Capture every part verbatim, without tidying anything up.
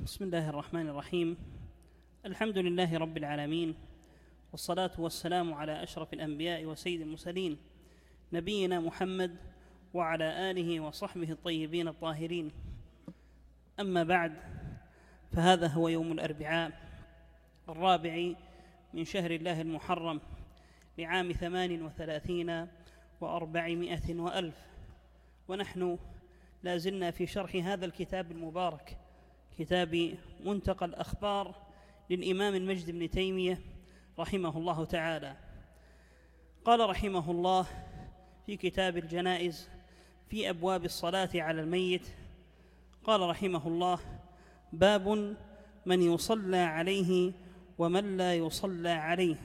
بسم الله الرحمن الرحيم. الحمد لله رب العالمين، والصلاة والسلام على أشرف الأنبياء وسيد المرسلين نبينا محمد وعلى آله وصحبه الطيبين الطاهرين. أما بعد، فهذا هو يوم الأربعاء الرابع من شهر الله المحرم لعام ثمان وثلاثين وأربعمائة وألف، ونحن لا زلنا في شرح هذا الكتاب المبارك، كتاب منتقى الأخبار للإمام المجد بن تيمية رحمه الله تعالى. قال رحمه الله في كتاب الجنائز في أبواب الصلاة على الميت، قال رحمه الله: باب من يصلى عليه ومن لا يصلى عليه.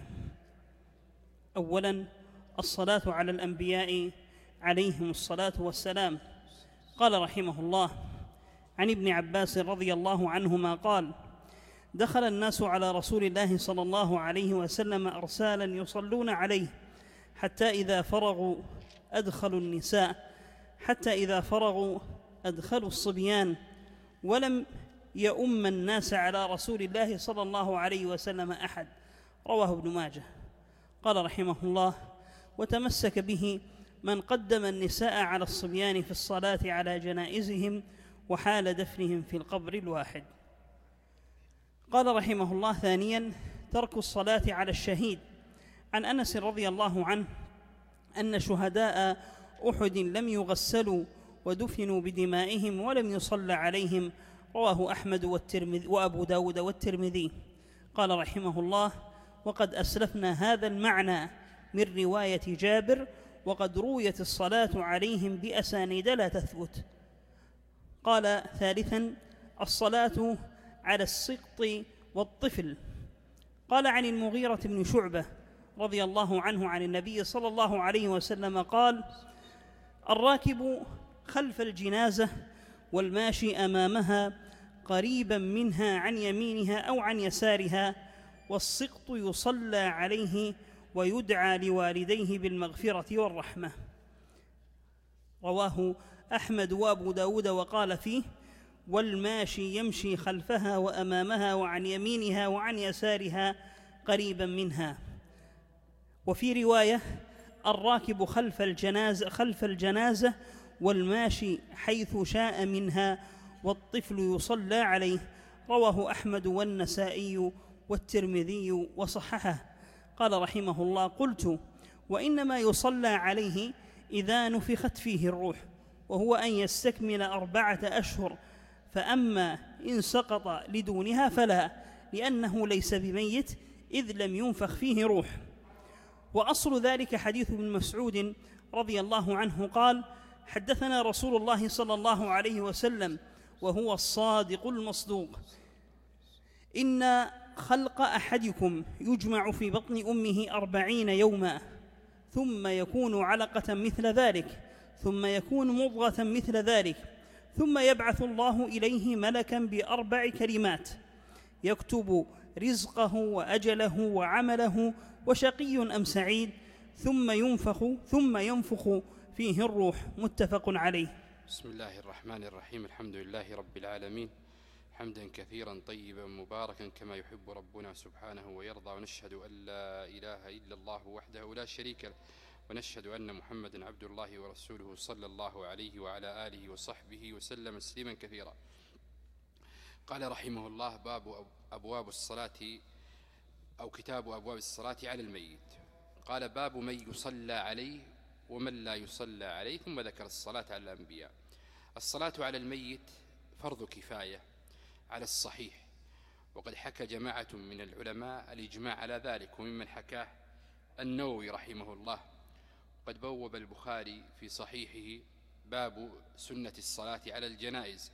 أولا، الصلاة على الأنبياء عليهم الصلاة والسلام. قال رحمه الله: عن ابن عباس رضي الله عنهما قال: دخل الناس على رسول الله صلى الله عليه وسلم أرسالا يصلون عليه، حتى إذا فرغوا أدخلوا النساء، حتى إذا فرغوا أدخلوا الصبيان، ولم يؤم الناس على رسول الله صلى الله عليه وسلم أحد. رواه ابن ماجه. قال رحمه الله: وتمسك به من قدم النساء على الصبيان في الصلاة على جنائزهم وحال دفنهم في القبر الواحد. قال رحمه الله: ثانيا، ترك الصلاة على الشهيد. عن أنس رضي الله عنه أن شهداء أحد لم يغسلوا ودفنوا بدمائهم ولم يصلى عليهم. رواه أحمد والترمذي وأبو داود والترمذي. قال رحمه الله: وقد أسلفنا هذا المعنى من رواية جابر، وقد رويت الصلاة عليهم بأسانيد لا تثبت. قال ثالثا، الصلاة على السقط والطفل. قال عن المغيرة بن شعبة رضي الله عنه عن النبي صلى الله عليه وسلم قال: الراكب خلف الجنازة والماشي أمامها قريبا منها عن يمينها أو عن يسارها، والسقط يصلى عليه ويدعى لوالديه بالمغفرة والرحمة. رواه أحمد وأبو داود، وقال فيه: والماشي يمشي خلفها وأمامها وعن يمينها وعن يسارها قريبا منها. وفي رواية: الراكب خلف الجنازة, خلف الجنازة والماشي حيث شاء منها، والطفل يصلى عليه. رواه أحمد والنسائي والترمذي وصححه. قال رحمه الله: قلت: وإنما يصلى عليه إذا نفخت فيه الروح، وهو أن يستكمل أربعة أشهر، فأما إن سقط لدونها فلا، لأنه ليس بميت إذ لم ينفخ فيه روح. وأصل ذلك حديث ابن مسعود رضي الله عنه قال: حدثنا رسول الله صلى الله عليه وسلم وهو الصادق المصدوق: إن خلق أحدكم يجمع في بطن أمه أربعين يوما، ثم يكون علقة مثل ذلك، ثم يكون مضغة مثل ذلك، ثم يبعث الله إليه ملكا بأربع كلمات يكتب رزقه وأجله وعمله وشقي أم سعيد، ثم ينفخ ثم ينفخ فيه الروح. متفق عليه. بسم الله الرحمن الرحيم. الحمد لله رب العالمين، حمدا كثيرا طيبا مباركا كما يحب ربنا سبحانه ويرضى، ونشهد أن لا إله إلا الله وحده لا شريك له، ونشهد أن محمدا عبد الله ورسوله صلى الله عليه وعلى آله وصحبه وسلم تسليما كثيرا. قال رحمه الله: باب أبواب الصلاة أو كتاب أبواب الصلاة على الميت. قال: باب من يصلى عليه ومن لا يصلى عليه، ثم ذكر الصلاة على الأنبياء. الصلاة على الميت فرض كفاية على الصحيح، وقد حكى جماعة من العلماء الإجماع على ذلك، وممن حكاه النووي رحمه الله. قد بوب البخاري في صحيحه باب سنة الصلاة على الجنائز،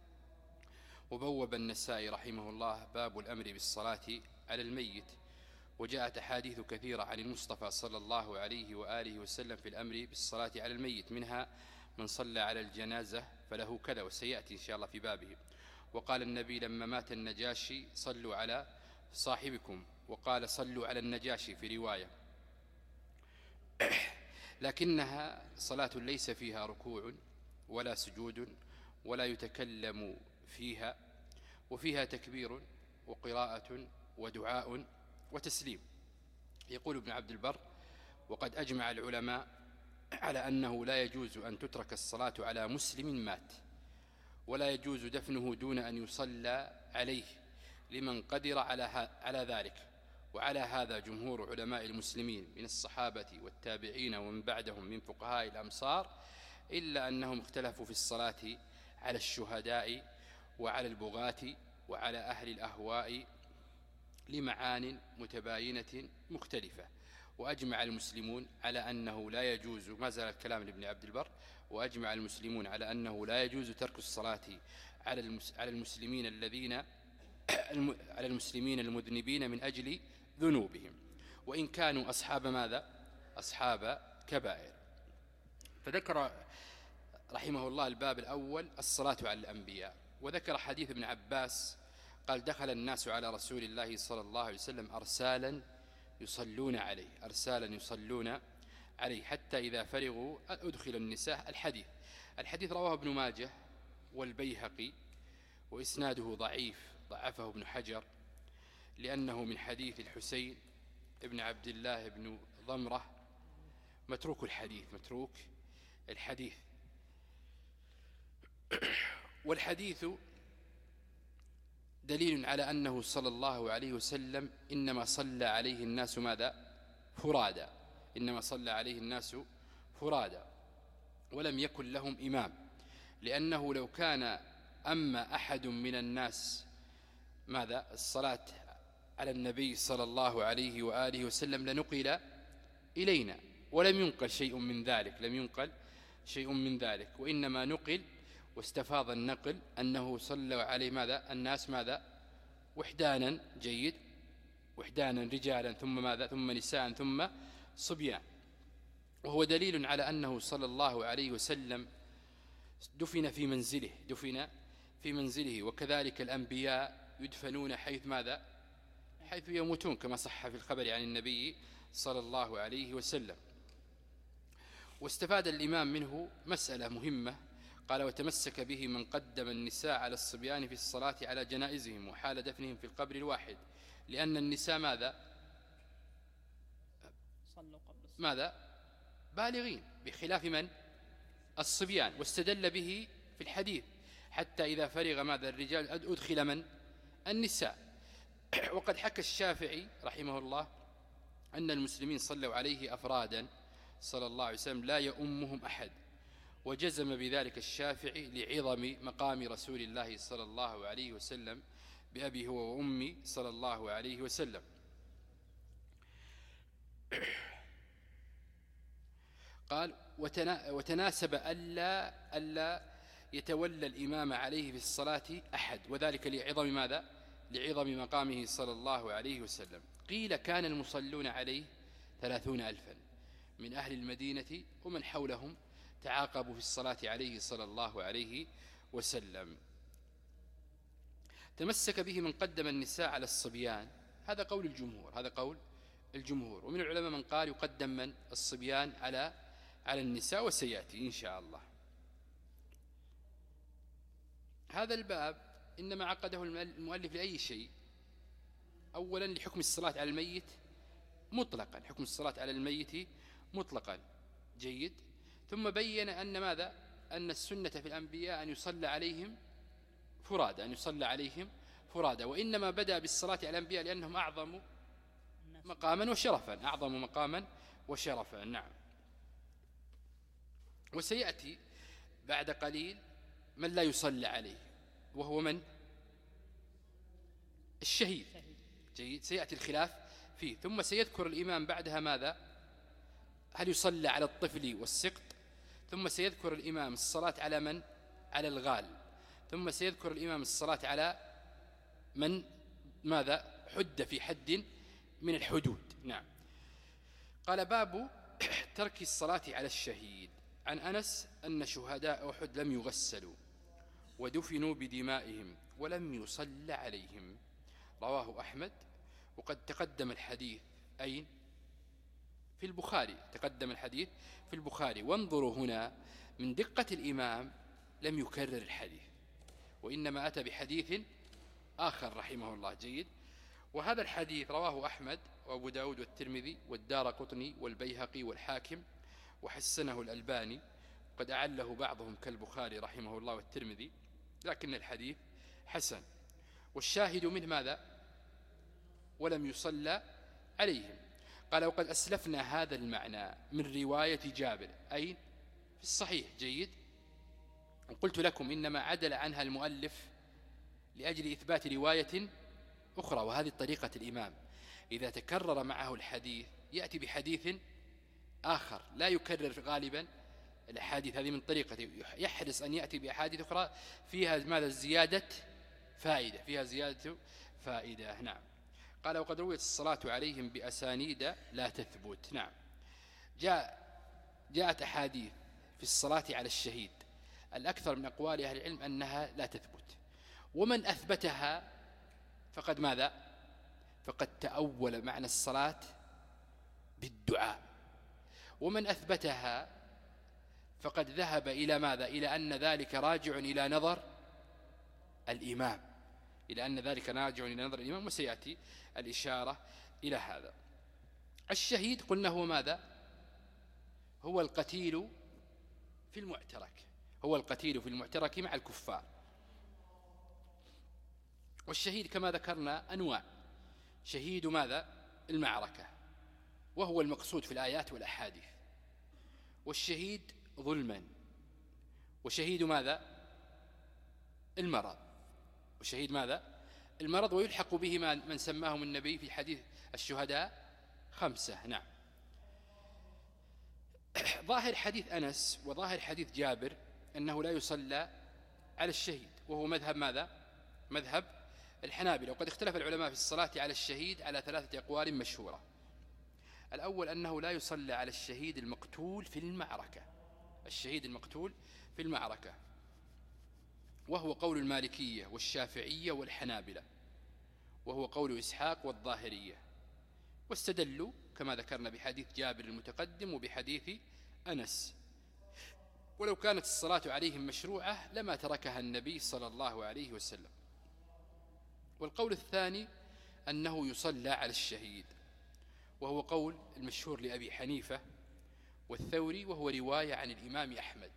وبوب النسائي رحمه الله باب الأمر بالصلاة على الميت. وجاءت أحاديث كثيرة عن المصطفى صلى الله عليه وآله وسلم في الأمر بالصلاة على الميت، منها: من صلى على الجنازة فله كذا، وسيأتي إن شاء الله في بابه. وقال النبي لما مات النجاشي: صلوا على صاحبكم، وقال: صلوا على النجاشي في رواية. لكنها صلاة ليس فيها ركوع ولا سجود ولا يتكلم فيها، وفيها تكبير وقراءة ودعاء وتسليم. يقول ابن عبد البر: وقد أجمع العلماء على أنه لا يجوز أن تترك الصلاة على مسلم مات، ولا يجوز دفنه دون أن يصلى عليه لمن قدر على على ذلك. وعلى هذا جمهور علماء المسلمين من الصحابة والتابعين ومن بعدهم من فقهاء الأمصار، إلا أنهم اختلفوا في الصلاة على الشهداء وعلى البغاة وعلى أهل الأهواء لمعان متباينة مختلفة. وأجمع المسلمون على أنه لا يجوز، ما زال الكلام لابن عبد البر، وأجمع المسلمون على أنه لا يجوز ترك الصلاة على المسلمين الذين على المسلمين المذنبين من أجل ذنوبهم، وإن كانوا أصحاب ماذا؟ أصحاب كبائر. فذكر رحمه الله الباب الأول الصلاة على الأنبياء، وذكر حديث ابن عباس قال: دخل الناس على رسول الله صلى الله عليه وسلم أرسالا يصلون عليه أرسالا يصلون عليه حتى إذا فرغوا أدخل النساء. الحديث الحديث رواه ابن ماجه والبيهقي، وإسناده ضعيف، ضعفه ابن حجر لأنه من حديث الحسين ابن عبد الله بن ضمرة، متروك الحديث متروك الحديث والحديث دليل على أنه صلى الله عليه وسلم إنما صلى عليه الناس ماذا؟ فرادا إنما صلى عليه الناس فرادا ولم يكن لهم إمام، لأنه لو كان أما أحد من الناس ماذا؟ الصلاة على النبي صلى الله عليه وآله وسلم لنقل إلينا، ولم ينقل شيء من ذلك لم ينقل شيء من ذلك وإنما نقل واستفاض النقل أنه صلى عليه ماذا؟ الناس ماذا؟ وحدانا، جيد، وحدانا رجالا ثم ماذا؟ ثم نساء ثم صبيان. وهو دليل على أنه صلى الله عليه وسلم دفن في منزله دفن في منزله وكذلك الأنبياء يدفنون حيث ماذا؟ حيث يموتون، كما صح في الخبر عن النبي صلى الله عليه وسلم. واستفاد الإمام منه مسألة مهمة، قال: وتمسك به من قدم النساء على الصبيان في الصلاة على جنائزهم وحال دفنهم في القبر الواحد، لأن النساء ماذا؟ ماذا؟ بالغين، بخلاف من؟ الصبيان. واستدل به في الحديث حتى إذا فرغ ماذا؟ الرجال أدخل من؟ النساء. وقد حكى الشافعي رحمه الله أن المسلمين صلوا عليه أفرادا صلى الله عليه وسلم لا يؤمهم أحد، وجزم بذلك الشافعي لعظم مقام رسول الله صلى الله عليه وسلم بأبي هو وأمي صلى الله عليه وسلم. قال: وتناسب ألا, ألا يتولى الإمام عليه في الصلاة أحد، وذلك لعظم ماذا؟ لعظم مقامه صلى الله عليه وسلم. قيل: كان المصلون عليه ثلاثون ألفا من أهل المدينة ومن حولهم تعاقبوا في الصلاة عليه صلى الله عليه وسلم. تمسك به من قدم النساء على الصبيان، هذا قول الجمهور هذا قول الجمهور ومن العلماء من قال يقدم من؟ الصبيان على على النساء، وسيأتي إن شاء الله. هذا الباب إنما عقده المؤلف لأي شيء؟ أولا لحكم الصلاة على الميت مطلقا حكم الصلاة على الميت مطلقا، جيد. ثم بين أن ماذا؟ أن السنة في الأنبياء أن يصلى عليهم فرادا أن يصلى عليهم فرادا وإنما بدأ بالصلاة على الأنبياء لأنهم أعظم مقاما وشرفا أعظم مقاما وشرفا نعم. وسيأتي بعد قليل من لا يصلى عليه، وهو من؟ الشهيد، جيد، سيأتي الخلاف فيه. ثم سيذكر الإمام بعدها ماذا؟ هل يصلى على الطفل والسقط؟ ثم سيذكر الإمام الصلاة على من؟ على الغال. ثم سيذكر الإمام الصلاة على من ماذا؟ حد في حد من الحدود نعم. قال: باب ترك الصلاة على الشهيد. عن أنس أن شهداء أحد لم يغسلوا ودفنوا بدمائهم ولم يصلى عليهم، رواه أحمد. وقد تقدم الحديث أين؟ في البخاري تقدم الحديث في البخاري. وانظروا هنا من دقة الإمام لم يكرر الحديث، وإنما أتى بحديث آخر رحمه الله. جيد. وهذا الحديث رواه أحمد وأبو داود والترمذي والدارقطني والبيهقي والحاكم وحسنه الألباني، قد أعله بعضهم كالبخاري رحمه الله والترمذي، لكن الحديث حسن. والشاهد منه ماذا؟ ولم يصلى عليهم. قال وقد أسلفنا هذا المعنى من رواية جابر أي في الصحيح. جيد. وقلت لكم إنما عدل عنها المؤلف لأجل إثبات رواية أخرى، وهذه طريقة الإمام، إذا تكرر معه الحديث يأتي بحديث آخر، لا يكرر غالبا الأحاديث. هذه من طريقته، يحرص أن يأتي بأحاديث أخرى فيها ماذا؟ زيادة فائدة، فيها زيادة فائدة. نعم. قال وقد رويت الصلاة عليهم بأسانيد لا تثبت. نعم. جاء جاءت أحاديث في الصلاة على الشهيد، الأكثر من أقوال أهل العلم أنها لا تثبت، ومن أثبتها فقد ماذا؟ فقد تأول معنى الصلاة بالدعاء، ومن أثبتها فقد ذهب إلى ماذا؟ إلى أن ذلك راجع إلى نظر الإمام، إلى أن ذلك راجع إلى نظر الإمام، وسيأتي الإشارة إلى هذا. الشهيد قلنا هو ماذا؟ هو القتيل في المعترك، هو القتيل في المعترك مع الكفار. والشهيد كما ذكرنا أنواع، شهيد ماذا؟ المعركة، وهو المقصود في الآيات والأحاديث، والشهيد ظلما، وشهيد ماذا؟ المرض، وشهيد ماذا؟ المرض، ويلحق به من سماهم النبي في حديث الشهداء خمسة. نعم. ظاهر حديث أنس وظاهر حديث جابر أنه لا يصلى على الشهيد، وهو مذهب ماذا؟ مذهب الحنابلة. وقد اختلف العلماء في الصلاة على الشهيد على ثلاثة أقوال مشهورة. الأول أنه لا يصلى على الشهيد المقتول في المعركة، الشهيد المقتول في المعركة، وهو قول المالكية والشافعية والحنابلة، وهو قول إسحاق والظاهرية، واستدلوا كما ذكرنا بحديث جابر المتقدم وبحديث أنس. ولو كانت الصلاة عليهم مشروعة لما تركها النبي صلى الله عليه وسلم. والقول الثاني أنه يصلى على الشهيد، وهو قول المشهور لأبي حنيفة والثوري، وهو رواية عن الإمام أحمد.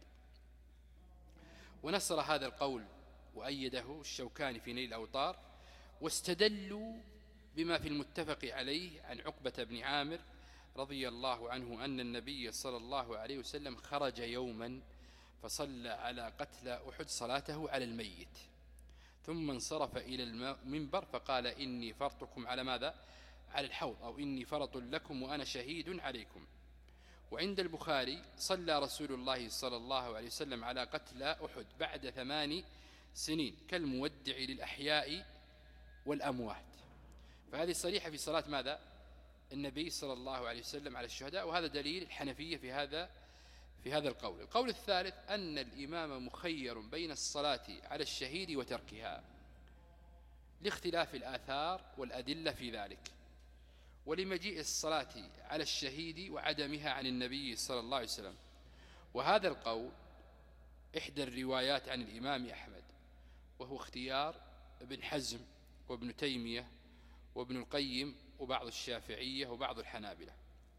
ونصر هذا القول وأيده الشوكاني في نيل الأوطار، واستدلوا بما في المتفق عليه عن عقبة بن عامر رضي الله عنه أن النبي صلى الله عليه وسلم خرج يوما فصلى على قتل أحد صلاته على الميت، ثم انصرف إلى المنبر فقال إني فرطكم على ماذا؟ على الحوض، أو إني فرط لكم وأنا شهيد عليكم. وعند البخاري صلى رسول الله صلى الله عليه وسلم على قتل أحد بعد ثمان سنين كالمودع للأحياء والأموات. فهذه صريحة في صلاة ماذا؟ النبي صلى الله عليه وسلم على الشهداء، وهذا دليل الحنفية في هذا في هذا القول. القول الثالث أن الإمام مخير بين الصلاة على الشهيد وتركها لاختلاف الآثار والأدلة في ذلك، ولمجيء الصلاة على الشهيد وعدمها عن النبي صلى الله عليه وسلم. وهذا القول إحدى الروايات عن الإمام أحمد، وهو اختيار ابن حزم وابن تيمية وابن القيم وبعض الشافعية وبعض الحنابلة.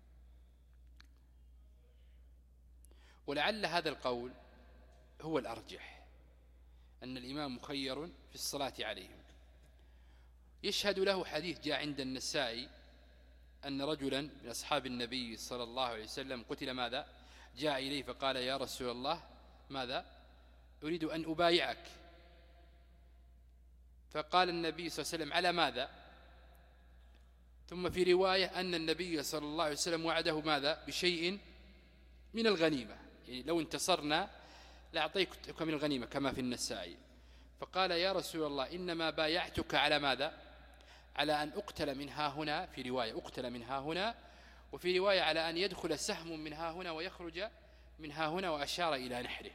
ولعل هذا القول هو الأرجح، أن الإمام مخير في الصلاة عليهم. يشهد له حديث جاء عند النسائي أن رجلا من أصحاب النبي صلى الله عليه وسلم قتل ماذا؟ جاء إليه فقال يا رسول الله ماذا؟ أريد أن أبايعك. فقال النبي صلى الله عليه وسلم على ماذا؟ ثم في رواية أن النبي صلى الله عليه وسلم وعده ماذا؟ بشيء من الغنيمة، يعني لو انتصرنا لأعطيك من الغنيمة كما في النسائي. فقال يا رسول الله إنما بايعتك على ماذا؟ على أن أقتل من ها هنا، في رواية أقتل من ها هنا، وفي رواية على أن يدخل سهم من ها هنا ويخرج من ها هنا، وأشار إلى نحره.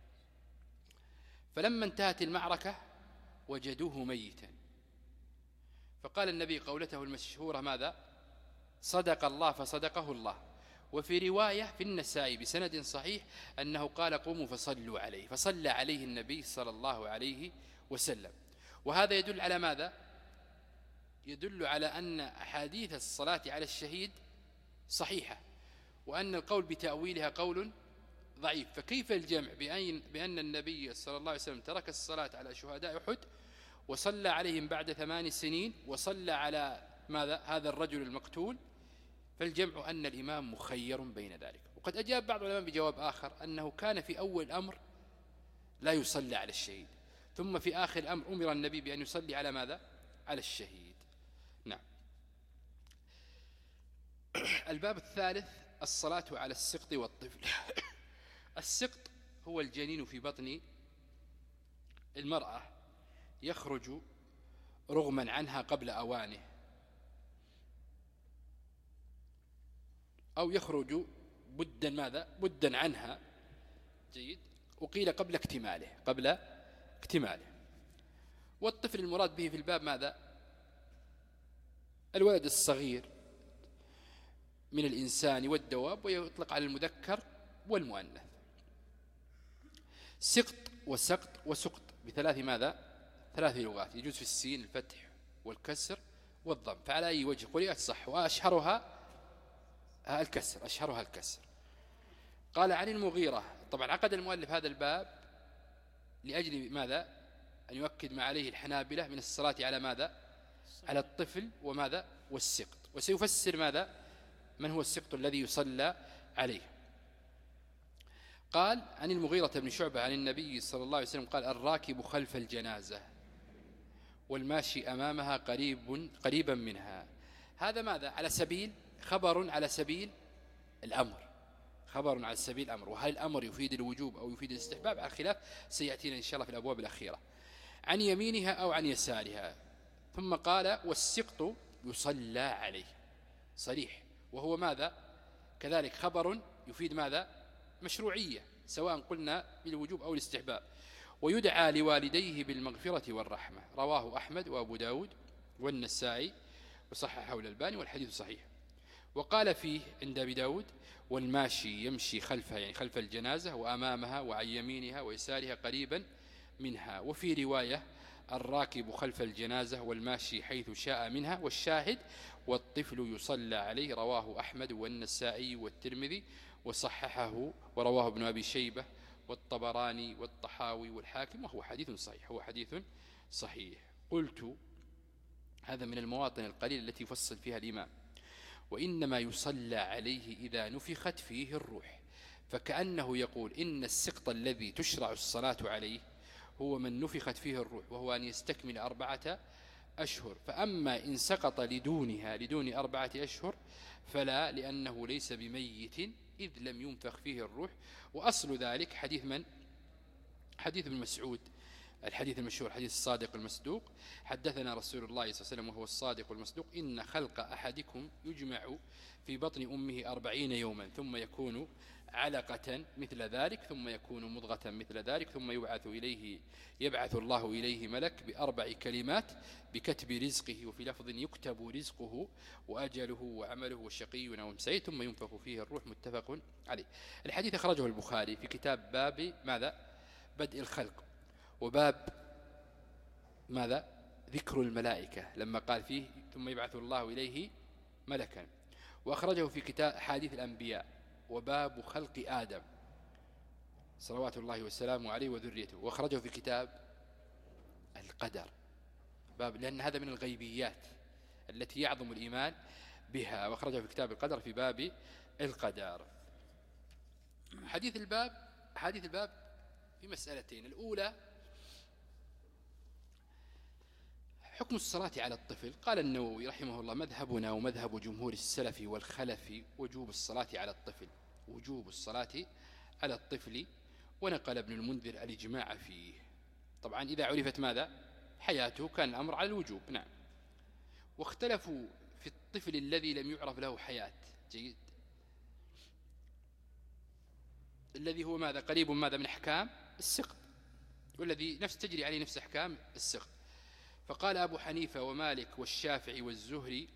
فلما انتهت المعركة وجدوه ميتا، فقال النبي قولته المشهورة ماذا؟ صدق الله فصدقه الله. وفي رواية في النسائي بسند صحيح أنه قال قوموا فصلوا عليه، فصلى عليه النبي صلى الله عليه وسلم. وهذا يدل على ماذا؟ يدل على أن أحاديث الصلاة على الشهيد صحيحة، وأن القول بتأويلها قول ضعيف. فكيف الجمع بأن, بأن النبي صلى الله عليه وسلم ترك الصلاة على شهداء أحد وصلى عليهم بعد ثمان سنين، وصلى على ماذا؟ هذا الرجل المقتول. فالجمع أن الإمام مخير بين ذلك. وقد أجاب بعض العلماء بجواب آخر أنه كان في أول الأمر لا يصلى على الشهيد، ثم في آخر الأمر أمر النبي بأن يصلي على ماذا؟ على الشهيد. نعم. الباب الثالث الصلاة على السقط والطفل. السقط هو الجنين في بطن المرأة يخرج رغما عنها قبل أوانه، أو يخرج بدا ماذا؟ بدا عنها، جيد، وقيل قبل اكتماله، قبل اكتماله. والطفل المراد به في الباب ماذا؟ الولد الصغير من الإنسان والدواب، ويطلق على المذكر والمؤنث. سقط وسقط وسقط بثلاث ماذا؟ ثلاث لغات، يجوز في السين الفتح والكسر والضم، فعلى أي وجه قرئت صح، وأشهرها الكسر، أشهرها الكسر. قال عن المغيرة. طبعا عقد المؤلف هذا الباب لأجل ماذا؟ أن يؤكد ما عليه الحنابلة من الصلاة على ماذا؟ على الطفل وماذا؟ والسقط. وسيفسر ماذا؟ من هو السقط الذي يصلى عليه. قال عن المغيرة بن شعبة عن النبي صلى الله عليه وسلم قال الراكب خلف الجنازة والماشي أمامها قريب قريبا منها. هذا ماذا؟ على سبيل خبر، على سبيل الأمر، خبر على سبيل الأمر. وهل الأمر يفيد الوجوب أو يفيد الاستحباب؟ على خلاف سيأتينا إن شاء الله في الأبواب الأخيرة. عن يمينها أو عن يسارها. ثم قال والسقط يصلى عليه، صريح، وهو ماذا؟ كذلك خبر يفيد ماذا؟ مشروعية، سواء قلنا بالوجوب أو الاستحباب. ويدعى لوالديه بالمغفرة والرحمة. رواه أحمد وأبو داود والنسائي وصححه الألباني والحديث صحيح. وقال فيه عند أبي داود والماشي يمشي خلفها، يعني خلف الجنازة، وأمامها وعن يمينها ويسارها قريبا منها. وفي رواية الراكب خلف الجنازة والماشي حيث شاء منها. والشاهد والطفل يصلى عليه. رواه أحمد والنسائي والترمذي وصححه، ورواه ابن أبي شيبة والطبراني والطحاوي والحاكم، وهو حديث صحيح، هو حديث صحيح. قلت هذا من المواطن القليلة التي يفصل فيها الإمام. وإنما يصلى عليه إذا نفخت فيه الروح، فكأنه يقول إن السقط الذي تشرع الصلاة عليه هو من نفخت فيه الروح، وهو أن يستكمل أربعة أشهر. فأما إن سقط لدونها، لدون أربعة أشهر، فلا، لأنه ليس بميت إذ لم ينفخ فيه الروح. وأصل ذلك حديث من؟ حديث ابن مسعود، الحديث المشهور، حديث الصادق المصدوق. حدثنا رسول الله صلى الله عليه وسلم وهو الصادق المصدوق إن خلق أحدكم يجمع في بطن أمه أربعين يوما ثم يكون علقة مثل ذلك ثم يكون مضغة مثل ذلك ثم يبعث إليه يبعث الله إليه ملك بأربع كلمات بكتب رزقه، وفي لفظ يكتب رزقه وأجله وعمله وشقي أو سعيد، ثم ينفخ فيه الروح. متفق عليه. الحديث أخرجه البخاري في كتاب باب ماذا؟ بدء الخلق، وباب ماذا؟ ذكر الملائكة، لما قال فيه ثم يبعث الله إليه ملكا. وأخرجه في كتاب حديث الأنبياء، وباب خلق آدم صلوات الله والسلام عليه وذريته. وأخرجه في كتاب القدر، باب، لأن هذا من الغيبيات التي يعظم الإيمان بها. وأخرجه في كتاب القدر في باب القدر. حديث الباب حديث الباب في مسألتين. الأولى حكم الصلاة على الطفل. قال النووي رحمه الله مذهبنا ومذهب جمهور السلف والخلف وجوب الصلاة على الطفل، وجوب الصلاة على الطفل. ونقل ابن المنذر الإجماع فيه. طبعا إذا عرفت ماذا؟ حياته كان الأمر على الوجوب. نعم. واختلفوا في الطفل الذي لم يعرف له حياة، جيد، الذي هو ماذا؟ قريب ماذا؟ من أحكام السقط، والذي نفس تجري عليه نفس أحكام السقط. فقال أبو حنيفة ومالك والشافعي والزهري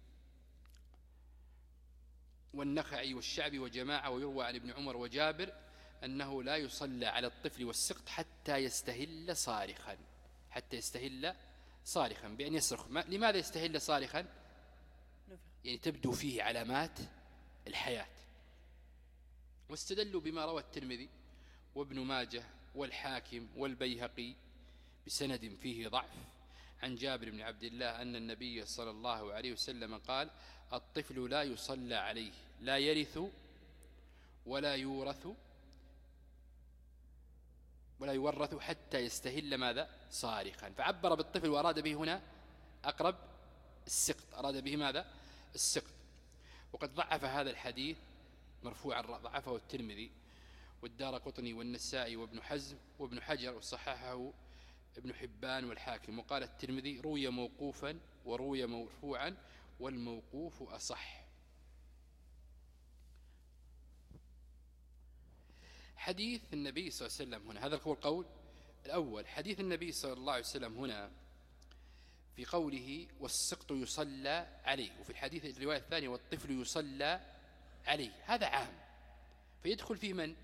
والنخعي والشعبي وجماعة، ويروى عن ابن عمر وجابر أنه لا يصلى على الطفل والسقط حتى يستهل صارخا، حتى يستهل صارخا بأن يصرخ. لماذا يستهل صارخا؟ يعني تبدو فيه علامات الحياة. واستدلوا بما روى الترمذي وابن ماجه والحاكم والبيهقي بسند فيه ضعف عن جابر بن عبد الله أن النبي صلى الله عليه وسلم قال: الطفل لا يصلى عليه، لا يرث ولا يورث ولا يورث حتى يستهل ماذا؟ صارخا. فعبر بالطفل وأراد به هنا أقرب السقط، أراد به ماذا؟ السقط. وقد ضعف هذا الحديث مرفوعا، ضعفه الترمذي والدارقطني والنسائي وابن حزم وابن حجر، وصححه ابن حبان والحاكم. وقال الترمذي: روي موقوفا وروي مرفوعا والموقوف أصح. حديث النبي صلى الله عليه وسلم هنا، هذا هو القول الأول. حديث النبي صلى الله عليه وسلم هنا في قوله: والسقط يصلى عليه، وفي الحديث الرواية الثانية: والطفل يصلى عليه، هذا عام، فيدخل فيه من؟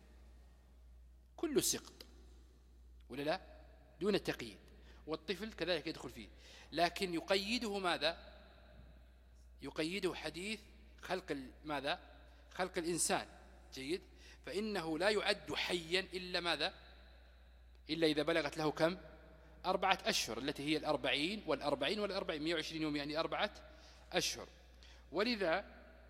كل سقط، ولا لا؟ دون تقييد. والطفل كذلك يدخل فيه، لكن يقيده ماذا؟ يقيده حديث خلق ماذا؟ خلق الإنسان. جيد. فإنه لا يعد حيا إلا ماذا؟ إلا إذا بلغت له كم؟ أربعة أشهر، التي هي الأربعين والأربعين والأربعين، مئة وعشرين يوم، يعني أربعة أشهر. ولذا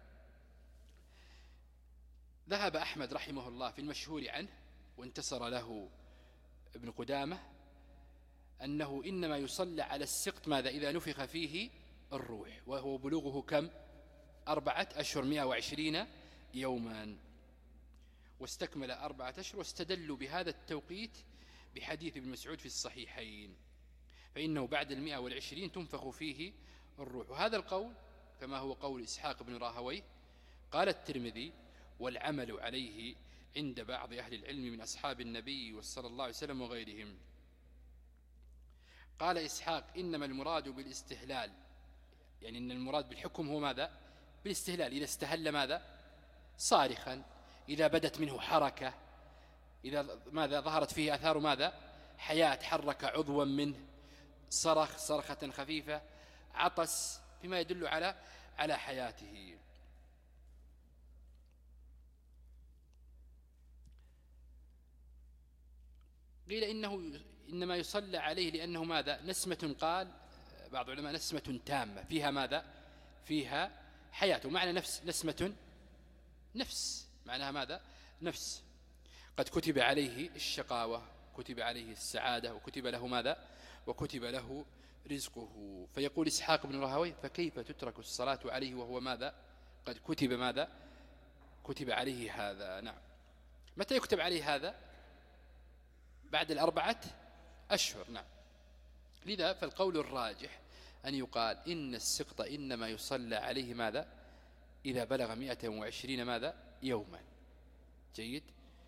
ذهب أحمد رحمه الله في المشهور عنه، وانتصر له ابن قدامة، أنه إنما يصلى على السقط ماذا؟ إذا نفخ فيه الروح، وهو بلوغه كم؟ أربعة أشهر، مئة وعشرين يوما، واستكمل أربعة أشهر. واستدلوا بهذا التوقيت بحديث ابن مسعود في الصحيحين، فإنه بعد المئة والعشرين تنفخ فيه الروح. وهذا القول كما هو قول إسحاق بن راهويه. قال الترمذي: والعمل عليه عند بعض أهل العلم من أصحاب النبي صلى الله عليه وسلم وغيرهم. قال إسحاق: إنما المراد بالاستهلال، يعني إن المراد بالحكم هو ماذا؟ بالاستهلال. إذا استهل ماذا؟ صارخا، إذا بدت منه حركة، إذا ماذا؟ ظهرت فيه أثار ماذا؟ حياة، حرك عضوا منه، صرخ صرخة خفيفة، عطس، فيما يدل على على حياته. قيل إنه إنما يصلى عليه لأنه ماذا؟ نسمة، قال بعض العلماء نسمة تامة فيها ماذا؟ فيها حياة. ومعنى نفس نسمة نفس، معناها ماذا؟ نفس. قد كتب عليه الشقاوة، كتب عليه السعادة، وكتب له ماذا؟ وكتب له رزقه. فيقول إسحاق بن راهويه: فكيف تترك الصلاة عليه وهو ماذا؟ قد كتب ماذا؟ كتب عليه هذا. نعم. متى يكتب عليه هذا؟ بعد الأربعة أشهر. نعم. لذا فالقول الراجح أن يقال إن السقط إنما يصلى عليه ماذا؟ إذا بلغ مئة وعشرين ماذا؟ يوما. جيد.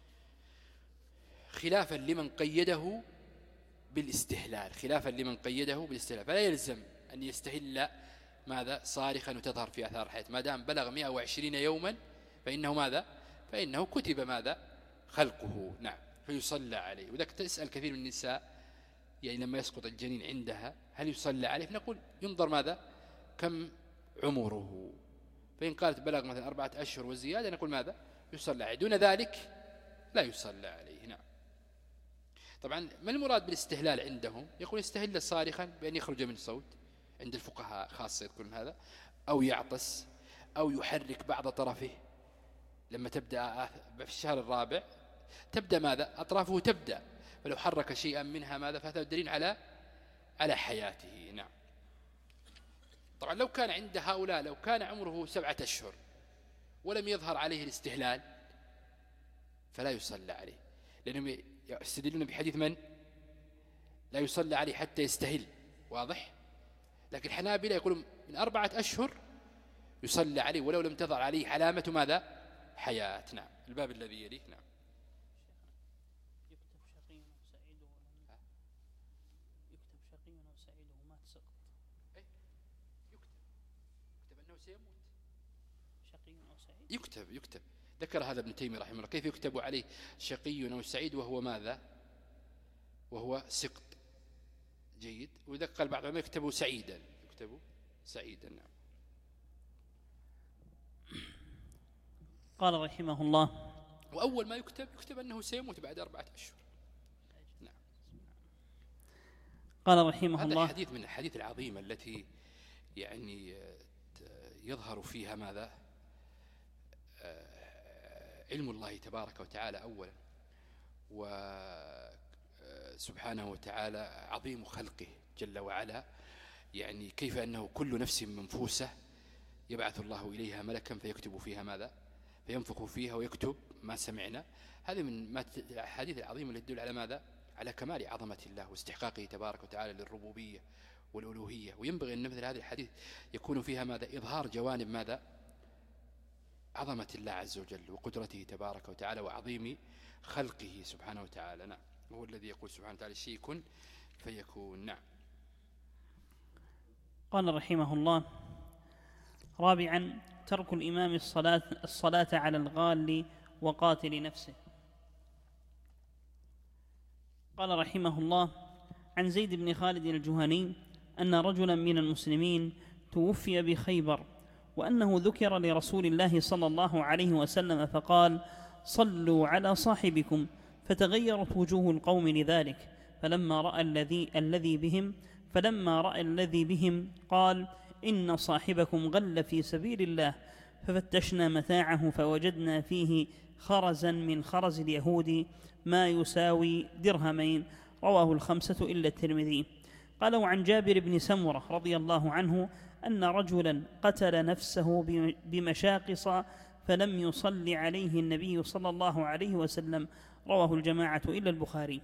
خلافا لمن قيده بالاستهلال، خلافا لمن قيده بالاستهلال، فلا يلزم أن يستهل ماذا؟ صارخا وتظهر في أثار الحياة، ما دام بلغ مئة وعشرين يوما فإنه ماذا؟ فإنه كتب ماذا؟ خلقه. نعم. فيصلى عليه. وذلك تسأل كثير من النساء، يعني لما يسقط الجنين عندها هل يصلى عليه؟ فنقول ينظر ماذا؟ كم عمره. فإن قالت بلغ مثلا أربعة أشهر وزيادة نقول ماذا؟ يصلى عليه، دون ذلك لا يصلى عليه. نعم. طبعا ما المراد بالاستهلال عندهم؟ يقول يستهل صارخا بأن يخرج من صوت، عند الفقهاء خاصة يذكرون هذا، أو يعطس، أو يحرك بعض طرفه. لما تبدأ في الشهر الرابع تبدأ ماذا؟ أطرافه تبدأ، فلو حرك شيئا منها ماذا؟ فهذا دليل على على حياته. نعم. طبعا لو كان عند هؤلاء لو كان عمره سبعة أشهر ولم يظهر عليه الاستهلال فلا يصلى عليه، لأنهم يستدلون بحديث من؟ لا يصلى عليه حتى يستهل. واضح؟ لكن الحنابلة يقولون من أربعة أشهر يصلى عليه ولو لم تظهر عليه علامة ماذا؟ حياة. نعم. الباب الذي يليه. نعم. يكتب شقي وسعيد ولا يكتب شقي وسعيد ومات سقط. أي يكتب يكتب أنه سيموت. شقي وسعيد يكتب يكتب ذكر هذا ابن تيمية رحمه الله. كيف يكتب عليه شقي أو سعيد وهو ماذا؟ وهو سقط. جيد. وإذا قال بعض العلماء يكتبوا سعيدا، يكتبوا سعيدا. نعم. قال رحمه الله: وأول ما يكتب يكتب أنه سيموت بعد أربعة أشهر. نعم. قال رحمه الله: هذا الحديث من الحديث العظيمة التي يعني يظهر فيها ماذا؟ علم الله تبارك وتعالى أولا، وسبحانه وتعالى عظيم خلقه جل وعلا، يعني كيف أنه كل نفس منفوسة يبعث الله إليها ملكا فيكتب فيها ماذا؟ فينفخ فيها ويكتب ما سمعنا. هذه من الحديث العظيم التي تدل على ماذا؟ على كمال عظمة الله واستحقاقه تبارك وتعالى للربوبية والألوهية. وينبغي أن مثل هذه الحديث يكون فيها ماذا؟ إظهار جوانب ماذا؟ عظمة الله عز وجل وقدرته تبارك وتعالى وعظيم خلقه سبحانه وتعالى. نعم. وهو الذي يقول سبحانه وتعالى شيء كن فيكون. نعم. قال رحمه الله: رابعا: ترك الإمام الصلاة, الصلاة على الغال وقاتل نفسه. قال رحمه الله: عن زيد بن خالد الجهني أن رجلا من المسلمين توفي بخيبر، وأنه ذكر لرسول الله صلى الله عليه وسلم فقال: صلوا على صاحبكم، فتغيرت وجوه القوم لذلك، فلما رأى الذي الذي بهم فلما رأى الذي بهم قال: إن صاحبكم غل في سبيل الله، ففتشنا متاعه فوجدنا فيه خرزا من خرز اليهود ما يساوي درهمين، رواه الخمسة إلا الترمذي. قال: وعن جابر بن سمرة رضي الله عنه أن رجلا قتل نفسه بمشاقص فلم يصلي عليه النبي صلى الله عليه وسلم، رواه الجماعة إلا البخاري.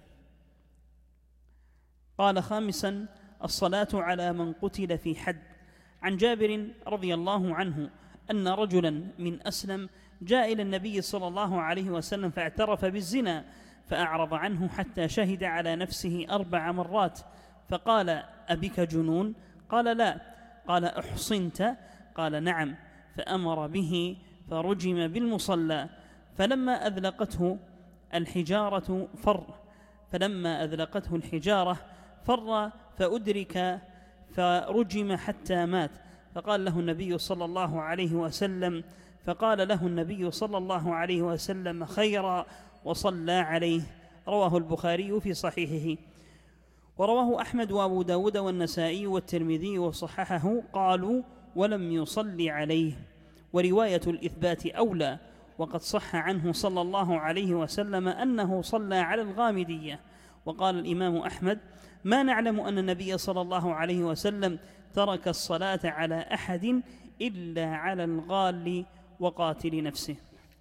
قال: خامسا: الصلاة على من قتل في حد. عن جابر رضي الله عنه أن رجلا من أسلم جاء إلى النبي صلى الله عليه وسلم فاعترف بالزنا، فأعرض عنه حتى شهد على نفسه أربع مرات، فقال: أبك جنون؟ قال: لا. قال: أحصنت؟ قال: نعم. فأمر به فرجم بالمصلى، فلما أذلقته الحجارة فر فلما أذلقته الحجارة فر فأدرك فرجم حتى مات، فقال له النبي صلى الله عليه وسلم فقال له النبي صلى الله عليه وسلم خيرا وصلى عليه، رواه البخاري في صحيحه. ورواه أحمد وأبو داود والنسائي والترمذي وصححه، قالوا: ولم يصلي عليه. ورواية الإثبات أولى، وقد صح عنه صلى الله عليه وسلم أنه صلى على الغامدية. وقال الإمام أحمد: ما نعلم أن النبي صلى الله عليه وسلم ترك الصلاة على أحد إلا على الغال وقاتل نفسه.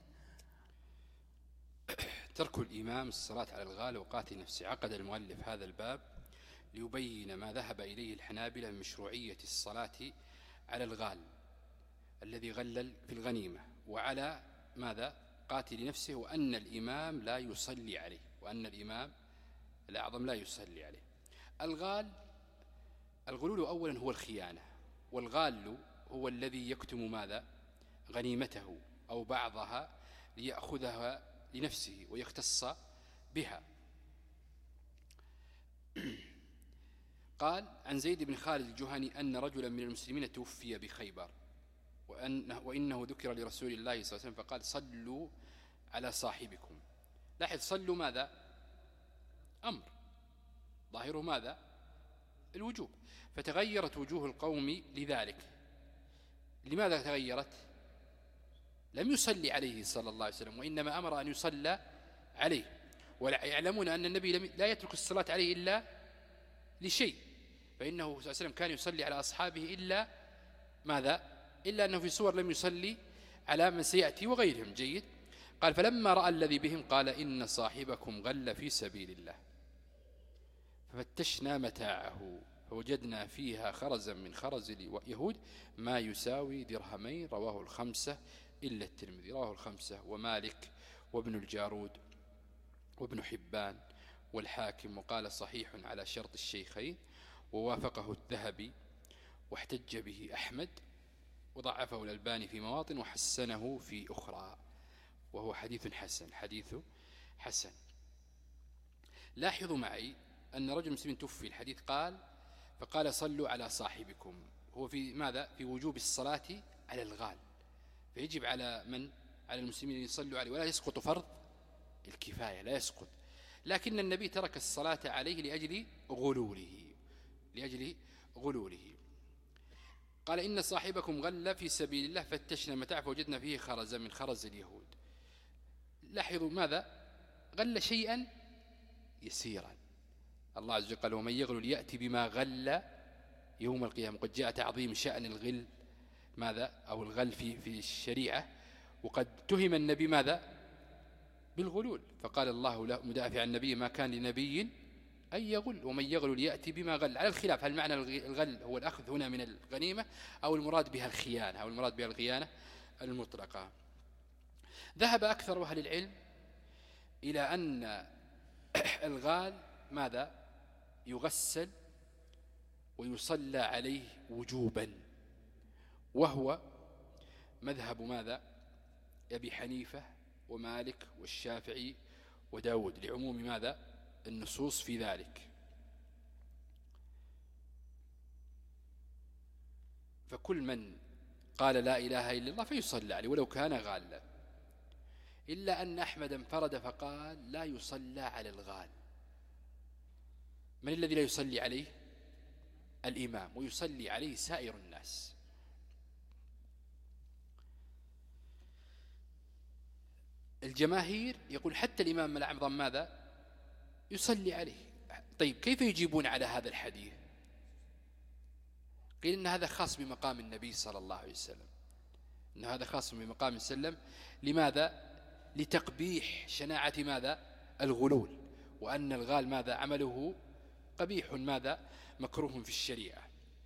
ترك الإمام الصلاة على الغال وقاتل نفسه. عقد المؤلف هذا الباب ليبين ما ذهب إليه الحنابلة من مشروعية الصلاة على الغال الذي غلل في الغنيمة، وعلى ماذا؟ قاتل نفسه، وأن الإمام لا يصلي عليه، وأن الإمام الأعظم لا يصلي عليه. الغال، الغلول أولا هو الخيانة، والغال هو الذي يكتم ماذا؟ غنيمته أو بعضها ليأخذها لنفسه ويختص بها. قال: عن زيد بن خالد الجهني أن رجلا من المسلمين توفي بخيبر، وأنه وإنه ذكر لرسول الله صلى الله عليه وسلم فقال: صلوا على صاحبكم. لاحظ، صلوا ماذا؟ أمر ظاهره ماذا؟ الوجوب. فتغيرت وجوه القوم لذلك. لماذا تغيرت؟ لم يصلي عليه صلى الله عليه وسلم، وإنما أمر أن يصلى عليه. ويعلمون أن النبي لا يترك الصلاة عليه إلا لشيء، فإنه صلى الله عليه وسلم كان يصلي على أصحابه إلا ماذا؟ إلا أنه في صور لم يصلي على من سيأتي وغيرهم. جيد. قال: فلما رأى الذي بهم قال: إن صاحبكم غل في سبيل الله، ففتشنا متاعه فوجدنا فيها خرزا من خرز اليهود ما يساوي درهمين، رواه الخمسة إلا الترمذي. رواه الخمسة ومالك وابن الجارود وابن حبان والحاكم، وقال: صحيح على شرط الشيخين، ووافقه الذهبي، واحتج به أحمد، وضعفه الألباني في مواطن، وحسنه في أخرى، وهو حديث حسن. حديث حسن. لاحظوا معي أن رجل مسلم توفي، الحديث قال فقال صلوا على صاحبكم، هو في ماذا؟ في وجوب الصلاة على الغال، فيجب على من؟ على المسلمين أن يصلوا عليه، ولا يسقط فرض الكفاية، لا يسقط. لكن النبي ترك الصلاة عليه لأجل غلوله، لأجل غلوله. قال إن صاحبكم غل في سبيل الله فتشنا متاع فوجدنا فيه خرزا من خرز اليهود. لاحظوا ماذا؟ غل شيئا يسيرا. الله عز وجل قال ومن يغل يأتي بما غل يوم القيامة. قد جاء تعظيم شأن الغل ماذا؟ أو الغل في في الشريعة، وقد تهم النبي ماذا؟ بالغلول، فقال الله له مدافع النبي ما كان لنبي أن يغل ومن يغل يأتي بما غل. على الخلاف هل معنى الغل هو الأخذ هنا من الغنيمة أو المراد بها الخيانة أو المراد بها الخيانة المطلقة. ذهب أكثر أهل العلم إلى أن الغال ماذا؟ يغسل ويصلى عليه وجوبا، وهو مذهب ماذا؟ أبي حنيفة ومالك والشافعي وداود، لعموم ماذا؟ النصوص في ذلك. فكل من قال لا إله إلا الله فيصلى عليه ولو كان غالا، إلا أن أحمد انفرد فقال لا يصلى على الغال. من الذي لا يصلي عليه؟ الإمام، ويصلي عليه سائر الناس. الجماهير يقول حتى الإمام الأعظم ماذا؟ يصلي عليه. طيب كيف يجيبون على هذا الحديث؟ قيل إن هذا خاص بمقام النبي صلى الله عليه وسلم، إن هذا خاص بمقام السلم. لماذا؟ لتقبيح شناعة ماذا؟ الغلول، وأن الغال ماذا؟ عمله قبيح ماذا؟ مكروه في الشريعة.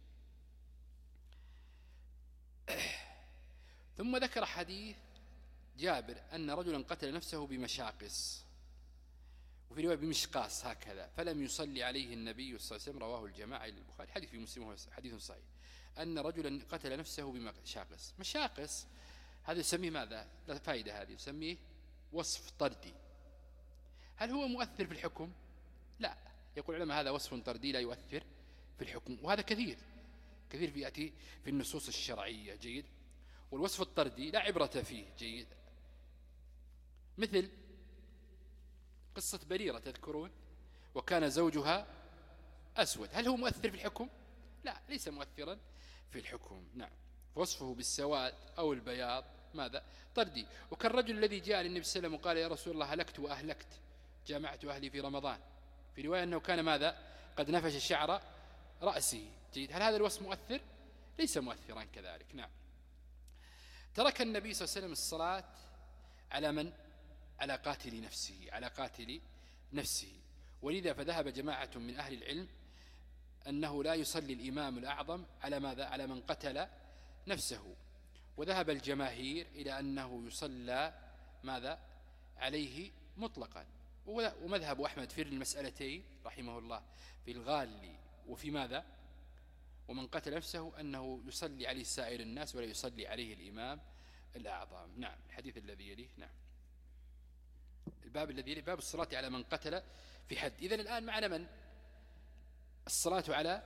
ثم ذكر حديث جابر أن رجلا قتل نفسه بمشاقص، وفي رواية بمشقاص هكذا، فلم يصلي عليه النبي صلى الله عليه وسلم، رواه الجماعة إلى البخاري. حديث في مسلم وهو حديث صحيح، أن رجلا قتل نفسه بمشاقص. مشاقص هذا يسميه ماذا؟ لا فائدة، هذه يسميه وصف طردي. هل هو مؤثر في الحكم؟ لا، يقول العلماء هذا وصف طردي لا يؤثر في الحكم، وهذا كثير كثير يأتي في النصوص الشرعية. جيد. والوصف الطردي لا عبرة فيه. جيد. مثل قصة بريرة تذكرون، وكان زوجها أسود، هل هو مؤثر في الحكم؟ لا، ليس مؤثرا في الحكم. نعم، وصفه بالسواد أو البياض ماذا؟ طردي. وكالرجل الذي جاء للنبي صلى الله عليه وسلم وقال يا رسول الله هلكت وأهلكت، جامعت أهلي في رمضان، في رواية أنه كان ماذا؟ قد نفش شعر رأسه. جيد. هل هذا الوصف مؤثر؟ ليس مؤثرا كذلك. نعم. ترك النبي صلى الله عليه وسلم الصلاة على من؟ على قاتل نفسه، على قاتل نفسه. ولذا فذهب جماعة من أهل العلم أنه لا يصلي الإمام الأعظم على ماذا؟ على من قتل نفسه. وذهب الجماهير إلى أنه يصلى ماذا؟ عليه مطلقا. ومذهب أحمد في المسألتين رحمه الله في الغال وفي ماذا؟ ومن قتل نفسه أنه يصلي عليه سائر الناس ولا يصلي عليه الإمام الأعظم. نعم. الحديث الذي يليه. نعم. الباب الذي يليه باب الصلاة على من قتل في حد. إذن الآن معنا من؟ الصلاة على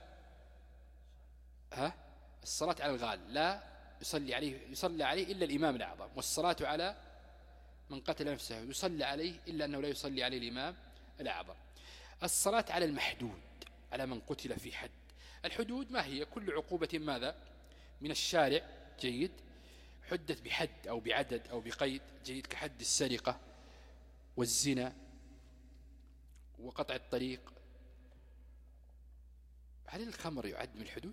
ها الصلاة على الغال لا يصلي عليه يصلى عليه إلا الإمام الأعظم، والصلاة على من قتل نفسه يصلى عليه إلا أنه لا يصلي عليه الإمام الأعظم. الصلاة على المحدود، على من قتل في حد. الحدود ما هي؟ كل عقوبة ماذا؟ من الشارع. جيد. حدت بحد أو بعدد أو بقيد. جيد. كحد السرقة والزنا وقطع الطريق. هل الخمر يعد من الحدود؟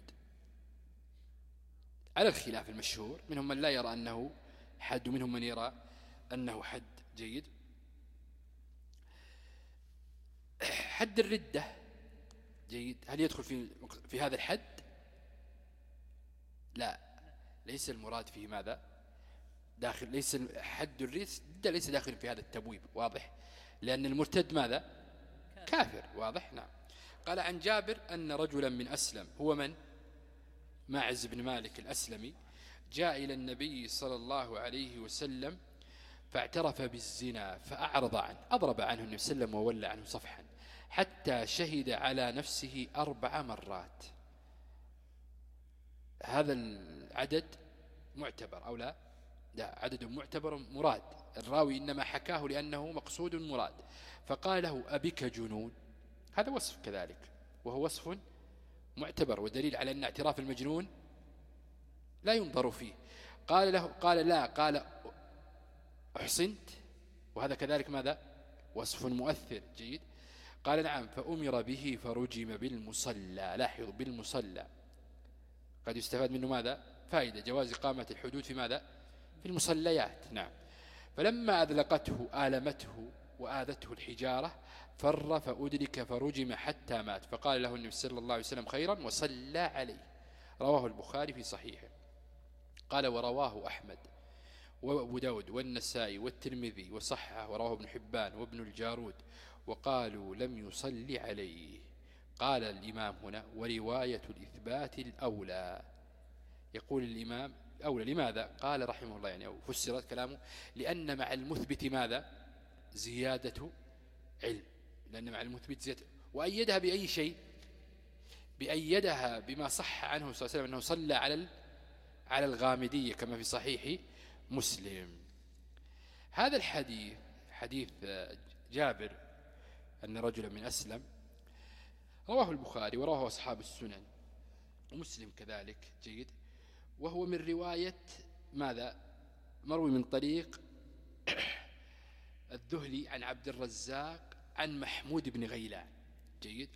على الخلاف المشهور، منهم من لا يرى أنه حد ومنهم من يرى أنه حد. جيد. حد الردة. جيد. هل يدخل في في هذا الحد؟ لا، ليس المراد فيه ماذا؟ داخل، ليس حد الردة ليس داخل في هذا التبويب. واضح؟ لأن المرتد ماذا؟ كافر. واضح؟ نعم. قال عن جابر أن رجلا من أسلم، هو من؟ معز بن مالك الأسلمي، جاء إلى النبي صلى الله عليه وسلم فاعترف بالزنا فأعرض عنه، أضرب عنه النبي صلى الله عليه وسلم وولى عنه صفحا حتى شهد على نفسه أربع مرات. هذا العدد معتبر أو لا؟ لا، عدد معتبر مراد، الراوي إنما حكاه لأنه مقصود مراد. فقال له أبك جنون، هذا وصف كذلك، وهو وصف معتبر ودليل على أن اعتراف المجنون لا ينظر فيه. قال له قال لا، قال أحسنت، وهذا كذلك ماذا؟ وصف مؤثر جيد. قال نعم، فأمر به فرجم بالمصلى. لاحظوا، بالمصلى قد يستفاد منه ماذا؟ فائدة جواز إقامة الحدود في ماذا؟ في المصليات. نعم. فلما أذلقته آلمته وآذته الحجارة فر فأدرك فرجم حتى مات، فقال له النبي صلى الله عليه وسلم خيرا وصلى عليه. رواه البخاري في صحيحه. قال ورواه أحمد وأبو داود والنسائي والترمذي وصححه، ورواه ابن حبان وابن الجارود، وقالوا لم يصلي عليه. قال الإمام هنا ورواية الإثبات الأولى. يقول الإمام أولى، لماذا؟ قال رحمه الله، يعني أو فسرت كلامه لأن مع المثبت ماذا؟ زيادة علم، لأن مع المثبت زيادة. وأيدها بأي شيء؟ بأيدها بما صح عنه صلى الله عليه وسلم أنه صلى على على الغامدية كما في صحيح مسلم. هذا الحديث حديث جابر أن رجلا من أسلم رواه البخاري ورواه أصحاب السنن ومسلم كذلك جيد، وهو من رواية ماذا؟ مروي من طريق الذهلي عن عبد الرزاق عن محمود بن غيلان جيد،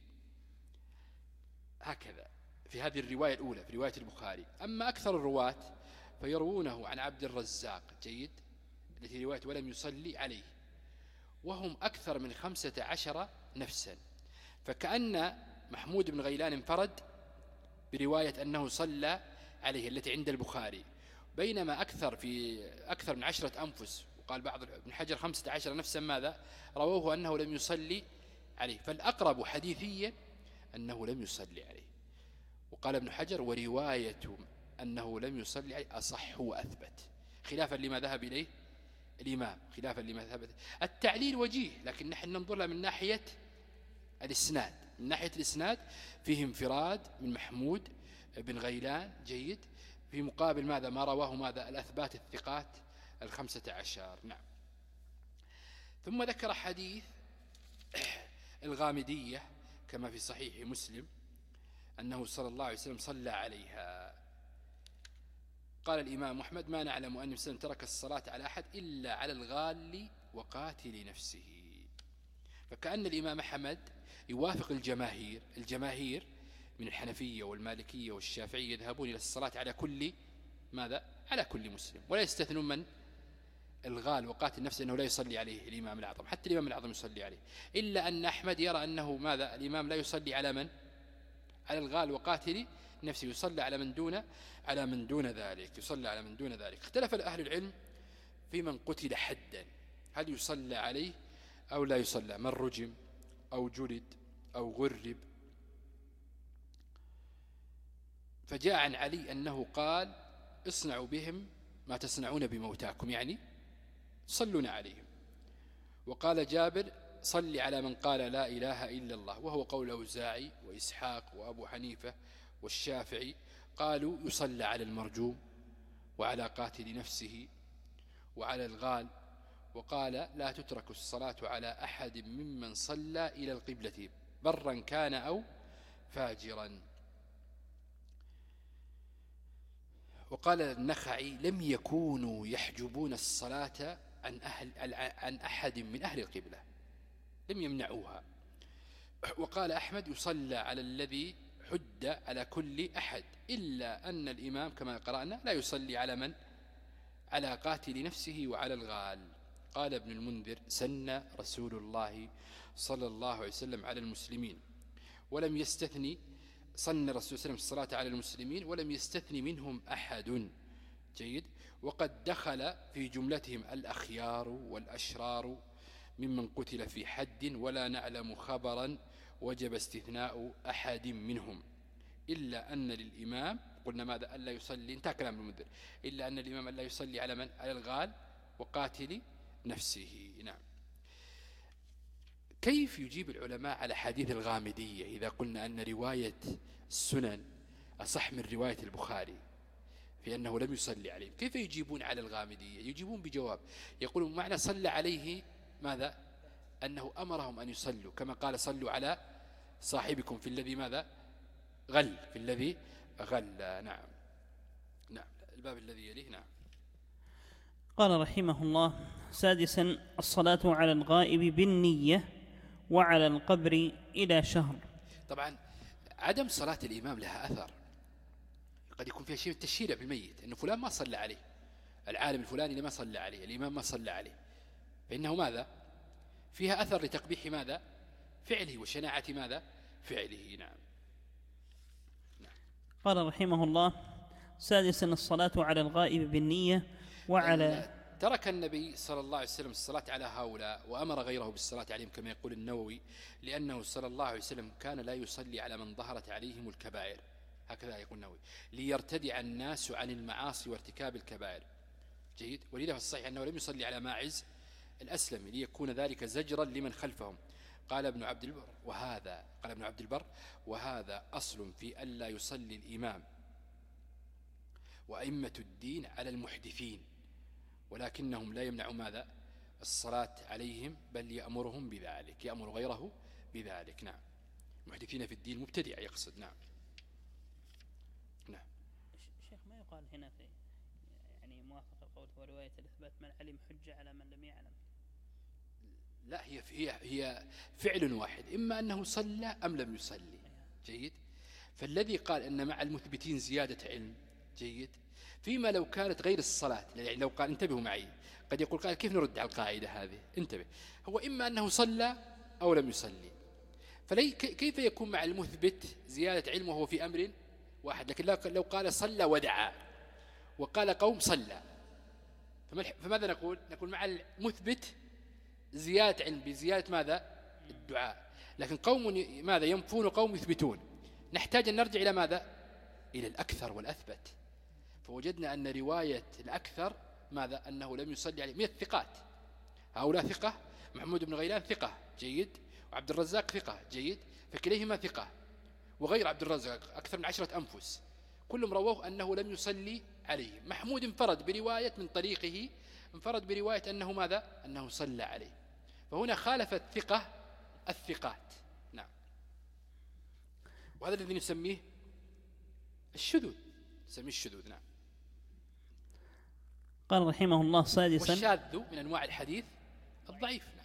هكذا في هذه الرواية الأولى في رواية البخاري. أما أكثر الرواة فيروونه عن عبد الرزاق جيد التي رواية ولم يصلي عليه، وهم أكثر من خمسة عشر نفسا، فكأن محمود بن غيلان انفرد برواية أنه صلى عليه التي عند البخاري، بينما أكثر في أكثر من عشرة أنفس، وقال بعض ابن حجر خمسة عشر نفسا ماذا؟ رووه أنه لم يصلي عليه، فالأقرب حديثيا أنه لم يصلي عليه. وقال ابن حجر ورواية أنه لم يصلي عليه أصح وأثبت، خلافا لما ذهب إليه الإمام، خلافا لما ذهب. التعليل وجيه، لكن نحن ننظر له من ناحية الإسناد، من ناحية الإسناد فيه انفراد من محمود بن غيلان جيد، في مقابل ماذا؟ ما رواه ماذا؟ الأثبات الثقات الخمسة عشر. نعم. ثم ذكر حديث الغامدية كما في صحيح مسلم أنه صلى الله عليه وسلم صلى عليها. قال الإمام أحمد ما نعلم أن مسلم ترك الصلاة على أحد إلا على الغال وقاتل نفسه. فكأن الإمام أحمد يوافق الجماهير الجماهير من الحنفية والمالكية والشافعية يذهبون إلى الصلاة على كل ماذا؟ على كل مسلم، ولا يستثنون من؟ الغال وقاتل نفسه أنه لا يصلي عليه الإمام الأعظم، حتى الإمام الأعظم يصلي عليه، إلا أن أحمد يرى أنه ماذا؟ الإمام لا يصلي على من؟ على الغال وقاتل نفسه، يصلي على من دون على من دون ذلك، يصلي على من دون ذلك. اختلف أهل العلم في من قتل حدا، هل يصلى عليه أو لا يصلى؟ من رجم أو جلد أو غرب. فجاء عن علي أنه قال اصنعوا بهم ما تصنعون بموتاكم، يعني صلون عليهم. وقال جابر صل على من قال لا إله إلا الله، وهو قول أوزاعي وإسحاق وأبو حنيفة والشافعي، قالوا يصلى على المرجوم وعلى قاتل نفسه وعلى الغال. وقال لا تترك الصلاة على أحد ممن صلى إلى القبلة برا كان أو فاجرا. وقال النخعي لم يكونوا يحجبون الصلاة عن, أهل عن أحد من أهل القبلة، لم يمنعوها. وقال أحمد يصلى على الذي حد على كل أحد، إلا أن الإمام كما قرأنا لا يصلي على من؟ على قاتل نفسه وعلى الغال. قال ابن المنذر سن رسول الله صلى الله عليه وسلم على المسلمين ولم يستثني، صن الرسول صلى الله عليه وسلم الصلاة على المسلمين ولم يستثني منهم أحد جيد. وقد دخل في جملتهم الأخيار والأشرار ممن قتل في حد، ولا نعلم خبرا وجب استثناء أحد منهم، إلا أن للإمام قلنا ماذا؟ ألا يصلي، انتهى كلام المنذر، إلا أن الإمام ألا يصلي على من؟ على الغال وقاتل نفسه. نعم. كيف يجيب العلماء على حديث الغامدية إذا قلنا أن رواية السنن أصح من رواية البخاري في أنه لم يصلي عليه؟ كيف يجيبون على الغامدية؟ يجيبون بجواب، يقولون معنى صلى عليه ماذا؟ أنه أمرهم أن يصلوا كما قال صلوا على صاحبكم في الذي ماذا؟ غل، في الذي غل. نعم نعم. الباب الذي يليه. نعم. قال رحمه الله: سادسا الصلاة على الغائب بالنية وعلى القبر إلى شهر. طبعا عدم صلاة الإمام لها أثر، قد يكون فيها شيء من التشهير بالميت، أنه فلان ما صلى عليه، العالم الفلاني اللي ما صلى عليه، الإمام ما صلى عليه، فإنه ماذا؟ فيها أثر لتقبيح ماذا؟ فعله وشناعة ماذا؟ فعله. نعم. نعم. قال رحمه الله: سادسا الصلاة على الغائب بالنية وعلى ترك النبي صلى الله عليه وسلم الصلاة على هؤلاء وأمر غيره بالصلاة عليهم كما يقول النووي، لأنه صلى الله عليه وسلم كان لا يصلي على من ظهرت عليهم الكبائر، هكذا يقول النووي، ليرتدع الناس عن المعاصي وارتكاب الكبائر. جيد. ولذا في الصحيح أنه لم يصلي على ماعز الأسلمي ليكون ذلك زجرا لمن خلفهم. قال ابن عبد البر وهذا قال ابن عبد البر وهذا أصل في ألا يصلي الإمام وأئمة الدين على المحدثين، ولكنهم لا يمنع ماذا؟ الصلاة عليهم، بل يأمرهم بذلك، يأمر غيره بذلك. نعم. محدثين في الدين مبتدع يقصد. نعم. نعم. شيخ ما يقال هنا في يعني موافق القول ورواية الإثبات من علم حجة على من لم يعلم؟ لا، هي هي هي فعل واحد، إما أنه صلى أم لم يصلي. جيد. فالذي قال أن مع المثبتين زيادة علم، جيد، فيما لو كانت غير الصلاة، يعني لو قال انتبهوا معي، قد يقول قال كيف نرد على القاعدة هذه؟ انتبه، هو إما أنه صلى أو لم يصلي، فكيف يكون مع المثبت زيادة علم وهو في أمر واحد؟ لكن لو قال صلى ودعا وقال قوم صلى، فماذا نقول؟ نقول مع المثبت زيادة علم بزيادة ماذا؟ الدعاء. لكن قوم ماذا ينفون قوم يثبتون، نحتاج أن نرجع إلى ماذا؟ إلى الأكثر والأثبت. فوجدنا أن رواية الأكثر ماذا؟ أنه لم يصلي عليه من الثقات، هؤلاء ثقة، محمود بن غيلان ثقة، جيد، وعبد الرزاق ثقة، جيد، فكليهما ثقة، وغير عبد الرزاق أكثر من عشرة أنفس كلهم رووه أنه لم يصلي عليه. محمود انفرد برواية من طريقه، انفرد برواية أنه ماذا؟ أنه صلى عليه. فهنا خالف الثقة الثقات. نعم. وهذا الذي نسميه الشذوذ، نسميه الشذوذ. نعم. قال رحمه الله: سادسا والشاذ من أنواع الحديث الضعيف. نعم.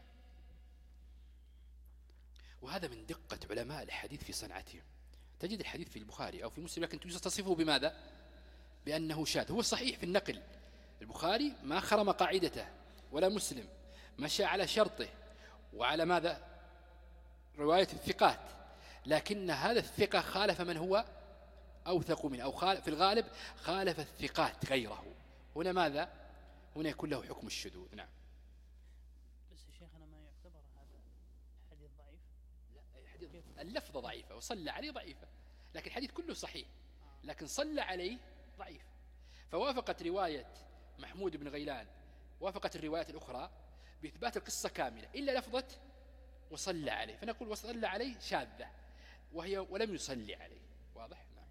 وهذا من دقة علماء الحديث في صنعتهم. تجد الحديث في البخاري أو في مسلم لكن تصفه بماذا؟ بأنه شاذ. هو صحيح في النقل، البخاري ما خرم قاعدته ولا مسلم، مشى على شرطه وعلى ماذا؟ رواية الثقات، لكن هذا الثقة خالف من هو أوثق منه، أو خالف في الغالب خالف الثقات غيره. هنا ماذا؟ هنا يكون له حكم الشذوذ. نعم. بس يا شيخنا ما يعتبر هذا حديث ضعيف؟ لا، حديث اللفظة ضعيفة وصلى عليه ضعيفة، لكن الحديث كله صحيح، لكن صلى عليه ضعيف. فوافقت رواية محمود بن غيلان وافقت الروايات الأخرى بإثبات القصة كاملة إلا لفظة وصلى عليه، فنقول وصلى عليه شاذة وهي ولم يصلي عليه. واضح؟ نعم.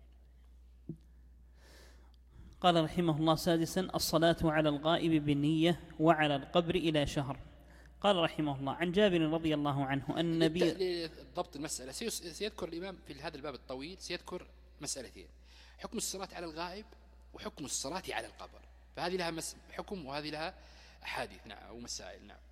قال رحمه الله: سادسا الصلاة على الغائب بالنية وعلى القبر إلى شهر. قال رحمه الله: عن جابر رضي الله عنه أن النبي، لضبط المسألة سيذكر الإمام في هذا الباب الطويل سيذكر مسألتين: حكم الصلاة على الغائب وحكم الصلاة على القبر، فهذه لها حكم وهذه لها أحاديث. نعم، أو مسائل. نعم.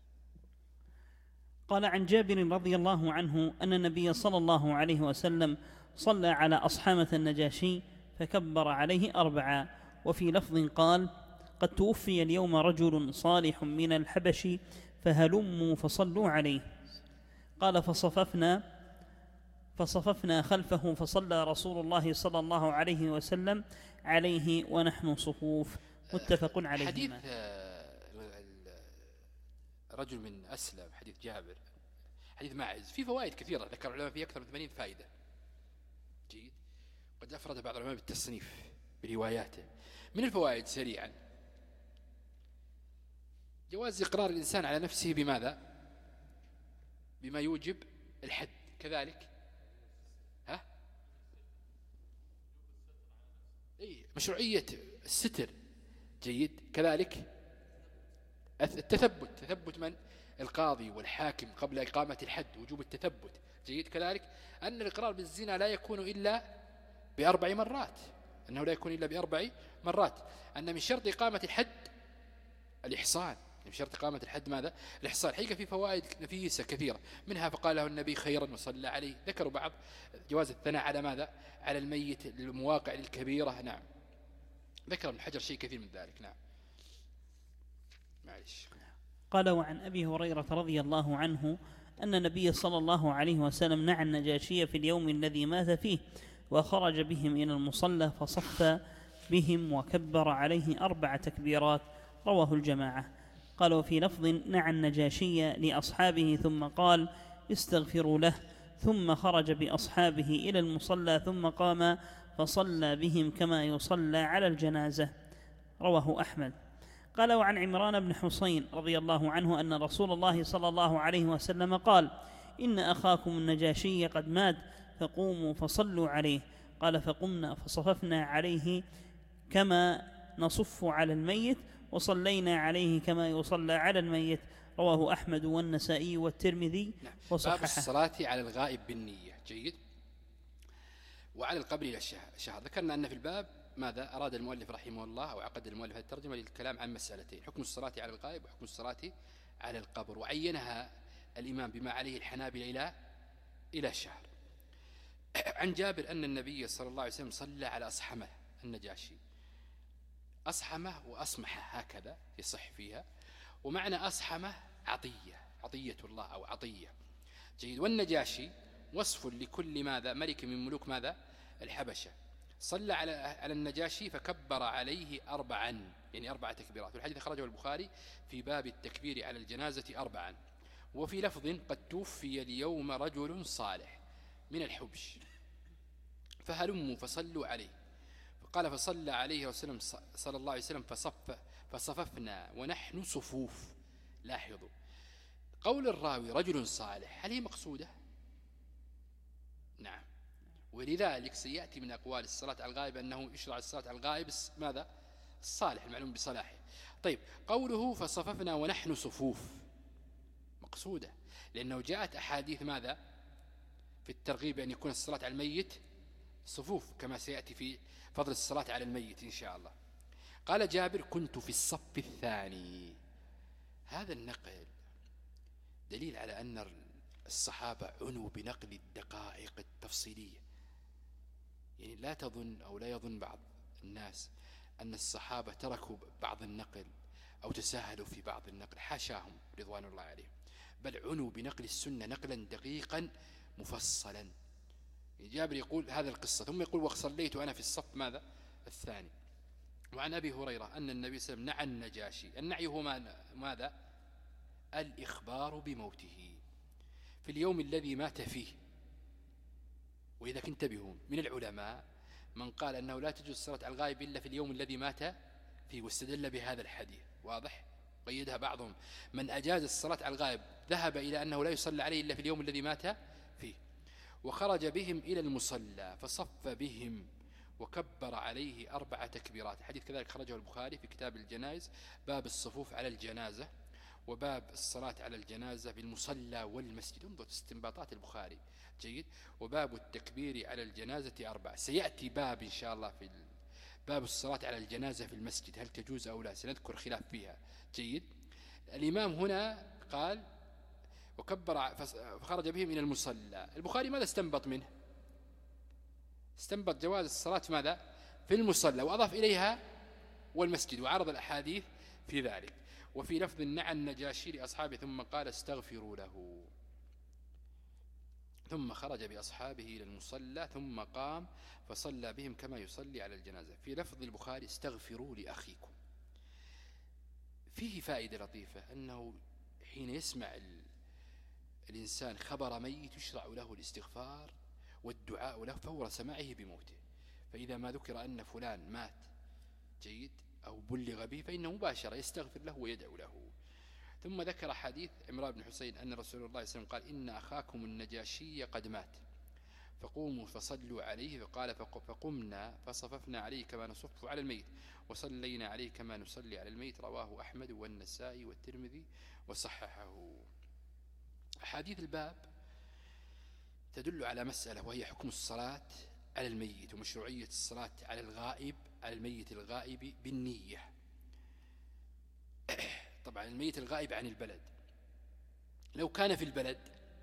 قال: عن جابر رضي الله عنه أن النبي صلى الله عليه وسلم صلى على أصحامة النجاشي فكبر عليه أربعا، وفي لفظ قال: قد توفي اليوم رجل صالح من الحبش فهلموا فصلوا عليه. قال: فصففنا فصففنا خلفه فصلى رسول الله صلى الله عليه وسلم عليه ونحن صفوف. متفق عليه. حديث رجل من أسلم، حديث جابر، حديث ماعز، في فوائد كثيرة ذكر العلماء فيه أكثر من ثمانين فائدة. جيد. قد أفرد بعض العلماء بالتصنيف برواياته. من الفوائد سريعا: جواز إقرار الإنسان على نفسه بماذا؟ بما يوجب الحد كذلك. ها إيه مشروعية الستر. جيد. كذلك التثبت، تثبت من؟ القاضي والحاكم قبل إقامة الحد، وجوب التثبت. جيد. كذلك أن الإقرار بالزنا لا يكون إلا بأربع مرات، أنه لا يكون إلا بأربع مرات. أن من شرط إقامة الحد الإحصان، من شرط إقامة الحد ماذا؟ الإحصان. حقيقة في فوائد نفيسة كثيرة، منها فقال له النبي خيرا وصلى عليه. ذكروا بعض جواز الثناء على ماذا؟ على الميت، المواقع الكبيرة. نعم ذكر ابن حجر شيء كثير من ذلك. نعم معلش. قال: وعن أبي هريرة رضي الله عنه أن النبي صلى الله عليه وسلم نعى النجاشي في اليوم الذي مات فيه، وخرج بهم إلى المصلى فصف بهم وكبر عليه أربع تكبيرات. رواه الجماعة. قال: وفي لفظ: نعى النجاشي لأصحابه ثم قال: استغفروا له، ثم خرج بأصحابه إلى المصلى ثم قام فصلى بهم كما يصلى على الجنازة. رواه أحمد. قال: وعن عمران بن حسين رضي الله عنه أن رسول الله صلى الله عليه وسلم قال: إن أخاكم النجاشي قد مات فقوموا فصلوا عليه. قال: فقمنا فصففنا عليه كما نصف على الميت، وصلينا عليه كما يصلى على الميت. رواه أحمد والنسائي والترمذي وصححه. باب الصلاة على الغائب بالنية. جيد. وعلى القبر إلى الشهر. ذكرنا أن في الباب ماذا أراد المؤلف رحمه الله، أو عقد المؤلف هذه الترجمة للكلام عن مسألتين: حكم الصلاة على الغائب وحكم الصلاة على القبر، وعينها الإمام بما عليه الحنابلة إلى إلى الشهر. عن جابر أن النبي صلى الله عليه وسلم صلى على أصحمه النجاشي. أصحمه وأصمحه هكذا يصح فيها، ومعنى أصحمه عطية، عطية الله أو عطية. جيد. والنجاشي وصف لكل ماذا؟ ملك من ملوك ماذا؟ الحبشة. صلى على على النجاشي فكبر عليه أربعا، يعني أربع تكبيرات. والحديث خرجه البخاري في باب التكبير على الجنازة أربعا. وفي لفظ: قد توفي اليوم رجل صالح من الحبش فهلموا فصلوا عليه. قال: فصلى عليه وسلم صلى الله عليه وسلم فصف فصففنا ونحن صفوف. لاحظوا قول الراوي رجل صالح، هل هي مقصودة؟ نعم. ولذلك سيأتي من أقوال الصلاة على الغائب أنه يشرع الصلاة على الغائب ماذا؟ الصالح المعلوم بصلاحه. طيب قوله فصففنا ونحن صفوف مقصودة، لأنه جاءت أحاديث ماذا في الترغيب أن يكون الصلاة على الميت صفوف، كما سيأتي في فضل الصلاة على الميت إن شاء الله. قال جابر: كنت في الصف الثاني. هذا النقل دليل على أن الصحابة عنوا بنقل الدقائق التفصيلية. يعني لا تظن أو لا يظن بعض الناس أن الصحابة تركوا بعض النقل أو تساهلوا في بعض النقل، حاشاهم رضوان الله عليهم، بل عنوا بنقل السنة نقلا دقيقا مفصلا. جابر يقول هذا القصة، ثم يقول: وصليت أنا في الصف ماذا؟ الثاني. وعن أبي هريرة أن النبي صلى الله عليه وسلم نعى النجاشي. النعي هو ماذا؟ الإخبار بموته في اليوم الذي مات فيه. وإذا كنت بهم من العلماء من قال أنه لا تجوز الصلاة على الغائب إلا في اليوم الذي مات فيه، واستدل بهذا الحديث. واضح؟ قيدها بعضهم. من أجاز الصلاة على الغائب ذهب إلى أنه لا يصلى عليه إلا في اليوم الذي مات فيه. وخرج بهم إلى المصلى فصف بهم وكبر عليه أربع تكبيرات. الحديث كذلك خرجه البخاري في كتاب الجنائز، باب الصفوف على الجنازة، وباب الصلاة على الجنازة بالمصلى والمسجد. انظر استنباطات البخاري. جيد. وباب التكبير على الجنازة أربع. سيأتي باب إن شاء الله في باب الصلاة على الجنازة في المسجد، هل تجوز أو لا، سنذكر خلاف فيها. جيد. الإمام هنا قال: وكبر فخرج بهم إلى المصلى. البخاري ماذا استنبط منه؟ استنبط جواز الصلاة ماذا؟ في المصلى، وأضاف إليها والمسجد، وعرض الأحاديث في ذلك. وفي لفظ: نعى النجاشي لأصحابه ثم قال: استغفروا له، ثم خرج بأصحابه إلى المصلى ثم قام فصلى بهم كما يصلي على الجنازة. في لفظ البخاري: استغفروا لأخيكم. فيه فائدة لطيفة، أنه حين يسمع الإنسان خبر ميت يشرع له الاستغفار والدعاء له فور سماعه بموته. فإذا ما ذكر أن فلان مات جيد أو بلغ به فإنه مباشرة يستغفر له ويدعو له. ثم ذكر حديث عمران بن حسين أن رسول الله صلى الله عليه وسلم قال إن أخاكم النجاشي قد مات فقوموا فصلوا عليه، فقال فقمنا فصففنا عليه كما نصف على الميت وصلينا عليه كما نصلي على الميت. رواه أحمد والنسائي والترمذي وصححه. أحاديث الباب تدل على مسألة، وهي حكم الصلاة على الميت ومشروعية الصلاة على الغائب، على الميت الغائب بالنية. طبعا الميت الغائب عن البلد، لو كان في البلد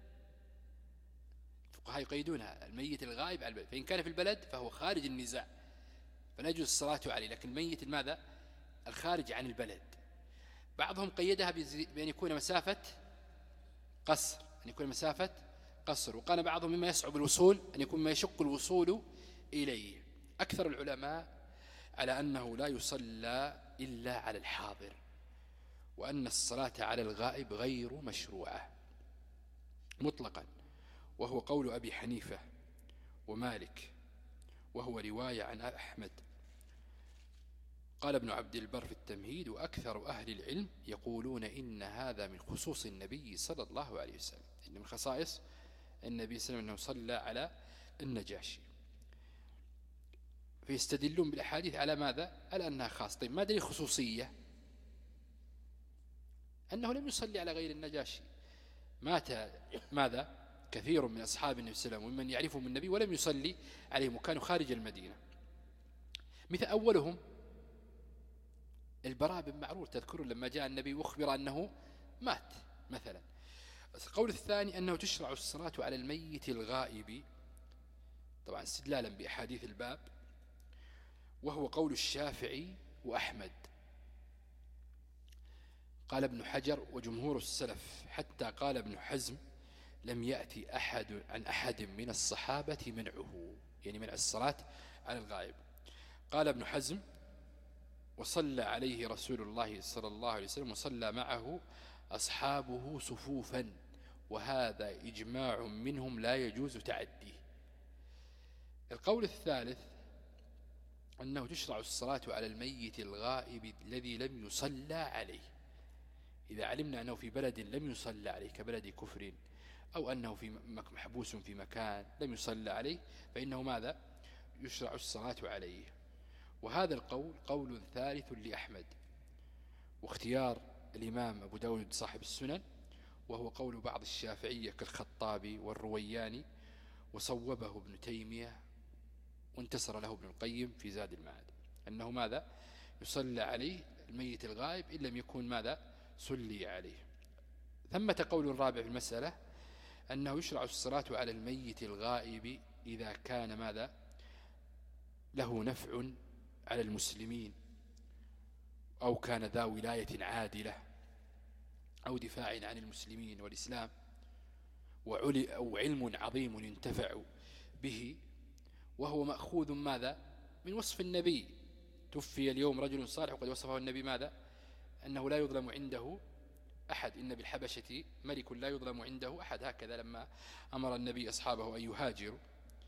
الفقهاء يقيدونها الميت الغائب عن البلد، فإن كان في البلد فهو خارج النزاع فلا يجوز الصلاة عليه. لكن الميت ماذا؟ الخارج عن البلد. بعضهم قيدها بأن يكون مسافة قصر، أن يكون مسافة قصر، وقال بعضهم مما يصعب الوصول أن يكون ما يشق الوصول إليه. أكثر العلماء على أنه لا يصلى إلا على الحاضر، وأن الصلاة على الغائب غير مشروعة مطلقا، وهو قول أبي حنيفة ومالك، وهو رواية عن أحمد. قال ابن عبد البر في التمهيد: وأكثر أهل العلم يقولون إن هذا من خصوص النبي صلى الله عليه وسلم، إن من خصائص النبي صلى الله عليه وسلم أنه صلى على النجاشي، فيستدلون بالأحاديث على ماذا؟ على أنها خاص. طيب ما دليل خصوصية؟ أنه لم يصلي على غير النجاشي. مات ماذا؟ كثير من أصحاب النبي صلى الله عليه وسلم ومن يعرفهم النبي ولم يصلي عليهم وكانوا خارج المدينة. مثل أولهم البراء بن معرور، تذكرون لما جاء النبي وأخبر أنه مات مثلا. القول الثاني أنه تشرع الصلاة على الميت الغائب، طبعا استدلالا بأحاديث الباب، وهو قول الشافعي وأحمد. قال ابن حجر وجمهور السلف، حتى قال ابن حزم: لم يأتي أحد عن أحد من الصحابة منعه، يعني منع الصلاة على الغائب. قال ابن حزم: وصلى عليه رسول الله صلى الله عليه وسلم وصلى معه أصحابه صفوفا، وهذا إجماع منهم لا يجوز تعديه. القول الثالث أنه تشرع الصلاة على الميت الغائب الذي لم يصلى عليه، إذا علمنا أنه في بلد لم يصلى عليه كبلد كفر، أو أنه في محبوس في مكان لم يصلى عليه، فإنه ماذا؟ يشرع الصلاة عليه. وهذا القول قول ثالث لأحمد، واختيار الإمام أبو داود صاحب السنن، وهو قول بعض الشافعية كالخطابي والروياني، وصوبه ابن تيمية وانتصر له ابن القيم في زاد المعاد، أنه ماذا؟ يصلى عليه الميت الغائب إن لم يكن ماذا؟ صلي عليه. ثمة قول رابع في المسألة، أنه يشرع الصلاة على الميت الغائب إذا كان ماذا؟ له نفع على المسلمين، أو كان ذا ولاية عادلة، أو دفاع عن المسلمين والإسلام، أو علم عظيم ينتفع به، وهو مأخوذ ماذا؟ من وصف النبي. توفي اليوم رجل صالح وقد وصفه النبي ماذا؟ أنه لا يظلم عنده أحد، إن بالحبشة ملك لا يظلم عنده أحد، هكذا لما أمر النبي أصحابه أن يهاجروا.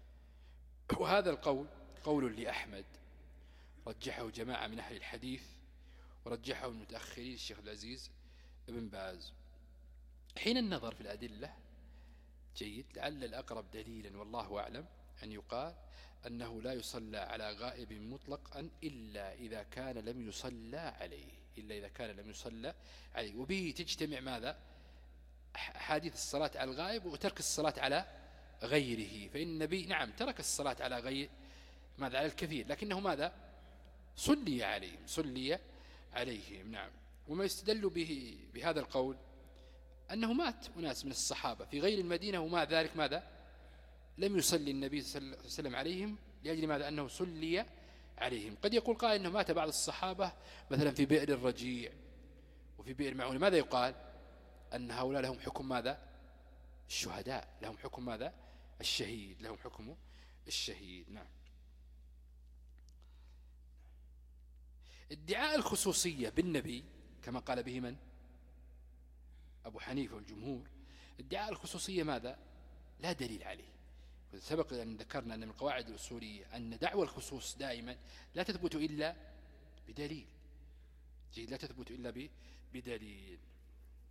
وهذا القول قول لأحمد، رجحه جماعة من أهل الحديث، ورجحه المتأخرين الشيخ العزيز ابن باز. حين النظر في الأدلة جيد، لعل الأقرب دليلا والله أعلم أن يقال أنه لا يصلى على غائب مطلقا إلا إذا كان لم يصلى عليه، إلا إذا كان لم يصلى عليه. وبه تجتمع ماذا؟ حديث الصلاة على الغائب وترك الصلاة على غيره. فإن النبي نعم ترك الصلاة على غير ماذا؟ على الكثير، لكنه ماذا؟ صلي عليهم، صلي عليهم. نعم. وما يستدل به بهذا القول أنه مات أناس من الصحابة في غير المدينة، وما ذلك ماذا؟ لم يصلي النبي صلى الله عليه وسلم عليهم، لأجل ماذا؟ أنه صلي عليهم. قد يقول قائل أنه مات بعض الصحابة مثلا في بئر الرجيع وفي بئر معونة، ماذا يقال؟ أن هؤلاء لهم حكم ماذا؟ الشهداء، لهم حكم ماذا؟ الشهيد، لهم حكم الشهيد. نعم. ادعاء الخصوصية بالنبي كما قال به من؟ أبو حنيفة والجمهور. ادعاء الخصوصية ماذا؟ لا دليل عليه. سبق أن ذكرنا أن من القواعد الأصولية أن دعوى الخصوص دائما لا تثبت إلا بدليل، جيد، لا تثبت إلا بدليل.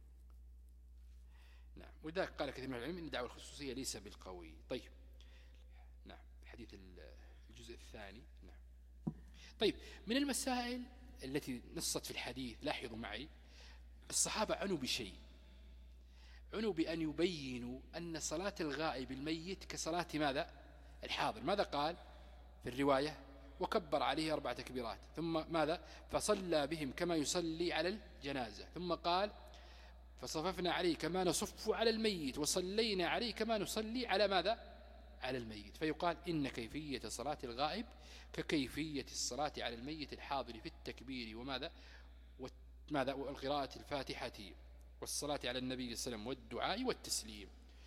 نعم. وذلك قال كثير من العلم إن دعوى الخصوصية ليس بالقوي. طيب نعم. حديث الجزء الثاني. نعم. طيب من المسائل التي نصت في الحديث، لاحظوا معي، الصحابة عنوا بشيء، عنوا بأن يبينوا أن صلاة الغائب الميت كصلاة ماذا؟ الحاضر. ماذا قال في الرواية؟ وكبر عليه أربع تكبيرات، ثم ماذا؟ فصلى بهم كما يصلي على الجنازة، ثم قال فصففنا عليه كما نصف على الميت وصلينا عليه كما نصلي على ماذا؟ على الميت. فيقال إن كيفية صلاة الغائب ككيفية الصلاة على الميت الحاضر في التكبير وماذا؟ وماذا؟ والقراءة الفاتحة والصلاة على النبي صلى الله عليه وسلم والدعاء والتسليم.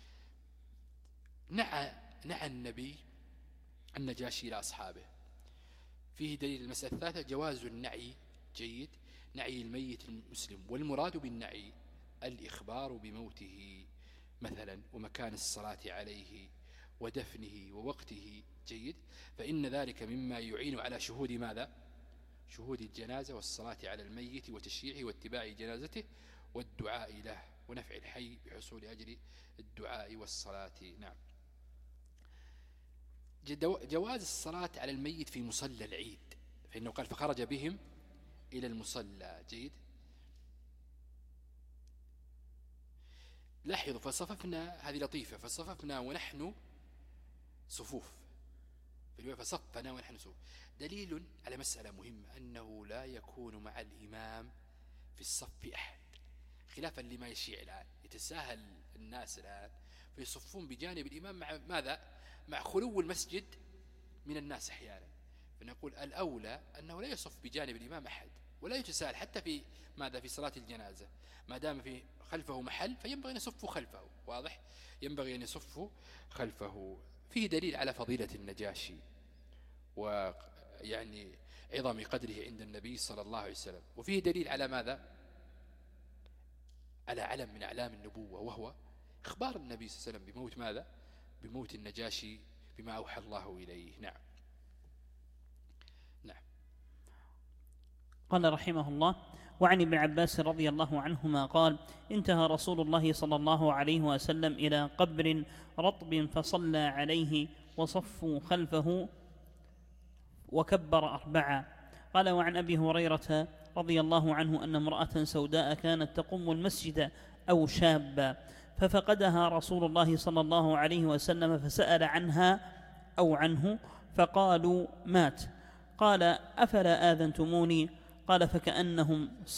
نعى نعى النبي النجاشي إلى أصحابه. فيه دليل المسألة الثالثة جواز النعي، جيد، نعي الميت المسلم، والمراد بالنعي الإخبار بموته مثلا ومكان الصلاة عليه ودفنه ووقته، جيد، فإن ذلك مما يعين على شهود ماذا؟ شهود الجنازة والصلاة على الميت وتشييعه واتباع جنازته والدعاء له ونفع الحي بحصول أجر الدعاء والصلاة. نعم. جواز الصلاة على الميت في مصلى العيد، فإنه قال فخرج بهم إلى المصلى، جيد. لاحظوا فصففنا، هذه لطيفة، فصففنا ونحن صفوف، فصفنا ونحن صفوف، دليل على مسألة مهمة، أنه لا يكون مع الإمام في الصف أحد، خلافا لما يشيع الآن، يتساهل الناس الآن فيصفون بجانب الإمام مع ماذا؟ مع خلو المسجد من الناس أحيانا. فنقول الأولى أنه لا يصف بجانب الإمام أحد، ولا يتساهل حتى في ماذا؟ في صلاة الجنازة، ما دام في خلفه محل فينبغي أن يصفوا خلفه، واضح؟ ينبغي أن يصفوا خلفه. فيه دليل على فضيلة النجاشي ويعني عظم قدره عند النبي صلى الله عليه وسلم، وفيه دليل على ماذا؟ على علم من أعلام النبوة، وهو إخبار النبي صلى الله عليه وسلم بموت ماذا؟ بموت النجاشي بما أوحى الله إليه. نعم. نعم. قال رحمه الله: وعن ابن عباس رضي الله عنهما قال: انتهى رسول الله صلى الله عليه وسلم إلى قبر رطب فصلى عليه وصفوا خلفه وكبر أربعة. قال: وعن أبي هريرة رضي الله عنه أن امرأة سوداء كانت تقوم المسجد أو شابا، ففقدها رسول الله صلى الله عليه وسلم فسأل عنها أو عنه فقالوا مات. قال: أفلا آذنتموني؟ قال: فكأنهم ص...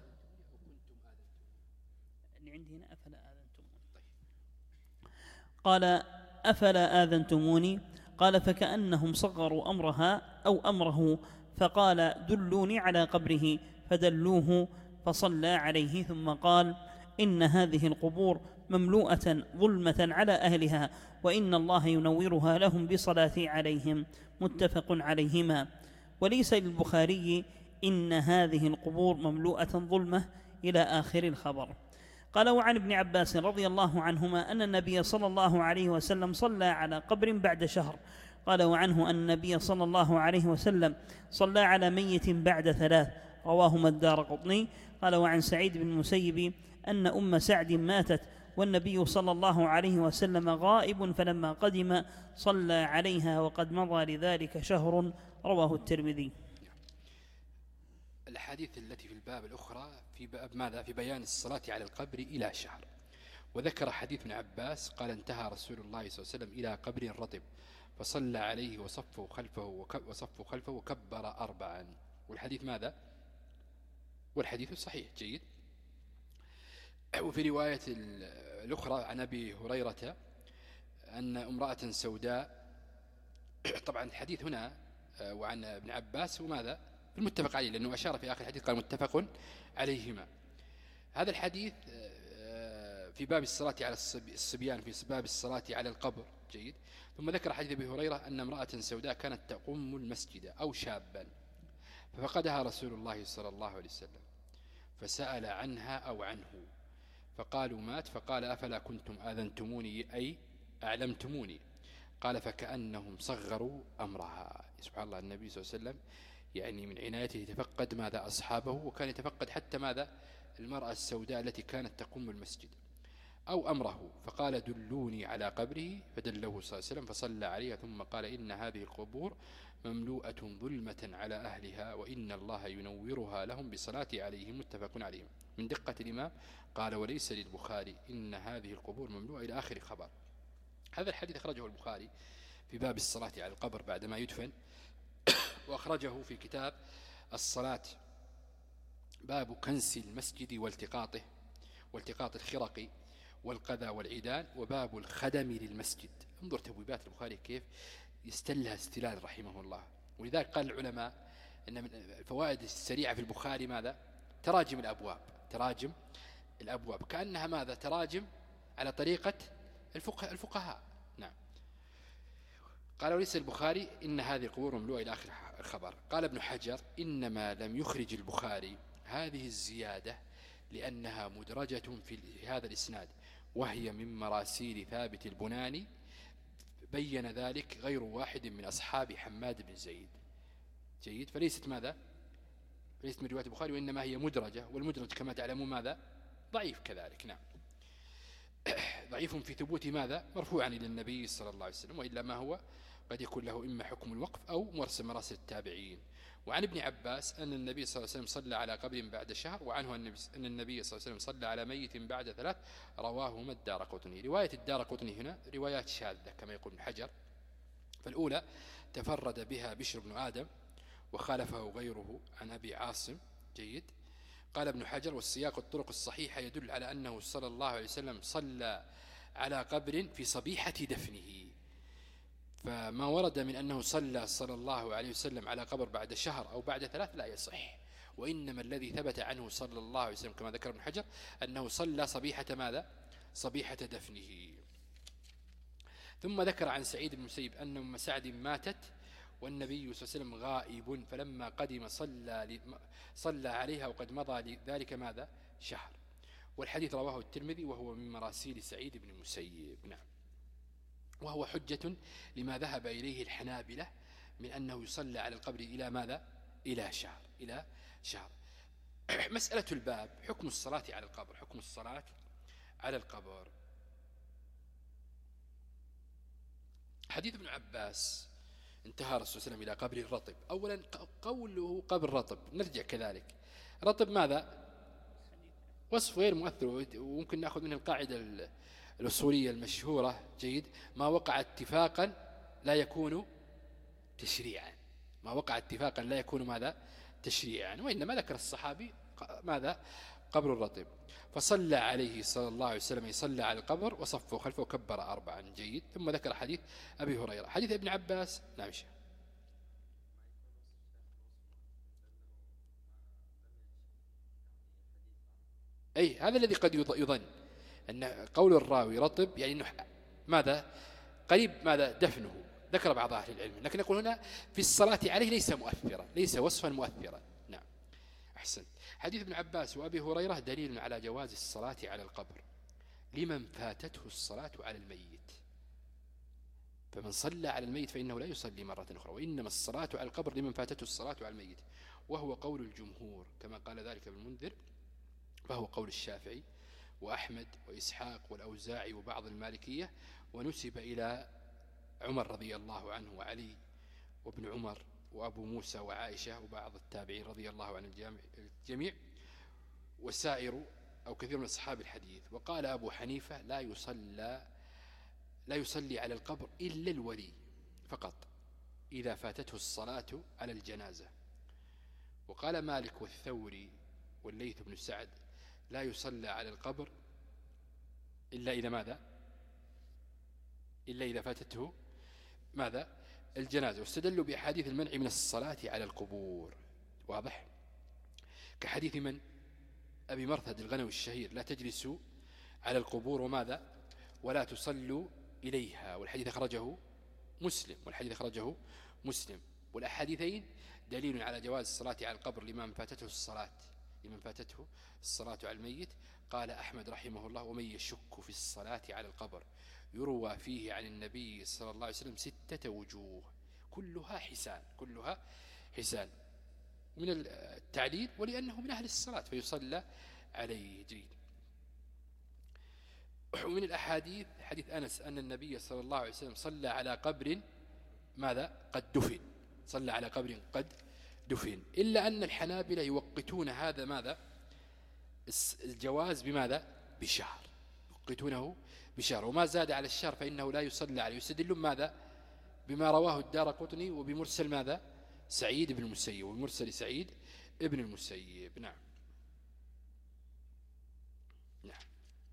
اللي عندي هنا أفلا آذنتموني. قال: أفلا آذنتموني؟ قال: فكأنهم صغروا أمرها أو أمره، فقال: دلوني على قبره، فدلوه فصلى عليه، ثم قال: إن هذه القبور مملوءة ظلمة على أهلها، وإن الله ينورها لهم بصلاة عليهم. متفق عليهما. وليس للبخاري إن هذه القبور مملوءة ظلمة إلى آخر الخبر. قال: وعن ابن عباس رضي الله عنهما أن النبي صلى الله عليه وسلم صلى على قبر بعد شهر. قال: وعنه أن النبي صلى الله عليه وسلم صلى على ميت بعد ثلاث. رواهما الدارقطني. قال: وعن سعيد بن المسيب أن أم سعد ماتت والنبي صلى الله عليه وسلم غائب، فلما قدم صلى عليها وقد مضى لذلك شهر. رواه الترمذي. الحديث التي في الباب الأخرى في باب ماذا؟ في بيان الصلاة على القبر إلى شهر. وذكر حديث ابن عباس قال: انتهى رسول الله صلى الله عليه وسلم إلى قبر رطب فصلى عليه وصفوا خلفه وصفوا خلفه وكبر أربعا. والحديث ماذا؟ والحديث صحيح، جيد. وفي رواية الأخرى عن أبي هريرة أن امرأة سوداء، طبعا الحديث هنا وعن ابن عباس وماذا؟ المتفق عليه، لأنه أشار في آخر الحديث قال متفق عليهما. هذا الحديث في باب الصلاة على الصبيان، في باب الصلاة على القبر، جيد. ثم ذكر حديث أبي هريرة أن امرأة سوداء كانت تقوم المسجد أو شابا ففقدها رسول الله صلى الله عليه وسلم فسأل عنها أو عنه فقالوا مات. فقال: أفلا كنتم آذنتموني أي أعلمتموني؟ قال: فكأنهم صغروا أمرها. سبحان الله، النبي صلى الله عليه وسلم يعني من عنايته يتفقد ماذا؟ أصحابه، وكان يتفقد حتى ماذا؟ المرأة السوداء التي كانت تقوم المسجد أو أمره، فقال دلوني على قبره، فدله صلى الله عليه وسلم فصلى عليه، ثم قال إن هذه القبور مملوءة ظلمة على أهلها، وإن الله ينورها لهم بصلاة عليهم. متفق عليهم. من دقة الإمام قال وليس للبخاري إن هذه القبور مملوءة إلى آخر خبر. هذا الحديث أخرجه البخاري في باب الصلاة على القبر بعدما يدفن، وأخرجه في كتاب الصلاة باب كنس المسجد والتقاطه والتقاط الخرق والقذى والعيدان، وباب الخدم للمسجد. انظر تبويبات البخاري كيف يستلها استلال رحمه الله. ولذلك قال العلماء أن من الفوائد السريعة في البخاري ماذا؟ تراجم الأبواب، تراجم الأبواب كأنها ماذا؟ تراجم على طريقة الفقه الفقهاء. نعم. قال وليس البخاري إن هذه القبور مملوءة إلى آخر الخبر. قال ابن حجر إنما لم يخرج البخاري هذه الزيادة لأنها مدرجة في هذا الإسناد، وهي من مراسيل ثابت البناني، بين ذلك غير واحد من أصحاب حماد بن زيد. جيد. فليست ماذا؟ ليست من رواية البخاري، وإنما هي مدرجة، والمدرج كما تعلمون ماذا؟ ضعيف كذلك. نعم. ضعيف في ثبوت ماذا؟ مرفوعا إلى النبي صلى الله عليه وسلم، وإلا ما هو قد يكون له إما حكم الوقف أو مرسل مراسل التابعين. وعن ابن عباس أن النبي صلى الله عليه وسلم صلى على قبر بعد شهر، وعنه أن النبي صلى الله عليه وسلم صلى على ميت بعد ثلاث، رواهما الدارقطني. رواية الدارقطني هنا روايات شاذة كما يقول ابن حجر. فالأولى تفرد بها بشر بن آدم وخالفه غيره عن أبي عاصم. جيد. قال ابن حجر والسياق الطرق الصحيحة يدل على أنه صلى الله عليه وسلم صلى على قبر في صبيحة دفنه، فما ورد من أنه صلى صلى الله عليه وسلم على قبر بعد شهر أو بعد ثلاث لا يصح، وإنما الذي ثبت عنه صلى الله عليه وسلم كما ذكر ابن حجر أنه صلى صبيحة ماذا؟ صبيحة دفنه. ثم ذكر عن سعيد بن المسيب أن أم سعد ماتت والنبي صلى الله عليه وسلم غائب، فلما قدم صلى, صلى عليها وقد مضى ذلك ماذا؟ شهر. والحديث رواه الترمذي وهو من مراسيل سعيد بن المسيب. نعم. وهو حجة لما ذهب إليه الحنابلة من أنه يصلى على القبر إلى ماذا؟ إلى شهر. إلى شهر. مسألة الباب حكم الصلاة على القبر. حكم الصلاة على القبر. حديث ابن عباس انتهى الرسول صلى الله عليه وسلم إلى قبر الرطب. أولا قوله قبر رطب، نرجع كذلك. رطب ماذا؟ وصف غير مؤثر، وممكن نأخذ منه القاعدة الأصولية المشهورة. جيد. ما وقع اتفاقا لا يكون تشريعا. ما وقع اتفاقا لا يكون ماذا؟ تشريعا. وإنما ذكر الصحابي ماذا؟ قبر الرطب. فصلى عليه صلى الله عليه وسلم، يصلى على القبر وصفه خلفه وكبر أربعا. جيد. ثم ذكر حديث أبي هريرة. حديث ابن عباس. نعم شيخ. أي هذا الذي قد يظن أن قول الراوي رطب يعني أنه ماذا؟ قريب ماذا؟ دفنه. ذكر بعض أهل العلم، لكن نقول هنا في الصلاة عليه ليس مؤثرا، ليس وصفا مؤثرا. نعم. أحسن. حديث ابن عباس وأبي هريرة دليل على جواز الصلاة على القبر لمن فاتته الصلاة على الميت. فمن صلى على الميت فإنه لا يصلي مرة أخرى، وإنما الصلاة على القبر لمن فاتته الصلاة على الميت، وهو قول الجمهور كما قال ذلك ابن المنذر، فهو قول الشافعي وأحمد وإسحاق والأوزاعي وبعض المالكية، ونسب إلى عمر رضي الله عنه وعلي وابن عمر وأبو موسى وعائشة وبعض التابعين رضي الله عن الجميع وسائر أو كثير من أصحاب الحديث. وقال أبو حنيفة لا يصلى لا يصلي على القبر إلا الولي فقط إذا فاتته الصلاة على الجنازة. وقال مالك والثوري والليث بن سعد لا يصلى على القبر إلا إذا ماذا؟ إلا إذا فاتته ماذا؟ الجنازة. واستدلوا بأحاديث المنع من الصلاة على القبور. واضح؟ كحديث من؟ أبي مرثد الغنوي الشهير لا تجلسوا على القبور وماذا؟ ولا تصلوا إليها. والحديث أخرجه مسلم والحديث أخرجه مسلم والأحاديثين دليل على جواز الصلاة على القبر لمن فاتته الصلاة لمن فاتته الصلاة على الميت. قال أحمد رحمه الله ومن يشك في الصلاة على القبر يروى فيه عن النبي صلى الله عليه وسلم ستة وجوه كلها حسان كلها حسان من التعليل ولأنه من أهل الصلاة فيصلى عليه. جيد. ومن الأحاديث حديث أنس أن النبي صلى الله عليه وسلم صلى على قبر ماذا قد دفن، صلى على قبر قد دفن، إلا أن الحنابلة يوقتون هذا ماذا الجواز بماذا بشهر، يوقتونه بشهر، وما زاد على الشهر فإنه لا يصلى عليه. يستدلون ماذا بما رواه الدارقطني وبمرسل ماذا سعيد بن المسيب، وبمرسل سعيد ابن المسيب. نعم نعم.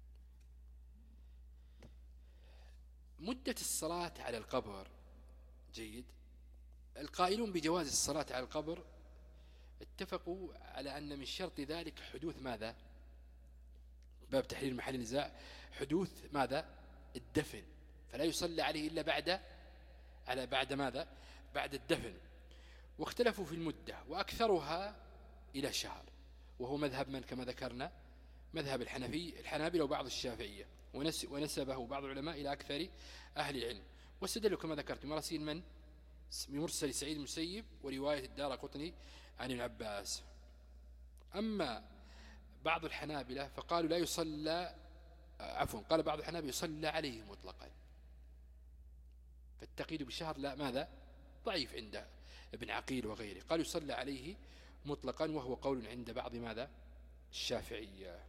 مدة الصلاة على القبر جيد. القائلون بجواز الصلاة على القبر اتفقوا على أن من شرط ذلك حدوث ماذا باب تحرير محل النزاع، حدوث ماذا الدفن، فلا يصلى عليه إلا بعد على بعد ماذا بعد الدفن. واختلفوا في المدة، وأكثرها إلى شهر، وهو مذهب من كما ذكرنا مذهب الحنفي الحنابلة وبعض الشافعية، ونسبه بعض العلماء إلى أكثر أهل العلم، واستدلوا كما ذكرت مراسيل من بمرسل سعيد المسيب ورواية الدارقطني عن ابن عباس. أما بعض الحنابلة فقالوا لا يصلى عفوا قال بعض الحنابلة يصلى عليه مطلقا، فالتقييد بشهر لا ماذا ضعيف عند ابن عقيل وغيره، قالوا يصلى عليه مطلقا، وهو قول عند بعض ماذا الشافعية.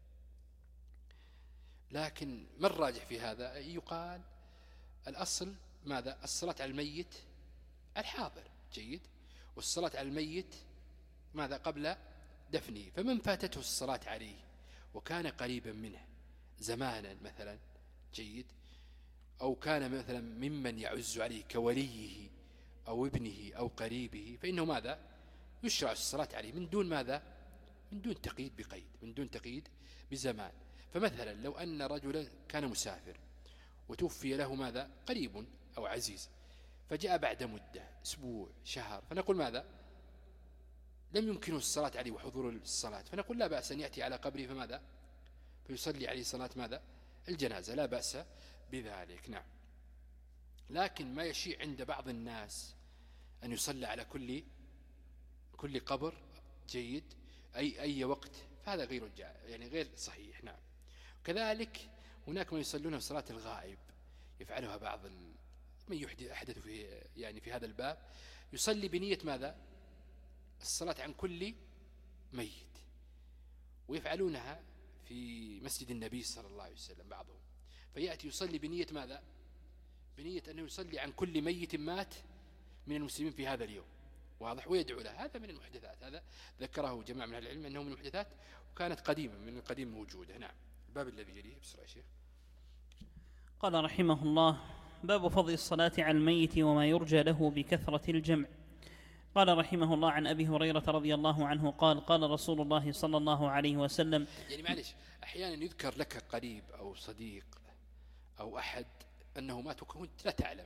لكن ما الراجح في هذا؟ يقال الأصل ماذا الصلاة على الميت الحاضر جيد، والصلاة على الميت ماذا قبل دفنه، فمن فاتته الصلاة عليه وكان قريبا منه زمانا مثلا جيد، أو كان مثلا ممن يعز عليه كوليه أو ابنه أو قريبه، فإنه ماذا يشرع الصلاة عليه من دون ماذا من دون تقييد بقيد، من دون تقييد بزمان. فمثلا لو أن رجلا كان مسافر وتوفي له ماذا قريب أو عزيز، فجاء بعد مدة أسبوع شهر، فنقول ماذا لم يمكنه الصلاة عليه وحضور الصلاة، فنقول لا بأس أن يأتي على قبره فماذا فيصلي عليه صلاة ماذا الجنازة، لا بأس بذلك. نعم. لكن ما يشيع عند بعض الناس أن يصلى على كل كل قبر جيد أي أي وقت، فهذا غير يعني غير صحيح. نعم. كذلك هناك من يصلون صلاة الغائب، يفعلها بعض من يحدث أحدث في يعني في هذا الباب، يصلي بنية ماذا الصلاة عن كل ميت، ويفعلونها في مسجد النبي صلى الله عليه وسلم بعضهم، فيأتي يصلي بنية ماذا بنية أنه يصلي عن كل ميت مات من المسلمين في هذا اليوم، واضح، ويدعو له. هذا من المحدثات، هذا ذكره جماعة من العلم أنه من المحدثات، وكانت قديما من القديم موجودة. نعم. الباب الذي يليه بسرعة شيخ. قال رحمه الله: باب فضل الصلاة على الميت وما يرجى له بكثرة الجمع. قال رحمه الله: عن أبي هريرة رضي الله عنه قال: قال رسول الله صلى الله عليه وسلم. يعني معلش أحيانا يذكر لك قريب أو صديق أو أحد أنه مات وكنت لا تعلم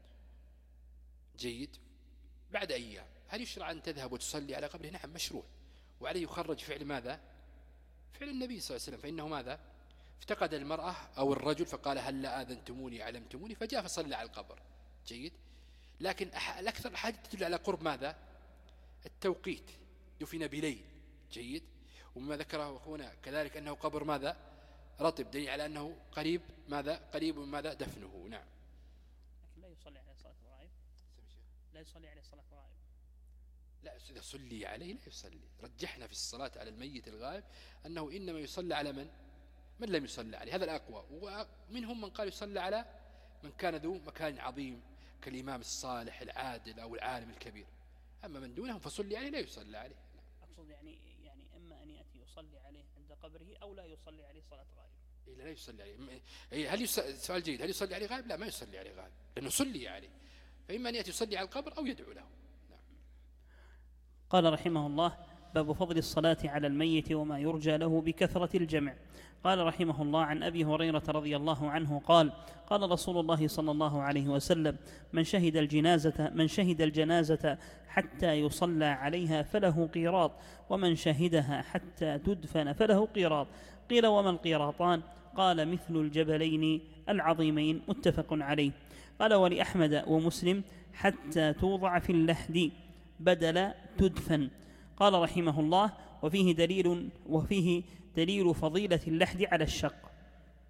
جيد، بعد أيام، هل يشرع أن تذهب وتصلي على قبره؟ نعم مشروع، وعليه يخرج فعل ماذا فعل النبي صلى الله عليه وسلم، فإنه ماذا افتقد المرأة أو الرجل فقال هل لا آذنتموني علمتموني، فجاء فصلى على القبر جيد. لكن الأكثر الحاجة تدل على قرب ماذا التوقيت، دفن بليل جيد، ومما ذكره أخونا كذلك أنه قبر ماذا رطب، دليل على أنه قريب ماذا قريب ماذا دفنه. نعم. لكن لا يصلي عليه صلاة الغائب، لا يصلي عليه صلاة الغائب، لا إذا صلي عليه لا يصلي. رجحنا في الصلاة على الميت الغائب أنه إنما يصلى على من من لم يصلى عليه، هذا الأقوى، ومنهم من قال يصلى على من كان ذو مكان عظيم كالإمام الصالح العادل أو العالم الكبير، أما من دونهم فصلي عليه لا يصلى عليه. أقصد يعني يعني إما أن يأتي يصلي عليه عند قبره أو لا يصلي عليه صلاة غائب. إيه لا يصلي عليه. هل يص... سؤال جيد، هل يصلي عليه غائب؟ لا ما يصلي عليه غائب لأنه صلي عليه، فإما أن يأتي يصلي على القبر أو يدعو له. نعم. قال رحمه الله: باب فضل الصلاة على الميت وما يرجى له بكثرة الجمع. قال رحمه الله: عن أبي هريرة رضي الله عنه قال: قال رسول الله صلى الله عليه وسلم: من شهد الجنازة من شهد الجنازة حتى يصلى عليها فله قيراط، ومن شهدها حتى تدفن فله قيراط. قيل: وما القيراطان؟ قال: مثل الجبلين العظيمين. متفق عليه. قال: ولأحمد ومسلم: حتى توضع في اللحد بدل تدفن. قال رحمه الله: وفيه دليل وفيه دليل فضيلة اللحد على الشق.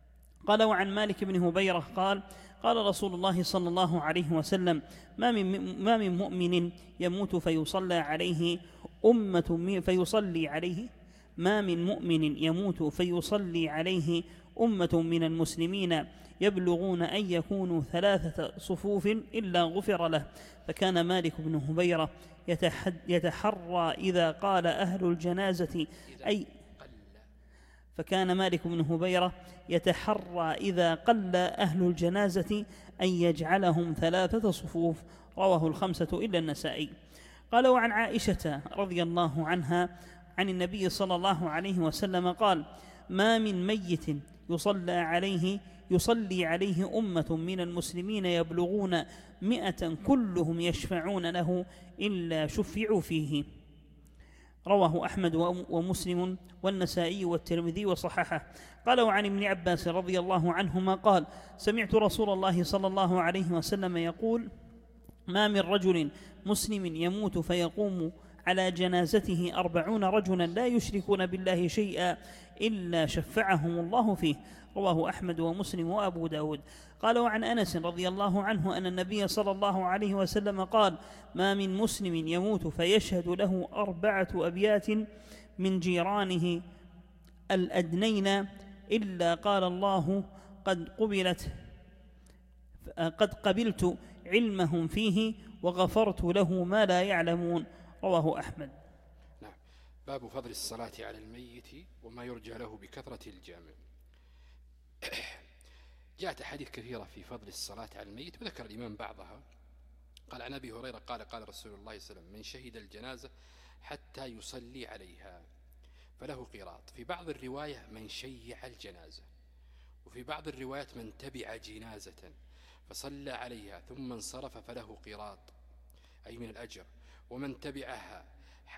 قال وعن مالك بن هبيرة قال قال رسول الله صلى الله عليه وسلم ما من, ما من مؤمن يموت فيصلى عليه أمة فيصلي عليه ما من مؤمن يموت فيصلي عليه أمة من المسلمين يبلغون أن يكونوا ثلاثة صفوف إلا غفر له. فكان مالك بن هبيرة يتحرى إذا قال أهل الجنازة أي فكان مالك بن هبيرة يتحرى إذا قل أهل الجنازة أن يجعلهم ثلاثة صفوف. رواه الخمسة إلا النسائي. قال وعن عائشة رضي الله عنها عن النبي صلى الله عليه وسلم قال ما من ميت يصلى عليه يصلي عليه أمة من المسلمين يبلغون مئة كلهم يشفعون له إلا شفعوا فيه. رواه أحمد ومسلم والنسائي والترمذي وصححه. قال وعن ابن عباس رضي الله عنهما قال سمعت رسول الله صلى الله عليه وسلم يقول ما من رجل مسلم يموت فيقوم على جنازته أربعون رجلا لا يشركون بالله شيئا إلا شفعهم الله فيه. رواه أحمد ومسلم وأبو داود. قال وعن أنس رضي الله عنه أن النبي صلى الله عليه وسلم قال ما من مسلم يموت فيشهد له أربعة أبيات من جيرانه الأدنين إلا قال الله قد قبلت قد قبلت علمهم فيه وغفرت له ما لا يعلمون. رواه أحمد. نعم. باب فضل الصلاة على الميت وما يرجى له بكثرة الجامع. جاءت أحاديث كثيرة في فضل الصلاة على الميت وذكر الإمام بعضها. قال عن أبي هريرة قال قال رسول الله صلى الله عليه وسلم من شهد الجنازة حتى يصلي عليها فله قيراط. في بعض الرواية من شيع الجنازة، وفي بعض الروايات من تبع جنازة فصلى عليها ثم انصرف فله قيراط أي من الأجر، ومن تبعها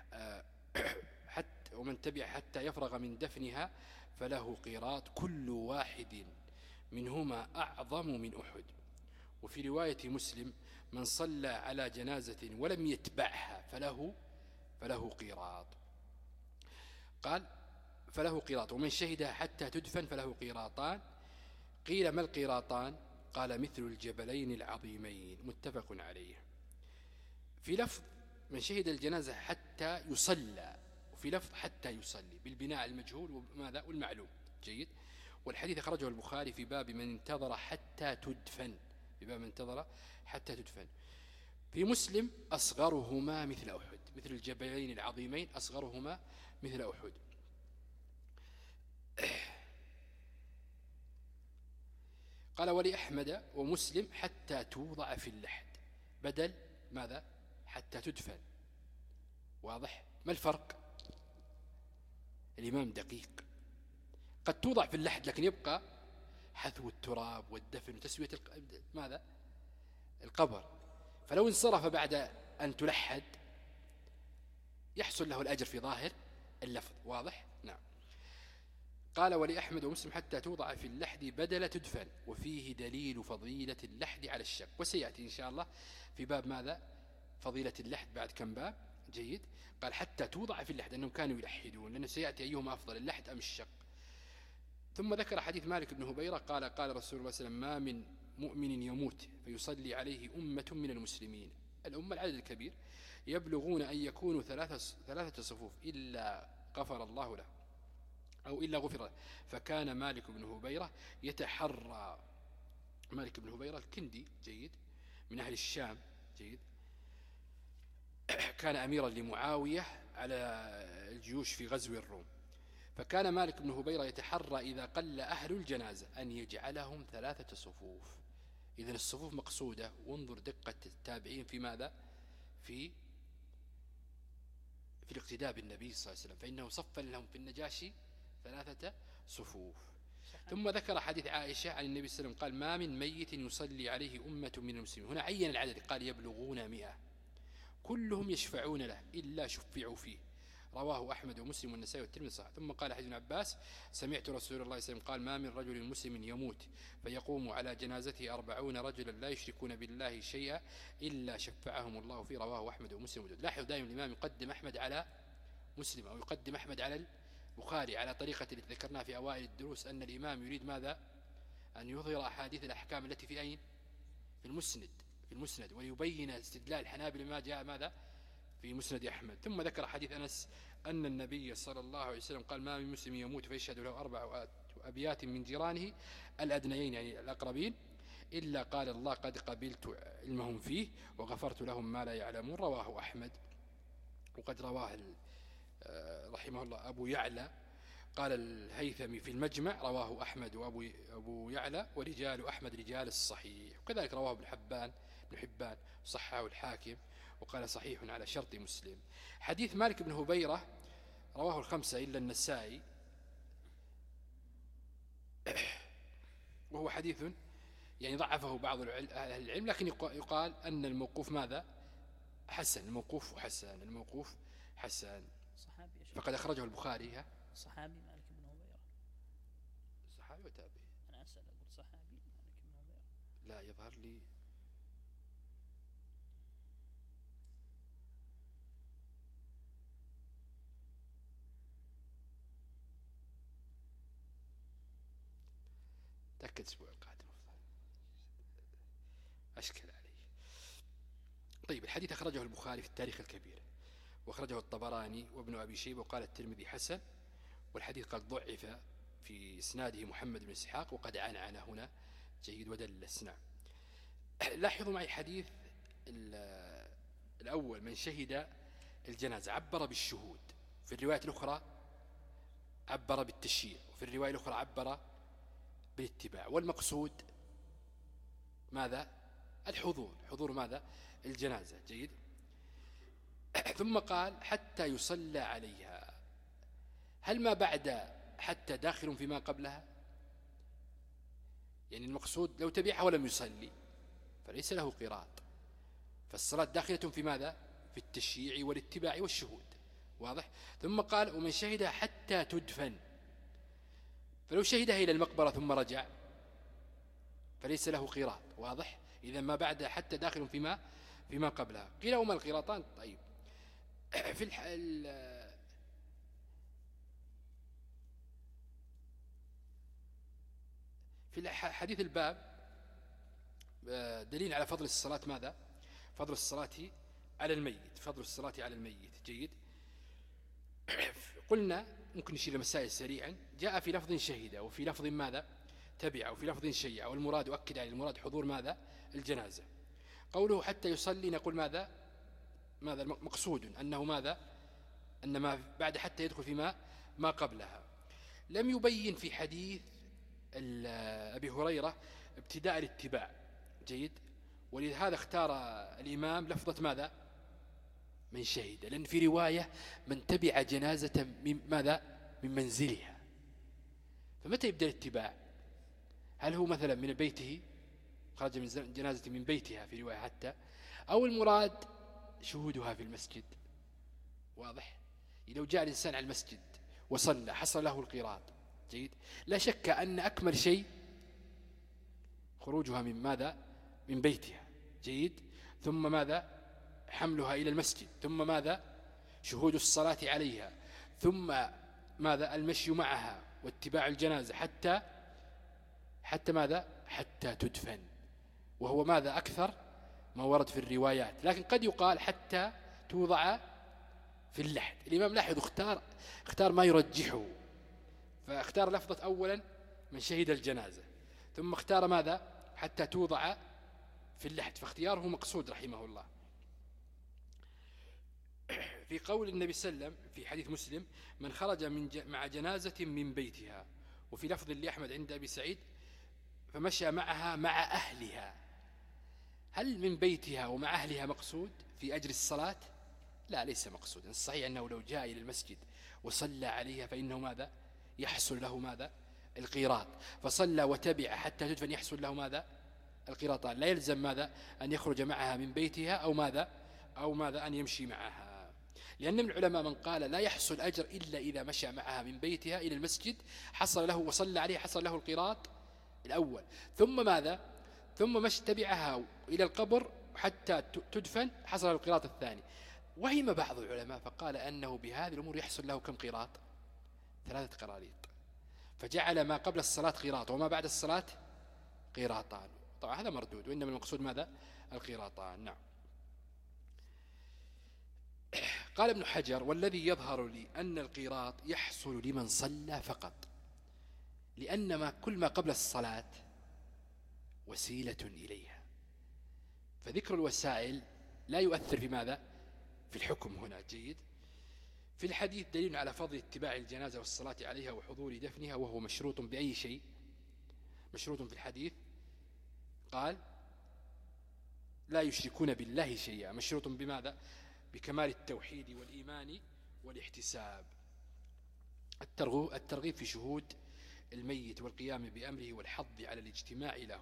حتى ومن تبع حتى يفرغ من دفنها فله قيراط كل واحد منهما أعظم من أحد. وفي رواية مسلم من صلى على جنازة ولم يتبعها فله فله قيراط. قال فله قيراط ومن شهدها حتى تدفن فله قيراطان. قيل ما القيراطان؟ قال مثل الجبلين العظيمين. متفق عليه. في لفظ من شهد الجنازة حتى يصلى، وفي لفظ حتى يصلي بالبناء المجهول وماذا والمعلوم. جيد. والحديث أخرجه البخاري في باب من انتظر حتى تدفن، في باب من انتظر حتى تدفن. في مسلم أصغرهما مثل أحد، مثل الجبلين العظيمين أصغرهما مثل أحد. قال ولأحمد ومسلم حتى توضع في اللحد بدل ماذا؟ حتى تدفن. واضح؟ ما الفرق؟ الإمام دقيق. قد توضع في اللحد لكن يبقى حثو التراب والدفن وتسوية ماذا؟ القبر. فلو انصرف بعد أن تلحد يحصل له الأجر في ظاهر اللفظ. واضح؟ نعم. قال ولأحمد ومسلم حتى توضع في اللحد بدل تدفن، وفيه دليل فضيلة اللحد على الشك، وسيأتي إن شاء الله في باب ماذا؟ فضيلة اللحد بعد كم باب. جيد. قال حتى توضع في اللحد أنهم كانوا يلحدون، لأنه سيأتي أيهما أفضل اللحد أم الشق. ثم ذكر حديث مالك بن هبيرة قال قال رسول الله صلى الله عليه وسلم ما من مؤمن يموت فيصلي عليه أمة من المسلمين، الأمة العدد الكبير، يبلغون أن يكونوا ثلاثة, ثلاثة صفوف إلا غفر الله له أو إلا غفر له. فكان مالك بن هبيرة يتحرى، مالك بن هبيرة الكندي، جيد، من أهل الشام، جيد، كان أميرا لمعاوية على الجيوش في غزو الروم. فكان مالك بن هبيرة يتحرى إذا قل أهل الجنازة أن يجعلهم ثلاثة صفوف. إذن الصفوف مقصودة، وانظر دقة التابعين في ماذا؟ في في الاقتداء بالنبي صلى الله عليه وسلم، فإنه صف لهم في النجاشي ثلاثة صفوف. ثم ذكر حديث عائشة عن النبي صلى الله عليه وسلم قال ما من ميت يصلي عليه أمة من المسلمين. هنا عين العدد قال يبلغون مئة كلهم يشفعون له إلا شفعوا فيه. رواه أحمد ومسلم والنسائي والترمذي صحيح. ثم قال حديث ابن عباس سمعت رسول الله صلى الله عليه وسلم قال ما من رجل مسلم يموت فيقوم على جنازته أربعون رجلا لا يشركون بالله شيئا إلا شفعهم الله فيه. رواه أحمد ومسلم ودود. لاحظ دائما الإمام يقدم أحمد على مسلم أو يقدم أحمد على البخاري على طريقة اللي ذكرناها في أوائل الدروس، أن الإمام يريد ماذا؟ أن يظهر أحاديث الأحكام التي في أين؟ في المسند في المسند وليبين استدلال الحنابلة ما جاء ماذا؟ في مسند أحمد. ثم ذكر حديث أنس أن النبي صلى الله عليه وسلم قال: ما من مسلم يموت فيشهد له أربع أبيات من جيرانه الأدنيين يعني الأقربين إلا قال الله قد قبلت علمهم فيه وغفرت لهم ما لا يعلمون. رواه أحمد. وقد رواه رحمه الله أبو يعلى، قال الهيثمي في المجمع: رواه أحمد وأبو أبو يعلى ورجال أحمد رجال الصحيح. وكذلك رواه ابن حبان ابن حبان صححه الحاكم وقال صحيح على شرط مسلم. حديث مالك بن هبيرة رواه الخمسة إلا النسائي، وهو حديث يعني ضعفه بعض أهل العلم، لكن يقال أن الموقوف ماذا؟ حسن. الموقوف حسن الموقوف حسن فقد أخرجه البخاري. صحابي مالك بن هبيرة صحابي وتابعي؟ أنا أسأل أقول صحابي مالك بن هبيرة. لا يظهر لي تأكد أسبوع القادم أشكل عليه. طيب الحديث أخرجه البخاري في التاريخ الكبير وأخرجه الطبراني وابن أبي شيبة وقال الترمذي حسن، والحديث قد ضعف في إسناده محمد بن إسحاق وقد عنعن هنا جيد ودلس. نعم. لاحظوا معي حديث الأول: من شهد الجنازة عبر بالشهود، في الرواية الأخرى عبر بالتشييع، وفي الرواية الأخرى عبر بالاتباع. والمقصود ماذا؟ الحضور، حضور ماذا؟ الجنازة. جيد. ثم قال: حتى يصلى عليها. هل ما بعد حتى داخل فيما قبلها؟ يعني المقصود لو تبعها ولم يصلي فليس له قراط، فالصلاة داخلة في ماذا؟ في التشييع والاتباع والشهود. واضح؟ ثم قال: ومن شهدها حتى تدفن، فلو شهدها إلى المقبرة ثم رجع فليس له قراط. واضح؟ إذا ما بعد حتى داخل فيما فيما قبلها. قيل: وما القراطان؟ طيب في الح... في حديث الباب دليل على فضل الصلاة ماذا؟ فضل الصلاة على الميت، فضل الصلاة على الميت. جيد. قلنا ممكن نشير مسائل سريعا. جاء في لفظ شهد وفي لفظ ماذا؟ تبع، وفي لفظ شيع، والمراد أؤكد على المراد حضور ماذا؟ الجنازة. قوله حتى يصلي نقول ماذا؟ ماذا مقصود؟ أنه ماذا؟ أن ما بعد حتى يدخل فيما ما قبلها. لم يبين في حديث أبي هريرة ابتداء الاتباع. جيد. ولهذا اختار الإمام لفظة ماذا؟ من شهد، لأن في رواية من تبع جنازة من ماذا؟ من منزلها. فمتى يبدأ الاتباع؟ هل هو مثلا من بيته، خرج من جنازة من بيتها في رواية حتى، أو المراد شهودها في المسجد؟ واضح؟ لو جاء الإنسان على المسجد وصلى حصل له القراط. جيد. لا شك أن أكمل شيء خروجها من ماذا؟ من بيتها. جيد. ثم ماذا؟ حملها إلى المسجد، ثم ماذا؟ شهود الصلاة عليها، ثم ماذا؟ المشي معها واتباع الجنازة حتى حتى ماذا؟ حتى تدفن، وهو ماذا؟ أكثر ما ورد في الروايات. لكن قد يقال حتى توضع في اللحد. الإمام لاحظ اختار اختار ما يرجحه، فاختار لفظة أولا من شهد الجنازة، ثم اختار ماذا؟ حتى توضع في اللحد، فاختياره مقصود رحمه الله. في قول النبي صلى الله عليه وسلم في حديث مسلم: من خرج من ج... مع جنازة من بيتها، وفي لفظ لأحمد عند أبي سعيد: فمشى معها مع أهلها. هل من بيتها ومع أهلها مقصود في أجر الصلاة؟ لا، ليس مقصودا. الصحيح أنه لو جاء إلى المسجد وصلى عليها فإنه ماذا؟ يحصل له ماذا؟ القيراط. فصلى وتبع حتى تدفن يحصل له ماذا؟ القيراطان. لا يلزم ماذا؟ أن يخرج معها من بيتها أو ماذا؟ أو ماذا؟ أن يمشي معها. لأن من العلماء من قال لا يحصل أجر إلا إذا مشى معها من بيتها إلى المسجد، حصل له وصلى عليه حصل له القيراط الأول، ثم ماذا؟ ثم مشى تبعها إلى القبر حتى تدفن حصل له القيراط الثاني. وهم بعض العلماء فقال أنه بهذه الأمور يحصل له كم قيراط؟ ثلاثة قراريط، فجعل ما قبل الصلاة قيراط وما بعد الصلاة قيراطان. طبعا هذا مردود، وإنما المقصود ماذا؟ القيراطان. نعم. قال ابن حجر: والذي يظهر لي أن القيراط يحصل لمن صلى فقط، لأن ما كل ما قبل الصلاة وسيلة إليها، فذكر الوسائل لا يؤثر في ماذا؟ في الحكم هنا. جيد. في الحديث دليل على فضل اتباع الجنازة والصلاة عليها وحضور دفنها، وهو مشروط بأي شيء؟ مشروط في الحديث قال لا يشركون بالله شيئا، مشروط بماذا؟ بكمال التوحيد والإيمان والاحتساب. الترغيب في شهود الميت والقيام بأمره والحظ على الاجتماع له.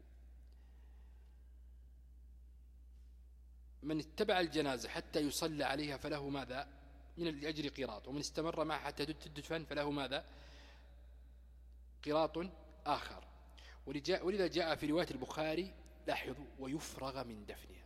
من اتبع الجنازة حتى يصلى عليها فله ماذا؟ من الأجر قيراط، ومن استمر معها حتى تدفن فله ماذا؟ قيراط آخر. ولذا جاء في رواية البخاري لاحظوا: ويفرغ من دفنها،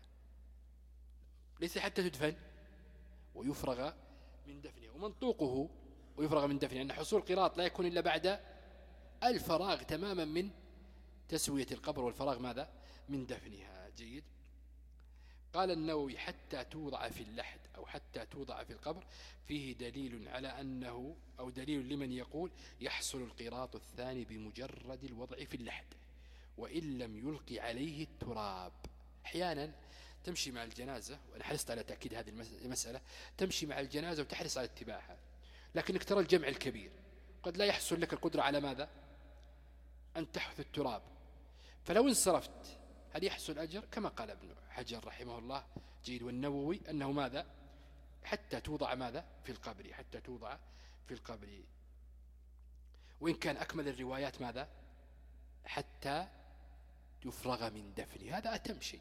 ليس حتى تدفن، ويفرغ من دفنها. ومنطوقه ويفرغ من دفنها أن حصول قيراط لا يكون إلا بعد الفراغ تماما من تسوية القبر والفراغ ماذا؟ من دفنها. جيد. قال النووي: حتى توضع في اللحد أو حتى توضع في القبر فيه دليل على أنه أو دليل لمن يقول يحصل القيراط الثاني بمجرد الوضع في اللحد وإن لم يلقي عليه التراب. أحيانا تمشي مع الجنازة، وأنا حرصت على تأكيد هذه المسألة، تمشي مع الجنازة وتحرص على اتباعها، لكنك ترى الجمع الكبير، قد لا يحصل لك القدرة على ماذا؟ أن تحث التراب، فلو انصرفت هل يحصل أجر؟ كما قال ابن حجر رحمه الله. جيد. والنووي أنه ماذا؟ حتى توضع ماذا؟ في القبر، حتى توضع في القبر. وإن كان أكمل الروايات ماذا؟ حتى يفرغ من دفن، هذا أتم شيء.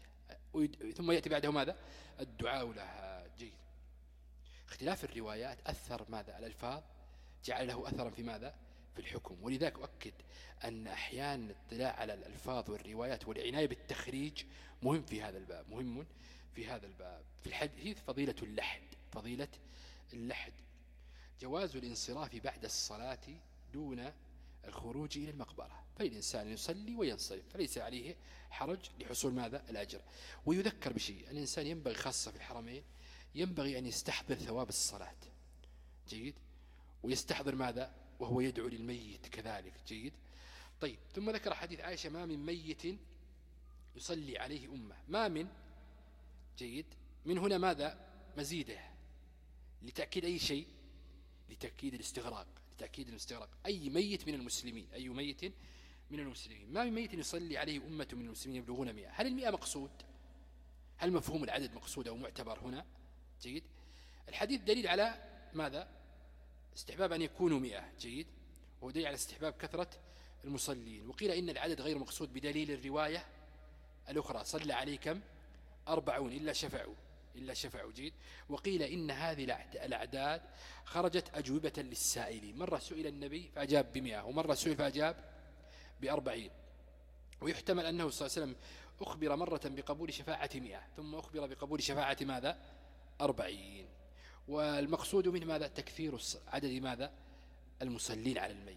ثم يأتي بعده ماذا؟ الدعاء لها. جيد. اختلاف الروايات أثر ماذا؟ الألفاظ جعل له أثرا في ماذا؟ في الحكم. ولذلك أؤكد أن أحيانا الاطلاع على الألفاظ والروايات والعناية بالتخريج مهم في هذا الباب، مهم في هذا الباب. في الحديث فضيلة اللحد، فضيلة اللحد جواز الانصراف بعد الصلاة دون الخروج إلى المقبرة، فالإنسان يصلي وينصرف فليس عليه حرج لحصول ماذا؟ الأجر. ويذكر بشيء: الإنسان ينبغي خاصة في الحرمين ينبغي أن يستحضر ثواب الصلاة. جيد. ويستحضر ماذا؟ وهو يدعو للميت كذلك. جيد. طيب. ثم ذكر حديث عائشة: ما من ميت يصلي عليه أمة، ما من. جيد. من هنا ماذا؟ مزيده لتأكيد أي شيء؟ لتأكيد الاستغراق، لتأكيد الاستغراق. أي ميت من المسلمين، أي ميت من المسلمين، ما من ميت يصلي عليه أمة من المسلمين يبلغون مئة. هل المئة مقصود؟ هل مفهوم العدد مقصود أو معتبر هنا؟ جيد. الحديث دليل على ماذا؟ استحباب أن يكونوا مئة. جيد. وهو دليل على استحباب كثرة المصلين. وقيل إن العدد غير مقصود بدليل الرواية الأخرى: صلى عليه كم؟ أربعون إلا شفعوا، إلا شفعوا. جيد. وقيل إن هذه الأعداد خرجت أجوبة للسائلين، مرة سئل النبي فأجاب بمئة، ومرة سئل فأجاب بأربعين. ويحتمل أنه صلى الله عليه وسلم أخبر مرة بقبول شفاعة مئة، ثم أخبر بقبول شفاعة ماذا؟ أربعين. والمقصود منه ماذا؟ تكثير عدد ماذا؟ المصلين على الميت.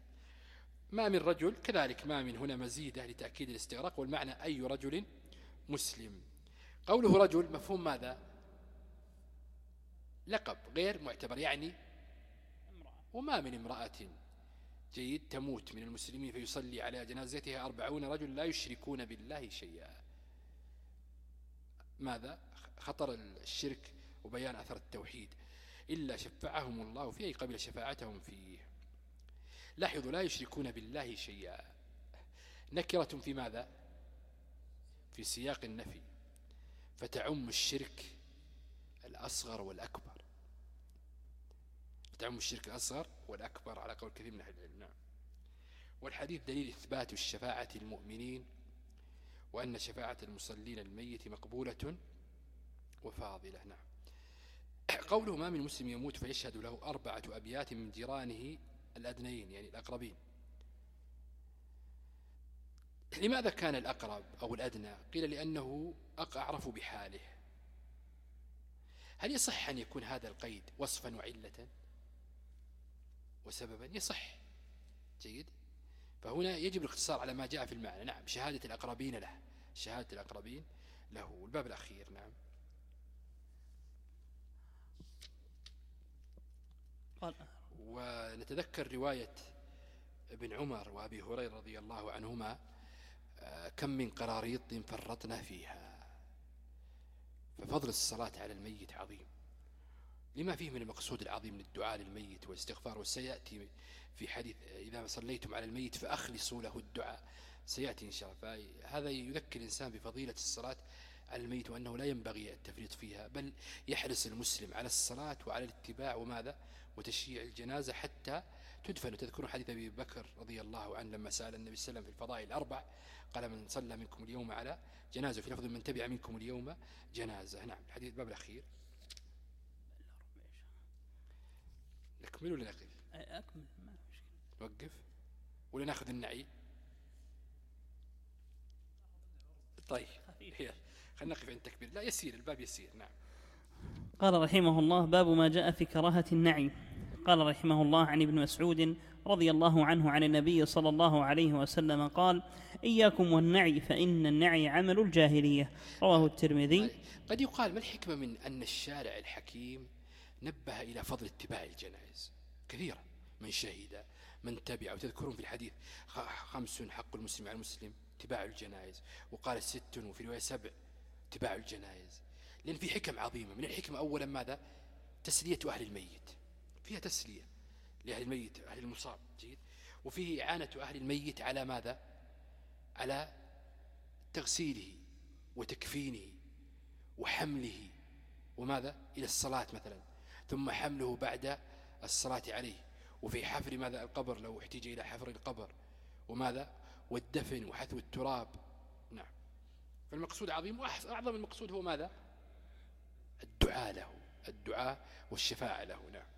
ما من رجل كذلك، ما من هنا مزيدة لتأكيد الاستغراق، والمعنى أي رجل مسلم. قوله رجل مفهوم ماذا؟ لقب غير معتبر، يعني وما من امرأة جيد تموت من المسلمين فيصلي على جنازتها أربعون رجل لا يشركون بالله شيئا. ماذا؟ خطر الشرك وبيان أثر التوحيد. إلا شفعهم الله فيه، قبل شفاعتهم فيه. لاحظوا: لا يشركون بالله شيئا نكرة في ماذا؟ في سياق النفي، فتعم الشرك الأصغر والأكبر، فتعم الشرك الأصغر والأكبر على قول كثير من أهل العلم. نعم. والحديث دليل إثبات الشفاعة للمؤمنين، وأن شفاعة المصلين الميت مقبولة وفاضلة. نعم. قوله: ما من مسلم يموت فيشهد له أربعة أبيات من جيرانه الأدنيين، يعني الأقربين. لماذا كان الأقرب أو الأدنى؟ قيل لأنه أعرف بحاله. هل يصح أن يكون هذا القيد وصفا وعلة وسببا؟ يصح. جيد. فهنا يجب الاقتصار على ما جاء في المعنى. نعم، شهادة الأقربين له، شهادة الأقربين له. والباب الأخير. نعم. ونتذكر رواية ابن عمر وأبي هريرة رضي الله عنهما: كم من قراريط فرطنا فيها. ففضل الصلاة على الميت عظيم، لما فيه من المقصود العظيم من الدعاء للميت والاستغفار. وسيأتي في حديث: إذا صليتم على الميت فأخلصوا له الدعاء، سيأتي إن شاء الله. فهذا يذكر الإنسان بفضيلة الصلاة على الميت، وأنه لا ينبغي التفريط فيها، بل يحرص المسلم على الصلاة وعلى الاتباع وماذا وتشييع الجنازة حتى تدفن. تذكرون حديث أبي بكر رضي الله عنه لما سأل النبي صلى الله عليه وسلم في الفضائل الأربع، قال: من صلى منكم اليوم على جنازة، في لفظ: من تبع منكم اليوم جنازة. نعم. الحديث الباب الأخير. نكمل ولا نقف؟ أكمل، ما مشكلة. نوقف ولا ناخذ النعي؟ طيب خلينا نقف عند التكبير. لا، يسير الباب يسير. نعم. قال رحمه الله: باب ما جاء في كراهة النعي. قال رحمه الله: عن ابن مسعود رضي الله عنه عن النبي صلى الله عليه وسلم قال: إياكم والنعي فإن النعي عمل الجاهلية. رواه الترمذي. قد يقال: ما الحكمة من أن الشارع الحكيم نبه إلى فضل اتباع الجنائز كثيرا؟ من شهد، من تبع. وتذكرون في الحديث: خمس حق المسلم على المسلم اتباع الجنائز، وقال: ست، وفي رواية سبع اتباع الجنائز. لأن في حكم عظيمة. من الحكمة أولا ماذا؟ تسلية أهل الميت، فيها تسلية لأهل الميت، أهل المصاب. جيد. وفيه إعانة أهل الميت على ماذا؟ على تغسيله وتكفينه وحمله وماذا إلى الصلاة مثلا، ثم حمله بعد الصلاة عليه. وفي حفر ماذا؟ القبر، لو احتاج إلى حفر القبر وماذا والدفن وحثو التراب. نعم. فالمقصود عظيم، وأعظم المقصود هو ماذا؟ الدعاء له، الدعاء والشفاعة له. نعم.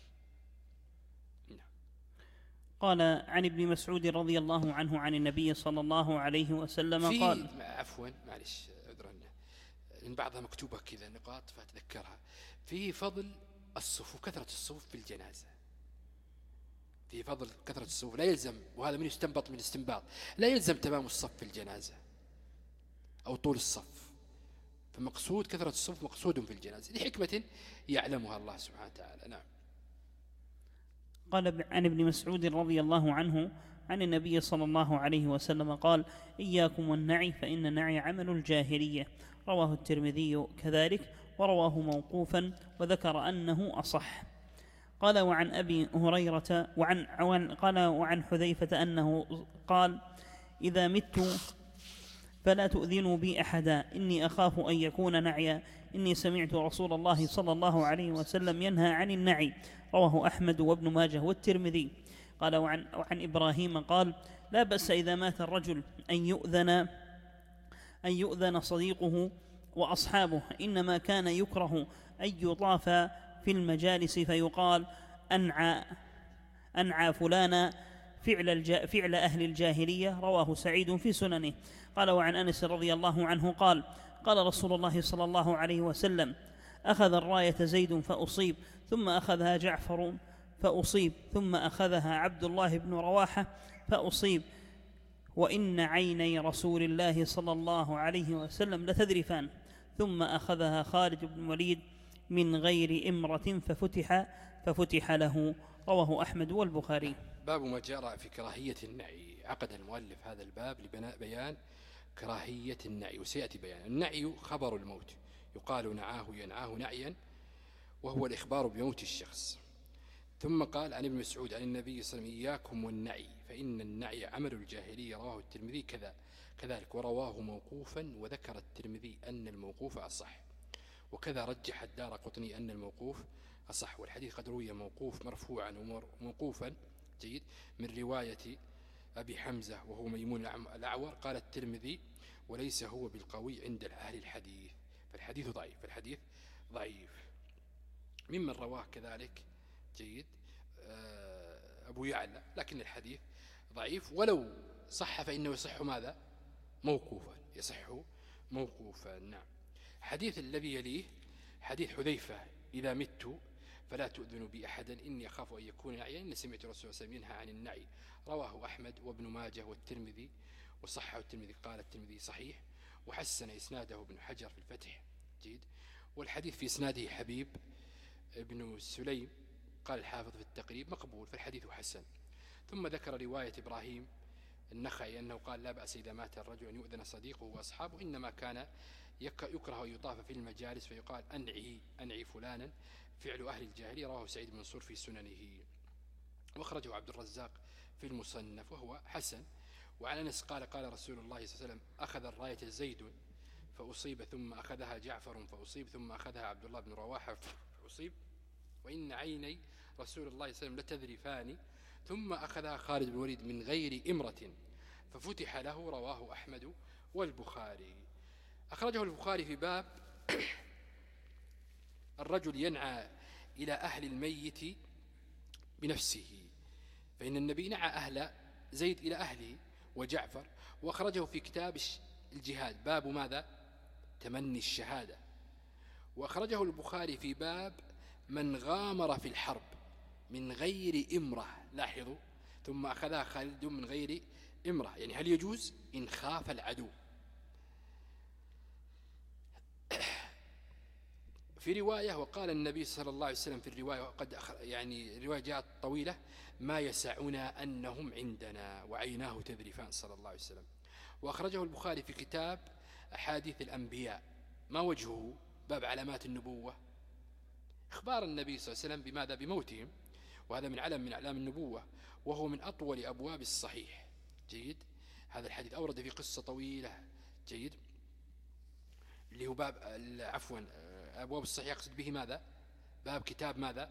نعم. قال: عن ابن مسعود رضي الله عنه عن النبي صلى الله عليه وسلم قال. عفوا معلش عذرا، لأن بعضها مكتوبة كذا نقاط فأتذكرها. في فضل الصفوف، كثرة الصفوف في الجنازة، في فضل كثرة الصفوف. لا يلزم، وهذا من يستنبط من الاستنباط، لا يلزم تمام الصف في الجنازة أو طول الصف. فمقصود كثرة الصفوف مقصود في الجنازة لحكمة يعلمها الله سبحانه وتعالى. نعم. قال: عن ابن مسعود رضي الله عنه عن النبي صلى الله عليه وسلم قال: إياكم والنعي فإن النعي عمل الجاهلية. رواه الترمذي كذلك، ورواه موقوفا وذكر أنه أصح. قال: وعن أبي هريرة وعن قال وعن حذيفة أنه قال: إذا مت فلا تؤذنوا بي أحدا، إني أخاف أن يكون نعيا، إني سمعت رسول الله صلى الله عليه وسلم ينهى عن النعي. رواه أحمد وابن ماجه والترمذي. قال: وعن, وعن إبراهيم قال: لا بأس إذا مات الرجل أن يؤذن أن يؤذن صديقه وأصحابه، إنما كان يكره أن يطاف في المجالس فيقال: أنعى أنعى فلانا فعل, الجا فعل أهل الجاهلية. رواه سعيد في سننه. قال: وعن أنس رضي الله عنه قال: قال رسول الله صلى الله عليه وسلم: أخذ الراية زيد فأصيب، ثم أخذها جعفر فأصيب، ثم أخذها عبد الله بن رواحة فأصيب، وإن عيني رسول الله صلى الله عليه وسلم لتذرفان، ثم أخذها خالد بن الوليد من غير إمرة ففتح ففتح له. رواه أحمد والبخاري. باب ما جرى في كراهية النعي. عقد المؤلف هذا الباب لبناء بيان كراهية النعي، وسيأتي بيان. النعي خبر الموت، يقال نعاه ينعاه نعيا، وهو الإخبار بموت الشخص. ثم قال: عن ابن مسعود عن النبي صلى الله عليه وسلم: إياكم والنعي فإن النعي عمل الجاهلية. رواه الترمذي كذا كذلك، ورواه موقوفا، وذكر الترمذي أن الموقوف أصح، وكذا رجح الدارقطني أن الموقوف أصح. والحديث قد روي موقوف مرفوعا وموقوفا جيد من رواية أبي حمزة وهو ميمون الأعور. قال الترمذي: وليس هو بالقوي عند أهل الحديث. فالحديث ضعيف، فالحديث ضعيف. ممن رواه كذلك جيد أبو يعلى، لكن الحديث ضعيف، ولو صح فإنه يصح ماذا؟ موقوفا، يصح موقوفا. نعم. حديث الذي يليه حديث حذيفة: إذا مت فلا تؤذنوا بي أحدا إني أخاف أن يكون نعيا إن سمعت الرسول صلى الله عليه وسلم ينهى عن النعي. رواه أحمد وابن ماجه والترمذي وصححه الترمذي، قال الترمذي صحيح، وحسن إسناده ابن حجر في الفتح. جيد. والحديث في إسناده حبيب ابن سليم، قال الحافظ في التقريب مقبول، فالحديث حسن. ثم ذكر رواية إبراهيم النخعي أنه قال لا بأس إذا مات الرجل أن يؤذن صديقه وأصحابه، إنما كان يكره أن يطاف في المجالس فيقال أنعي أنعي فلانا، فعل أهل الجاهلية. رواه سعيد بن منصور في سننه، واخرجه عبد الرزاق في المصنف وهو حسن. وعن أنس قال قال رسول الله صلى الله عليه وسلم أخذ الراية زيد فأصيب، ثم أخذها جعفر فأصيب، ثم أخذها عبد الله بن رواحة فأصيب، وإن عيني رسول الله صلى الله عليه وسلم لتذرفان، ثم أخذها خالد بن الوليد من غير إمرة ففتح له. رواه أحمد والبخاري. أخرجه البخاري في باب الرجل ينعى إلى أهل الميت بنفسه، فإن النبي نعى أهل زيد إلى أهله وجعفر. وأخرجه في كتاب الجهاد باب ماذا؟ تمني الشهادة. وأخرجه البخاري في باب من غامر في الحرب من غير إمرة، لاحظوا، ثم أخذها خالد من غير إمرة، يعني هل يجوز إن خاف العدو. في رواية وقال النبي صلى الله عليه وسلم في الرواية، وقد يعني الرواية جاءت طويلة، ما يسعنا أنهم عندنا وعيناه تذرفان صلى الله عليه وسلم. وأخرجه البخاري في كتاب أحاديث الأنبياء. ما وجهه؟ باب علامات النبوة، إخبار النبي صلى الله عليه وسلم بماذا؟ بموتهم، وهذا من علم من أعلام النبوة، وهو من أطول أبواب الصحيح. جيد. هذا الحديث أورد في قصة طويلة. جيد. اللي هو باب عفوا أبواب الصحيح يقصد به ماذا؟ باب كتاب ماذا؟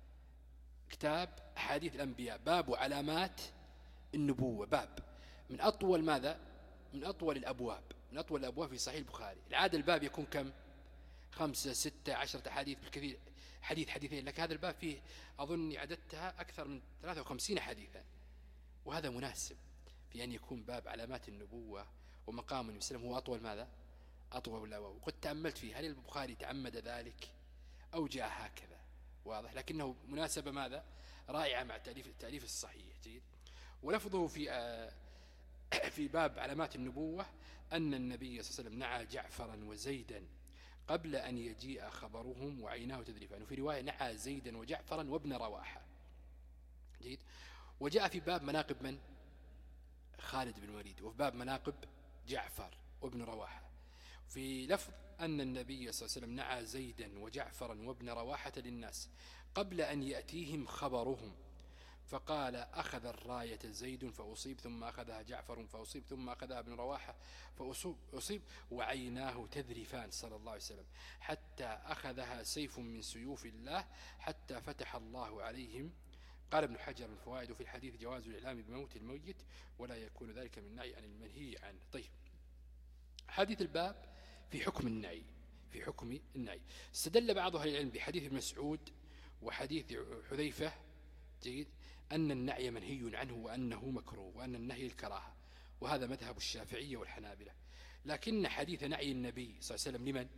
كتاب أحاديث الأنبياء، باب علامات النبوة، باب من أطول ماذا؟ من أطول الأبواب، من أطول الأبواب في صحيح البخاري. العادة الباب يكون كم؟ خمسة ستة عشرة حديث بالكثير، حديث حديثين، لكن هذا الباب فيه أظن عددتها أكثر من ثلاثة وخمسين حديثا، وهذا مناسب في أن يكون باب علامات النبوة ومقام النبي صلى الله عليه وسلم هو أطول ماذا؟ أطول الأبواب. وقد تأملت فيه هل البخاري تعمد ذلك أو جاء هكذا؟ واضح، لكنه مناسبة ماذا؟ رائعة مع تأليف التأليف الصحيح. جيد. ولفظه في آه في باب علامات النبوة أن النبي صلى الله عليه وسلم نعى جعفرا وزيدا قبل أن يجيء خبرهم وعيناه تذرفان، وفي رواية نعى زيدا وجعفرا وابن رواحة. جيد. وجاء في باب مناقب من؟ خالد بن الوليد، وفي باب مناقب جعفر وابن رواحة. في لفظ أن النبي صلى الله عليه وسلم نعى زيدا وجعفرا وابن رواحة للناس قبل أن يأتيهم خبرهم، فقال أخذ الراية زيد فأصيب، ثم أخذها جعفر فأصيب، ثم أخذها ابن رواحة فأصيب، وعيناه تذرفان صلى الله عليه وسلم، حتى أخذها سيف من سيوف الله، حتى فتح الله عليهم. قال ابن حجر الفوائد في الحديث جواز الإعلام بموت الميت ولا يكون ذلك من النعي عن المنهي عنه. طيب، حديث الباب في حكم النعي، في حكم النعي. استدل بعض أهل العلم بحديث ابن مسعود وحديث حذيفة، جيد، أن النعي منهي عنه وأنه مكروه، وأن النهي الكراهة، وهذا مذهب الشافعية والحنابلة. لكن حديث نعي النبي صلى الله عليه وسلم لمن؟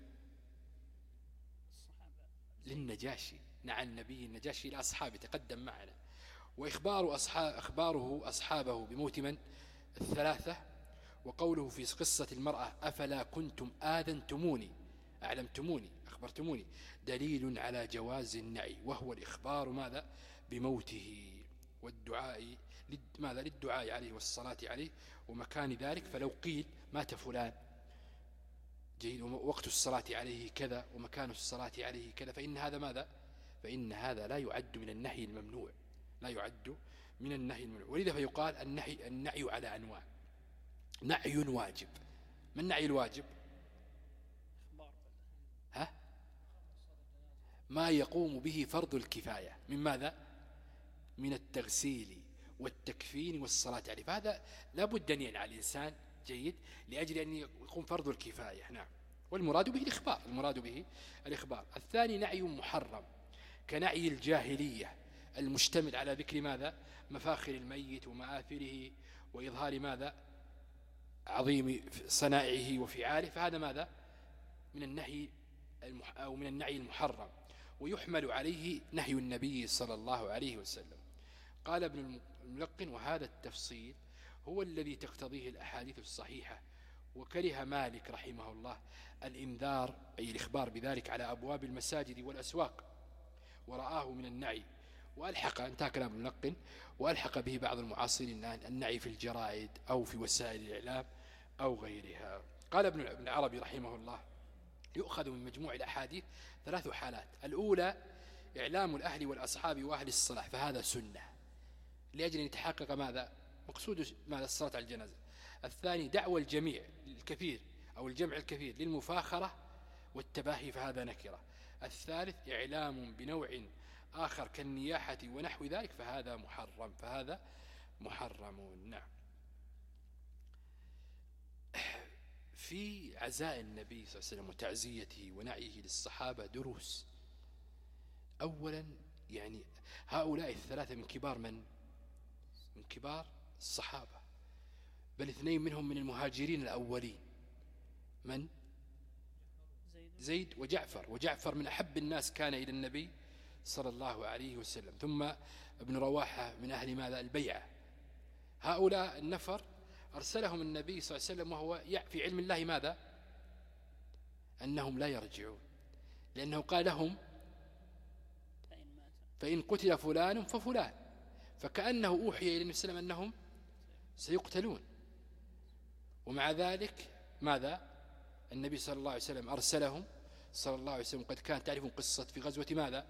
للنجاشي، نعى النبي النجاشي إلى أصحابه تقدم معنا. وإخبار أصحاب أخباره أصحابه بموت من؟ الثلاثة. وقوله في قصة المرأة أفلا كنتم آذنتموني أعلمتموني أخبرتموني، دليل على جواز النعي، وهو الإخبار ماذا؟ بموته والدعاء ماذا؟ للدعاء عليه والصلاة عليه ومكان ذلك. فلو قيل مات فلان، جيد، ووقت الصلاة عليه كذا ومكان الصلاة عليه كذا، فإن هذا ماذا؟ فإن هذا لا يعد من النهي الممنوع، لا يعد من النهي الممنوع. ولذا فيقال النهي النعي على أنواع. نعي واجب. ما النعي الواجب؟ ها؟ ما يقوم به فرض الكفاية من ماذا؟ من التغسيل والتكفين والصلاة عليه، فهذا لابد أن ينعى الإنسان، جيد، لأجل أن يقوم فرض الكفاية. نعم. والمراد به الإخبار، المراد به الإخبار. الثاني نعي محرم كنعي الجاهلية المشتمل على ذكر ماذا؟ مفاخر الميت ومآثره وإظهار ماذا؟ عظيم صنائعه وفعاله، فهذا ماذا؟ من النهي المح... أو من النعي المحرم. ويحمل عليه نهي النبي صلى الله عليه وسلم. قال ابن الملقن: وهذا التفصيل هو الذي تقتضيه الأحاديث الصحيحة، وكره مالك رحمه الله الإنذار أي الإخبار بذلك على أبواب المساجد والأسواق، ورآه من النعي، وألحق انتهى كلام الملقن، وألحق به بعض المعاصرين النعي في الجرائد أو في وسائل الإعلام أو غيرها. قال ابن عربي رحمه الله: يؤخذ من مجموع الأحاديث ثلاث حالات: الأولى إعلام الأهل والأصحاب وأهل الصلاح، فهذا سنة لأجل أن يتحقق ماذا؟ مقصود ماذا؟ الصلاة على الجنازة. الثاني دعوى الجميع الكثير أو الجمع الكثير للمفاخرة والتباهي، فهذا نكرة. الثالث إعلام بنوع آخر كالنياحة ونحو ذلك، فهذا محرم فهذا محرم. نعم. في عزاء النبي صلى الله عليه وسلم وتعزيته ونعيه للصحابة دروس. أولا يعني هؤلاء الثلاثة من كبار من؟ من كبار الصحابة، بل اثنين منهم من المهاجرين الأولين. من؟ زيد وجعفر، وجعفر من أحب الناس كان إلى النبي صلى الله عليه وسلم. ثم ابن رواحة من أهل ماذا؟ البيعة. هؤلاء النفر أرسلهم النبي صلى الله عليه وسلم وهو في علم الله ماذا؟ أنهم لا يرجعون، لأنه قال لهم: فإن قتل فلان ففلان، فكأنه أوحي إلى النبي صلى الله عليه وسلم أنهم سيقتلون. ومع ذلك ماذا؟ النبي صلى الله عليه وسلم أرسلهم صلى الله عليه وسلم. قد كانت تعرفون قصة في غزوة ماذا؟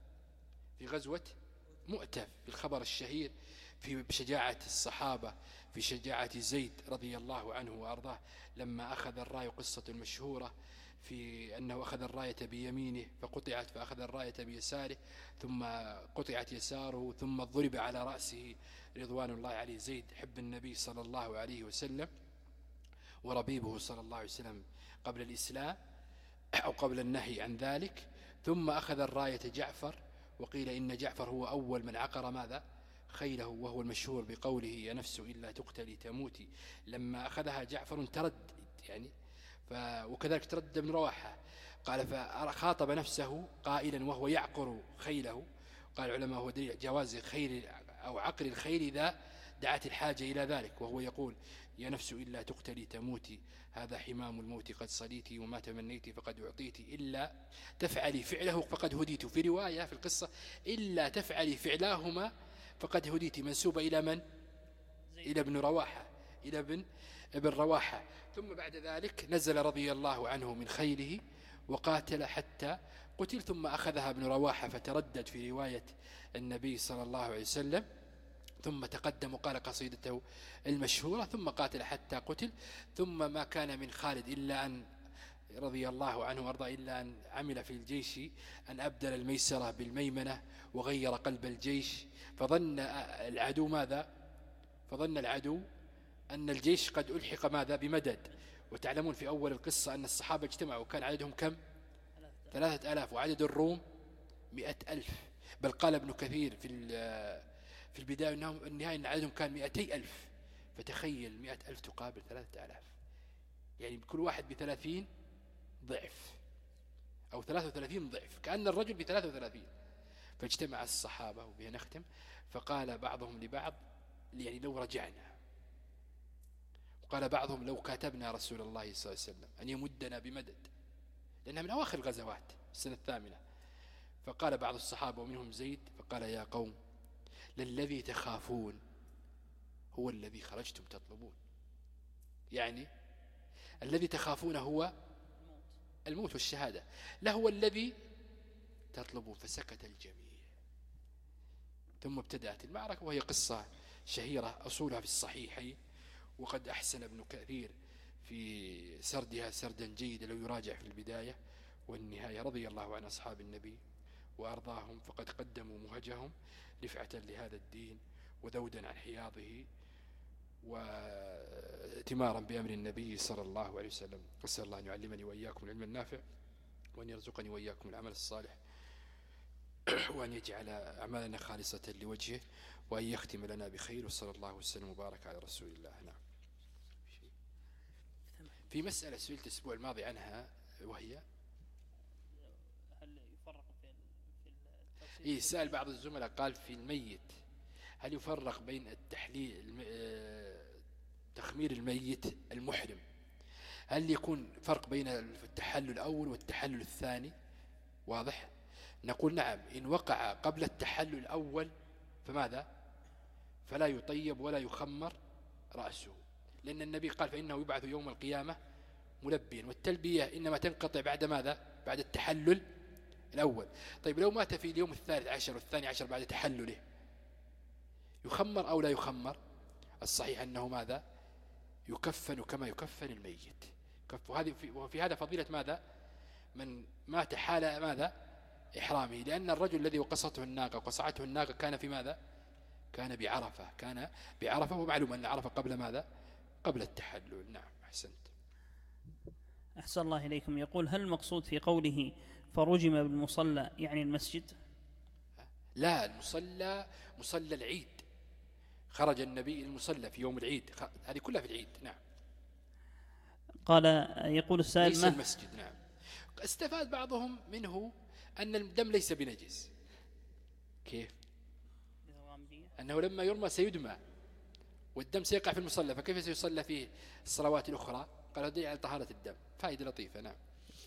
في غزوة مؤتة، في الخبر الشهير في شجاعة الصحابة، في شجاعة زيد رضي الله عنه وأرضاه لما أخذ الراية، قصة المشهورة في أنه أخذ الراية بيمينه فقطعت، فأخذ الراية بيساره ثم قطعت يساره، ثم ضرب على رأسه رضوان الله عليه. زيد حب النبي صلى الله عليه وسلم وربيبه صلى الله عليه وسلم قبل الإسلام أو قبل النهي عن ذلك. ثم أخذ الراية جعفر، وقيل إن جعفر هو أول من عقر ماذا؟ خيله، وهو المشهور بقوله: يا نفس إلا تقتلي تموتي. لما أخذها جعفر تردد يعني، ف... وكذلك تردد ابن رواحة، قال فخاطب نفسه قائلا وهو يعقر خيله. قال العلماء هو دليل جواز خير أو عقر الخيل إذا دعت الحاجة إلى ذلك، وهو يقول: يا نفس إلا تقتلي تموتي، هذا حمام الموت قد صليتي، وما تمنيتي فقد أعطيتي، إلا تفعلي فعله فقد هديت. في رواية في القصة: إلا تفعلي فعلاهما فقد هديت، منسوبة إلى من؟ إلى ابن رواحة، إلى ابن ابن رواحة. ثم بعد ذلك نزل رضي الله عنه من خيله وقاتل حتى قتل، ثم أخذها ابن رواحة فتردد في رواية النبي صلى الله عليه وسلم، ثم تقدم وقال قصيدته المشهورة، ثم قاتل حتى قتل. ثم ما كان من خالد إلا أن رضي الله عنه وارضى إلا أن عمل في الجيش أن أبدل الميسرة بالميمنة وغير قلب الجيش، فظن العدو ماذا؟ فظن العدو أن الجيش قد ألحق ماذا؟ بمدد. وتعلمون في أول القصة أن الصحابة اجتمعوا وكان عددهم كم؟ ثلاثة آلاف، وعدد الروم مئة ألف. بل قال ابن كثير في في البداية أنهم النهاية أن عددهم كان مئتي ألف. فتخيل مئة ألف تقابل ثلاثة آلاف، يعني كل واحد بثلاثين ضعف أو ثلاثة وثلاثين ضعف، كأن الرجل بثلاثة وثلاثين. فاجتمع الصحابة، وبها نختم، فقال بعضهم لبعض: يعني لو رجعنا. وقال بعضهم: لو كاتبنا رسول الله صلى الله عليه وسلم أن يمدنا بمدد، لأنها من أواخر الغزوات السنة الثامنة. فقال بعض الصحابة ومنهم زيد، فقال: يا قوم، للذي تخافون هو الذي خرجتم تطلبون. يعني الذي تخافون هو الموت والشهادة، لا هو الذي تطلبون. فسكت الجميع. ثم ابتدأت المعركة، وهي قصة شهيرة أصولها في الصحيحين، وقد أحسن ابن كثير في سردها سردا جيدا لو يراجع في البداية والنهاية. رضي الله عن أصحاب النبي وأرضاهم، فقد قدموا مهجهم رفعة لهذا الدين وذودا عن حياضه واتمارا بأمر النبي صلى الله عليه وسلم. أسأل الله أن يعلمني وإياكم العلم النافع، وأن يرزقني وإياكم العمل الصالح، وأن يجعل أعمالنا خالصة لوجهه، وأن يختم لنا بخير، وصلى الله وسلم وبارك على رسول الله. نعم. في مسألة سئلت الأسبوع الماضي عنها، وهي هل يفرق بين إيه سأل بعض الزملاء قال في الميت هل يفرق بين التحليل تخمير الميت المحرم، هل يكون فرق بين التحلل الأول والتحلل الثاني؟ واضح؟ نقول نعم، إن وقع قبل التحلل الأول فماذا؟ فلا يطيب ولا يخمر رأسه، لأن النبي قال فإنه يبعث يوم القيامة ملبيا، والتلبية إنما تنقطع بعد ماذا؟ بعد التحلل الأول. طيب لو مات في اليوم الثالث عشر والثاني عشر بعد تحلله يخمر أو لا يخمر؟ الصحيح أنه ماذا؟ يكفن كما يكفن الميت. وهذه وفي هذا فضيلة ماذا؟ من مات حال ماذا؟ إحرامه، لأن الرجل الذي وقصته الناقة وقصعته الناقة كان في ماذا؟ كان بعرفة، كان بعرفة، ومعلوم أن عرفة قبل ماذا؟ قبل التحلل. نعم أحسنت. أحسن الله إليكم. يقول هل المقصود في قوله فرجم بالمصلى يعني المسجد؟ لا، المصلى مصلى العيد، خرج النبي المصلى في يوم العيد، هذه كلها في العيد. نعم. قال يقول السائل ليس المسجد. نعم. استفاد بعضهم منه أن الدم ليس بنجس. كيف؟ أنه لما يرمى سيدمى والدم سيقع في المصلى، فكيف سيصلى فيه الصلوات الأخرى؟ قال هذه على طهارة الدم. فائدة لطيفة. نعم.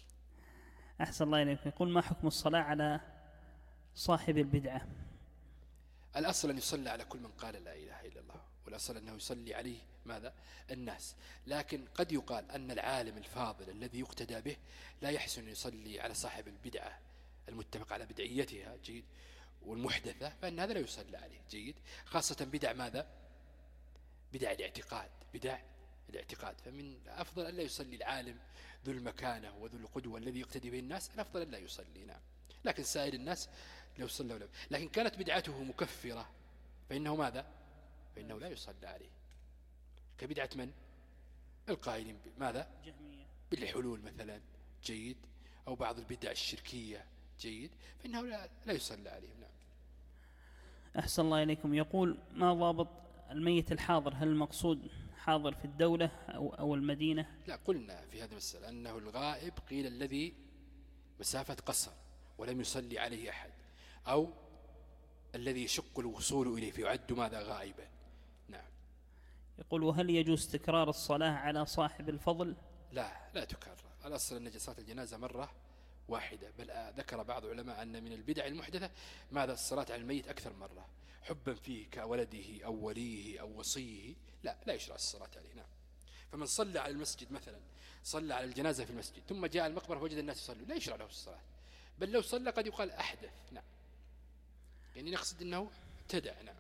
أحسن الله إليكم. يقول ما حكم الصلاة على صاحب البدعة؟ الأصل أن يصلى على كل من قال لا إله إلا الله، والأصل أنه يصلي عليه ماذا؟ الناس. لكن قد يقال أن العالم الفاضل الذي يقتدى به لا يحسن أن يصلي على صاحب البدعة المتفق على بدعيتها جيد والمحدثة، فإن هذا لا يصلى عليه جيد، خاصة بدع ماذا؟ بدع الاعتقاد، بدع الاعتقاد. فمن أفضل أن لا يصلي العالم ذو المكانة وذو القدوة الذي يقتدي به الناس، الأفضل أن لا يصلي. نعم. لكن سائر الناس لو صلوا له، لكن كانت بدعته مكفرة فإنه ماذا؟ فإنه لا يصلى عليه، كبدعة من؟ القائلين ماذا؟ بالحلول مثلا جيد، أو بعض البدع الشركية جيد، فإنه لا, لا يصلى عليهم. نعم. أحسن الله إليكم. يقول ما ضابط الميت الحاضر؟ هل المقصود حاضر في الدولة أو, أو المدينة؟ لا، قلنا في هذا المسألة أنه الغائب قيل الذي مسافة قصر ولم يصلي عليه أحد، أو الذي يشق الوصول إليه فيعد ماذا؟ غائبا. نعم. يقول وهل يجوز تكرار الصلاة على صاحب الفضل؟ لا، لا تكرر. الأصل أن صلاة الجنازة مرة واحدة، بل ذكر بعض العلماء أن من البدع المحدثة ماذا؟ الصلاة على الميت أكثر مرة، حبا فيه كولده أو وليه أو وصيه، لا لا يشرع الصلاة عليه. نعم. فمن صلى على المسجد مثلا، صلى على الجنازة في المسجد ثم جاء المقبرة فوجد الناس يصلوا، لا يشرع له الصلاة، بل لو صلى قد يقال أحدث. نعم. يعني نقصد أنه ابتدع. نعم.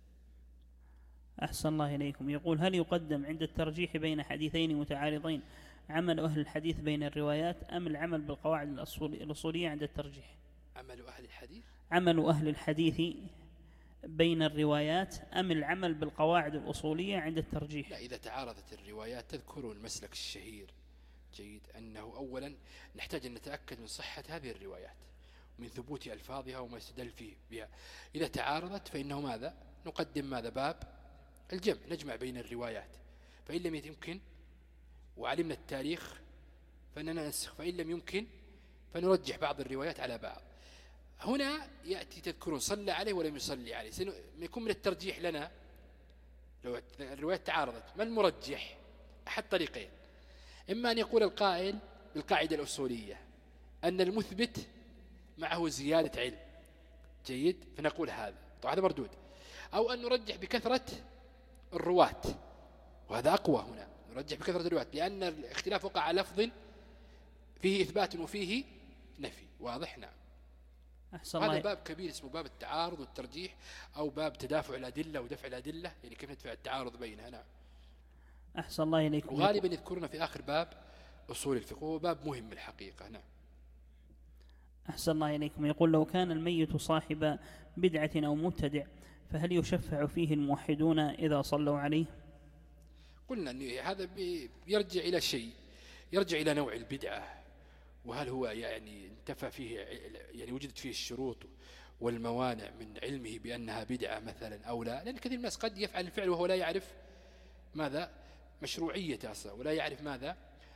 أحسن الله إليكم. يقول هل يقدم عند الترجيح بين حديثين متعارضين عمل أهل الحديث بين الروايات أم العمل بالقواعد الأصولية عند الترجيح؟ عمل أهل الحديث عمل أهل الحديث بين الروايات أم العمل بالقواعد الأصولية عند الترجيح؟ لا، إذا تعارضت الروايات تذكروا المسلك الشهير جيد، أنه أولا نحتاج أن نتأكد من صحة هذه الروايات ومن ثبوت ألفاظها وما يستدل فيه بها. إذا تعارضت فإنه ماذا؟ نقدم ماذا؟ باب الجمع، نجمع بين الروايات، فإن لم يمكن وعلمنا التاريخ فإننا ننسخ، فإن لم يمكن فنرجح بعض الروايات على بعض. هنا يأتي تذكرون صلى عليه ولم يصلي عليه، سيكون من الترجيح لنا لو الروايات تعارضت ما المرجح؟ أحد طريقين، إما أن يقول القائل بالقاعدة الأصولية أن المثبت معه زيادة علم جيد فنقول هذا، طبعا هذا مردود، أو أن نرجح بكثرة الرواة، وهذا أقوى. هنا نرجح بكثرة الرواة لأن الاختلاف وقع على لفظ فيه إثبات وفيه نفي. واضح؟ نعم. هذا باب كبير اسمه باب التعارض والترجيح، أو باب تدافع الأدلة ودفع الأدلة، يعني كيف ندفع التعارض بينها. نعم. أحسن الله إليكم. وغالبا يذكرنا في آخر باب أصول الفقه، وهو باب مهم الحقيقة. نعم. أحسن الله إليكم. يقول لو كان الميت صاحب بدعة أو مبتدع فهل يشفع فيه الموحدون إذا صلوا عليه؟ قلنا أن هذا يرجع إلى شيء، يرجع إلى نوع البدعة، وهل هو يعني انتفى فيه، يعني وجدت فيه الشروط والموانع من علمه بأنها بدعة مثلا أو لا، لأن كثير من الناس قد يفعل الفعل وهو لا يعرف ماذا؟ مشروعيته أصلا، ولا يعرف ماذا؟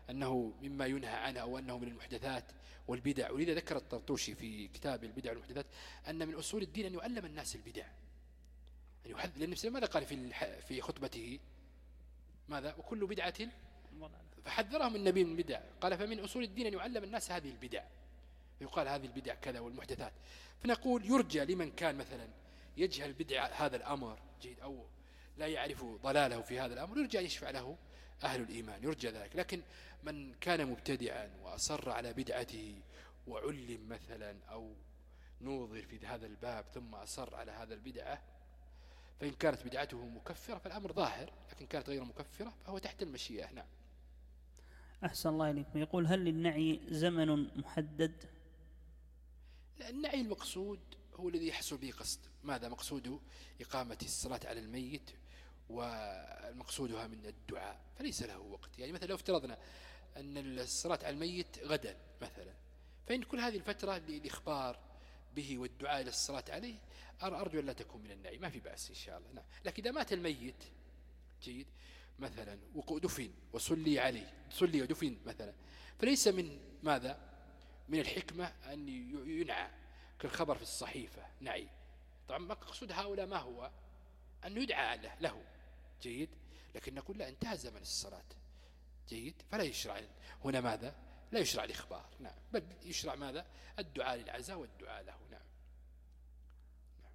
أنه مما ينهى عنه أو أنه من المحدثات والبدع. ولذا ذكر الطرطوشي في كتاب البدع والمحدثات أن من أصول الدين أن يعلم الناس البدع، أن يحذر. لأن ماذا قال في في خطبته؟ ماذا؟ وكل بدعة، فحذرهم النبي من البدع، قال فمن أصول الدين أن يعلم الناس هذه البدع، فيقال هذه البدع كذا والمحدثات. فنقول يرجى لمن كان مثلا يجهل بدع هذا الأمر جيد أو لا يعرف ضلاله في هذا الأمر، يرجى يشفع له أهل الإيمان، يرجى ذلك. لكن من كان مبتدعا وأصر على بدعته وعلم مثلا أو نوظر في هذا الباب ثم أصر على هذا البدعة، فإن كانت بدعته مكفرة فالأمر ظاهر، لكن كانت غير مكفرة فهو تحت المشيئة. نعم. أحسن الله إليكم. يقول هل للنعي زمن محدد؟ النعي المقصود هو الذي يحصل به قصد. ماذا مقصوده؟ إقامة الصلاة على الميت والمقصودها من الدعاء، فليس له وقت. يعني مثلا لو افترضنا أن الصلاة على الميت غدا مثلا، فإن كل هذه الفترة للإخبار به والدعاء إلى الصلاة عليه أرجو أن لا تكون من النعي، ما في بأس إن شاء الله. نعم. لكن إذا مات الميت جيد مثلا ودفن وصلي عليه، صلي ودفن مثلا، فليس من ماذا من الحكمة أن ينعى كالخبر في الصحيفة نعي. طبعا مقصود هؤلاء ما هو أن يدعى له, له جيد، لكن نقول لا، انتهى زمن الصلاة جيد، فلا يشرع هنا ماذا، لا يشرع الإخبار. نعم. بل يشرع ماذا، الدعاء للعزاء والدعاء له. نعم. نعم.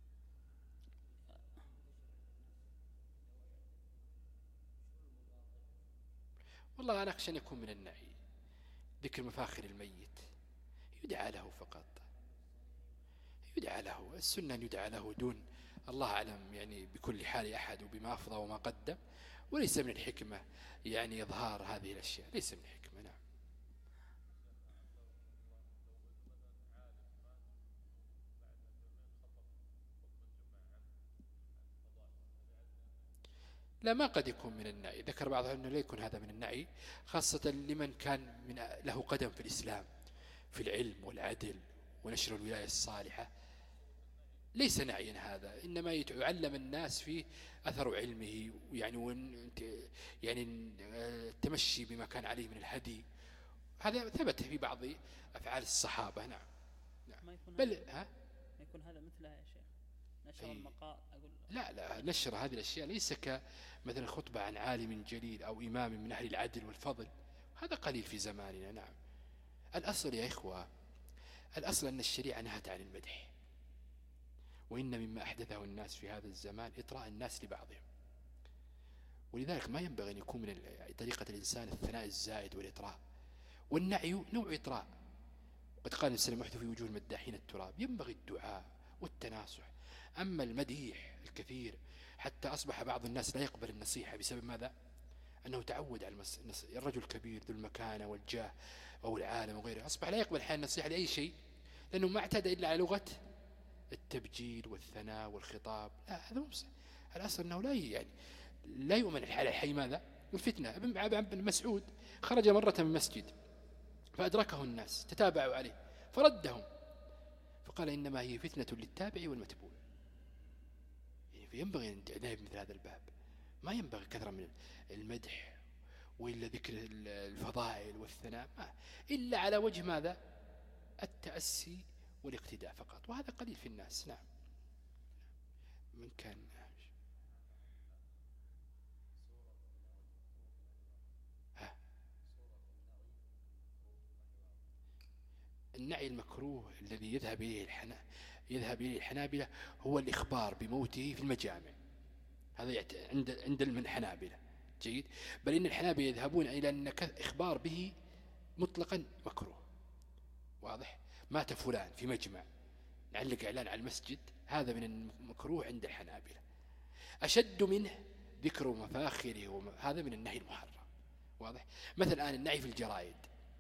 والله أنا أخشى أن يكون من النعي ذكر مفاخر الميت، يدعى له فقط، يدعى له. السنة أن يدعى له دون، الله أعلم يعني بكل حال أحد وبما أفضى وما قدم، وليس من الحكمة يعني إظهار هذه الأشياء، ليس من الحكمة. نعم. لا، ما قد يكون من النعي. ذكر بعضهم أنه لا يكون هذا من النعي، خاصة لمن كان من له قدم في الإسلام في العلم والعدل ونشر الولاية الصالحة، ليس نعيا هذا، إنما يعلم الناس فيه أثر علمه يعني يعني التمشي بما كان عليه من الهدي. هذا ثبت في بعض أفعال الصحابة. نعم. نعم. بل ها ما يكون هذا مثلها يا شيخ، نشر المقال. أقول لا لا، نشر هذه الأشياء ليس كمثلا خطبة عن عالم جليل أو إمام من أهل العدل والفضل، هذا قليل في زماننا. نعم. الأصل يا إخوة، الأصل أن الشريعة نهت عن المدح، وإن مما أحدثه الناس في هذا الزمان إطراء الناس لبعضهم، ولذلك ما ينبغي أن يكون من طريقة الإنسان الثناء الزائد والإطراء، والنعي نوع إطراء. قد قال الإنسان محدث في وجوه المداحين التراب، ينبغي الدعاء والتناصح. أما المديح الكثير حتى أصبح بعض الناس لا يقبل النصيحة بسبب ماذا؟ أنه تعود على المس... الرجل الكبير ذو المكانة والجاه أو العالم وغيره، أصبح لا يقبل حال النصيحة لأي شيء، لأنه ما اعتاد إلا على لغة التبجيل والثناء والخطاب. لا، هذا مو صحيح. الأصل أنه لا يعني لا يؤمن الحال الحي ماذا؟ الفتنة. ابن مسعود خرج مرة من مسجد فأدركه الناس تتابعوا عليه فردهم، فقال إنما هي فتنة للتابع والمتبوع. يعني فينبغي أن نعناية بمثل هذا الباب، ما ينبغي كثرة من المدح وإلا ذكر الفضائل والثناء، ما إلا على وجه ماذا؟ التأسي والاقتداء فقط، وهذا قليل في الناس. نعم. من كان ها. النعي المكروه الذي يذهب إليه الحنا يذهب إليه الحنابلة هو الإخبار بموته في المجامع، هذا عند عند الحنابلة جيد، بل إن الحنابلة يذهبون إلى أن إخبار به مطلقا مكروه. واضح؟ مات فلان في مجمع، نعلق إعلان على المسجد، هذا من المكروه عند الحنابلة. أشد منه ذكر مفاخره، هذا من النهي المحرم. واضح؟ مثل الآن النعي في الجرائد،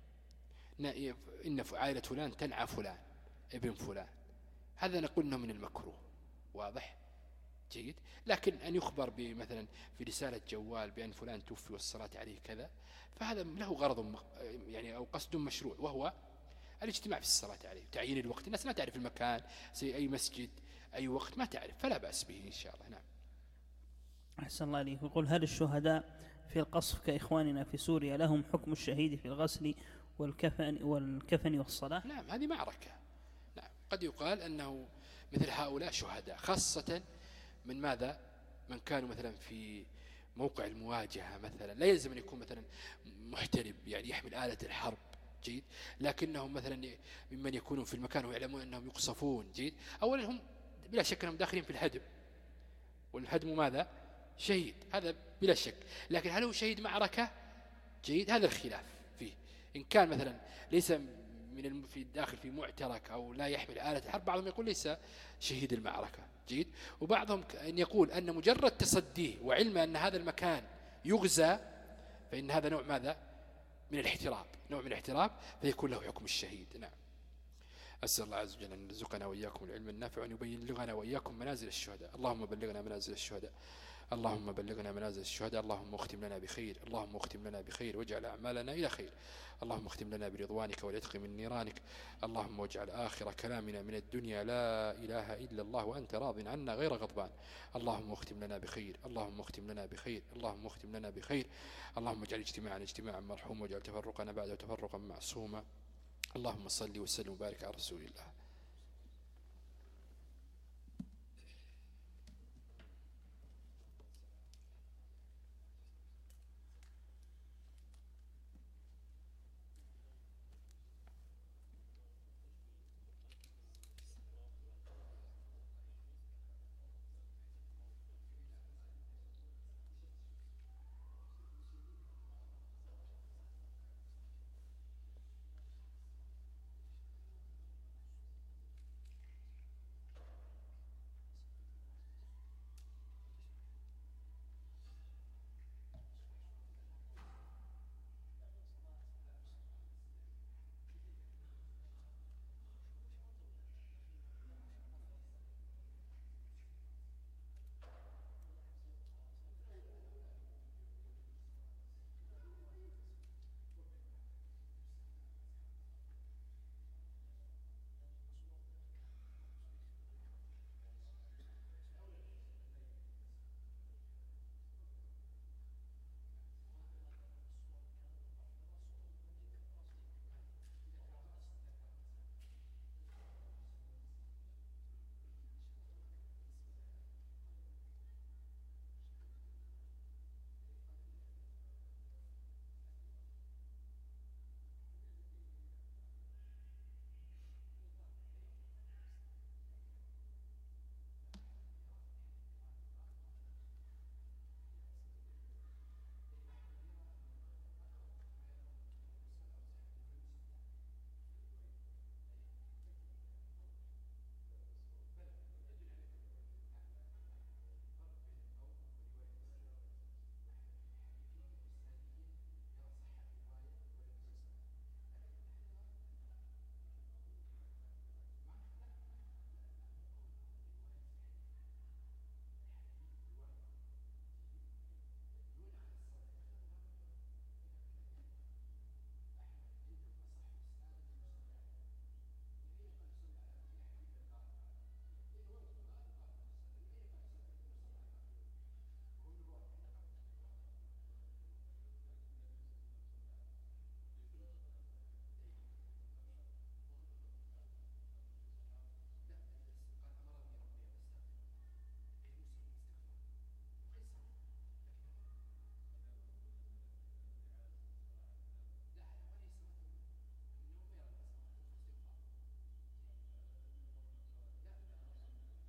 إن عائلة فلان تنعى فلان ابن فلان، هذا نقول إنه من المكروه. واضح؟ جيد. لكن أن يخبر بمثلا في رسالة جوال بأن فلان توفي والصلاة عليه كذا، فهذا له غرض يعني أو قصد مشروع، وهو الاجتماع في الصلاة عليه، تعيين الوقت. الناس لا تعرف المكان، أي مسجد أي وقت ما تعرف، فلا بأس به إن شاء الله. نعم. أحسن الله عليك. يقول هل الشهداء في القصف كإخواننا في سوريا لهم حكم الشهيد في الغسل والكفن والكفن والصلاة؟ نعم، هذه معركة. نعم، قد يقال أنه مثل هؤلاء شهداء، خاصة من ماذا؟ من كانوا مثلا في موقع المواجهة مثلا، لا يلزم أن يكون مثلا محترب يعني يحمل آلة الحرب، جيد، لكنهم مثلا ممن يكونون في المكان ويعلمون أنهم يقصفون، جيد. أولا هم بلا شك أنهم داخلين في الهدم، والهدم ماذا؟ شهيد، هذا بلا شك. لكن هل هو شهيد معركة؟ جيد، هذا الخلاف فيه. إن كان مثلا ليس من في الداخل في معترك أو لا يحمل آلة الحرب، بعضهم يقول ليس شهيد المعركة، جيد. وبعضهم أن يقول أن مجرد تصديه وعلم أن هذا المكان يغزى فإن هذا نوع ماذا؟ من الاحتراب، نوع من الاحتراب، فيكون له حكم الشهيد. نعم. أسأل الله عز وجل أن يرزقنا وإياكم العلم النافع وأن يبين لنا وإياكم منازل الشهداء. اللهم بلغنا منازل الشهداء، اللهم بلغنا منازل الشهداء، اللهم اختم لنا بخير، اللهم اختم لنا بخير واجعل أعمالنا إلى خير، اللهم اختم لنا برضوانك والعتق من نيرانك، اللهم واجعل آخر كلامنا من الدنيا لا إله إلا الله وأنت راض عنا غير غضبان، اللهم اختم لنا بخير، اللهم اختم لنا بخير، اللهم اختم لنا بخير، اللهم اجعل اجتماعنا اجتماعا مرحوما واجعل تفرقنا بعده تفرقا معصوما، اللهم صل وسلم وبارك على رسول الله.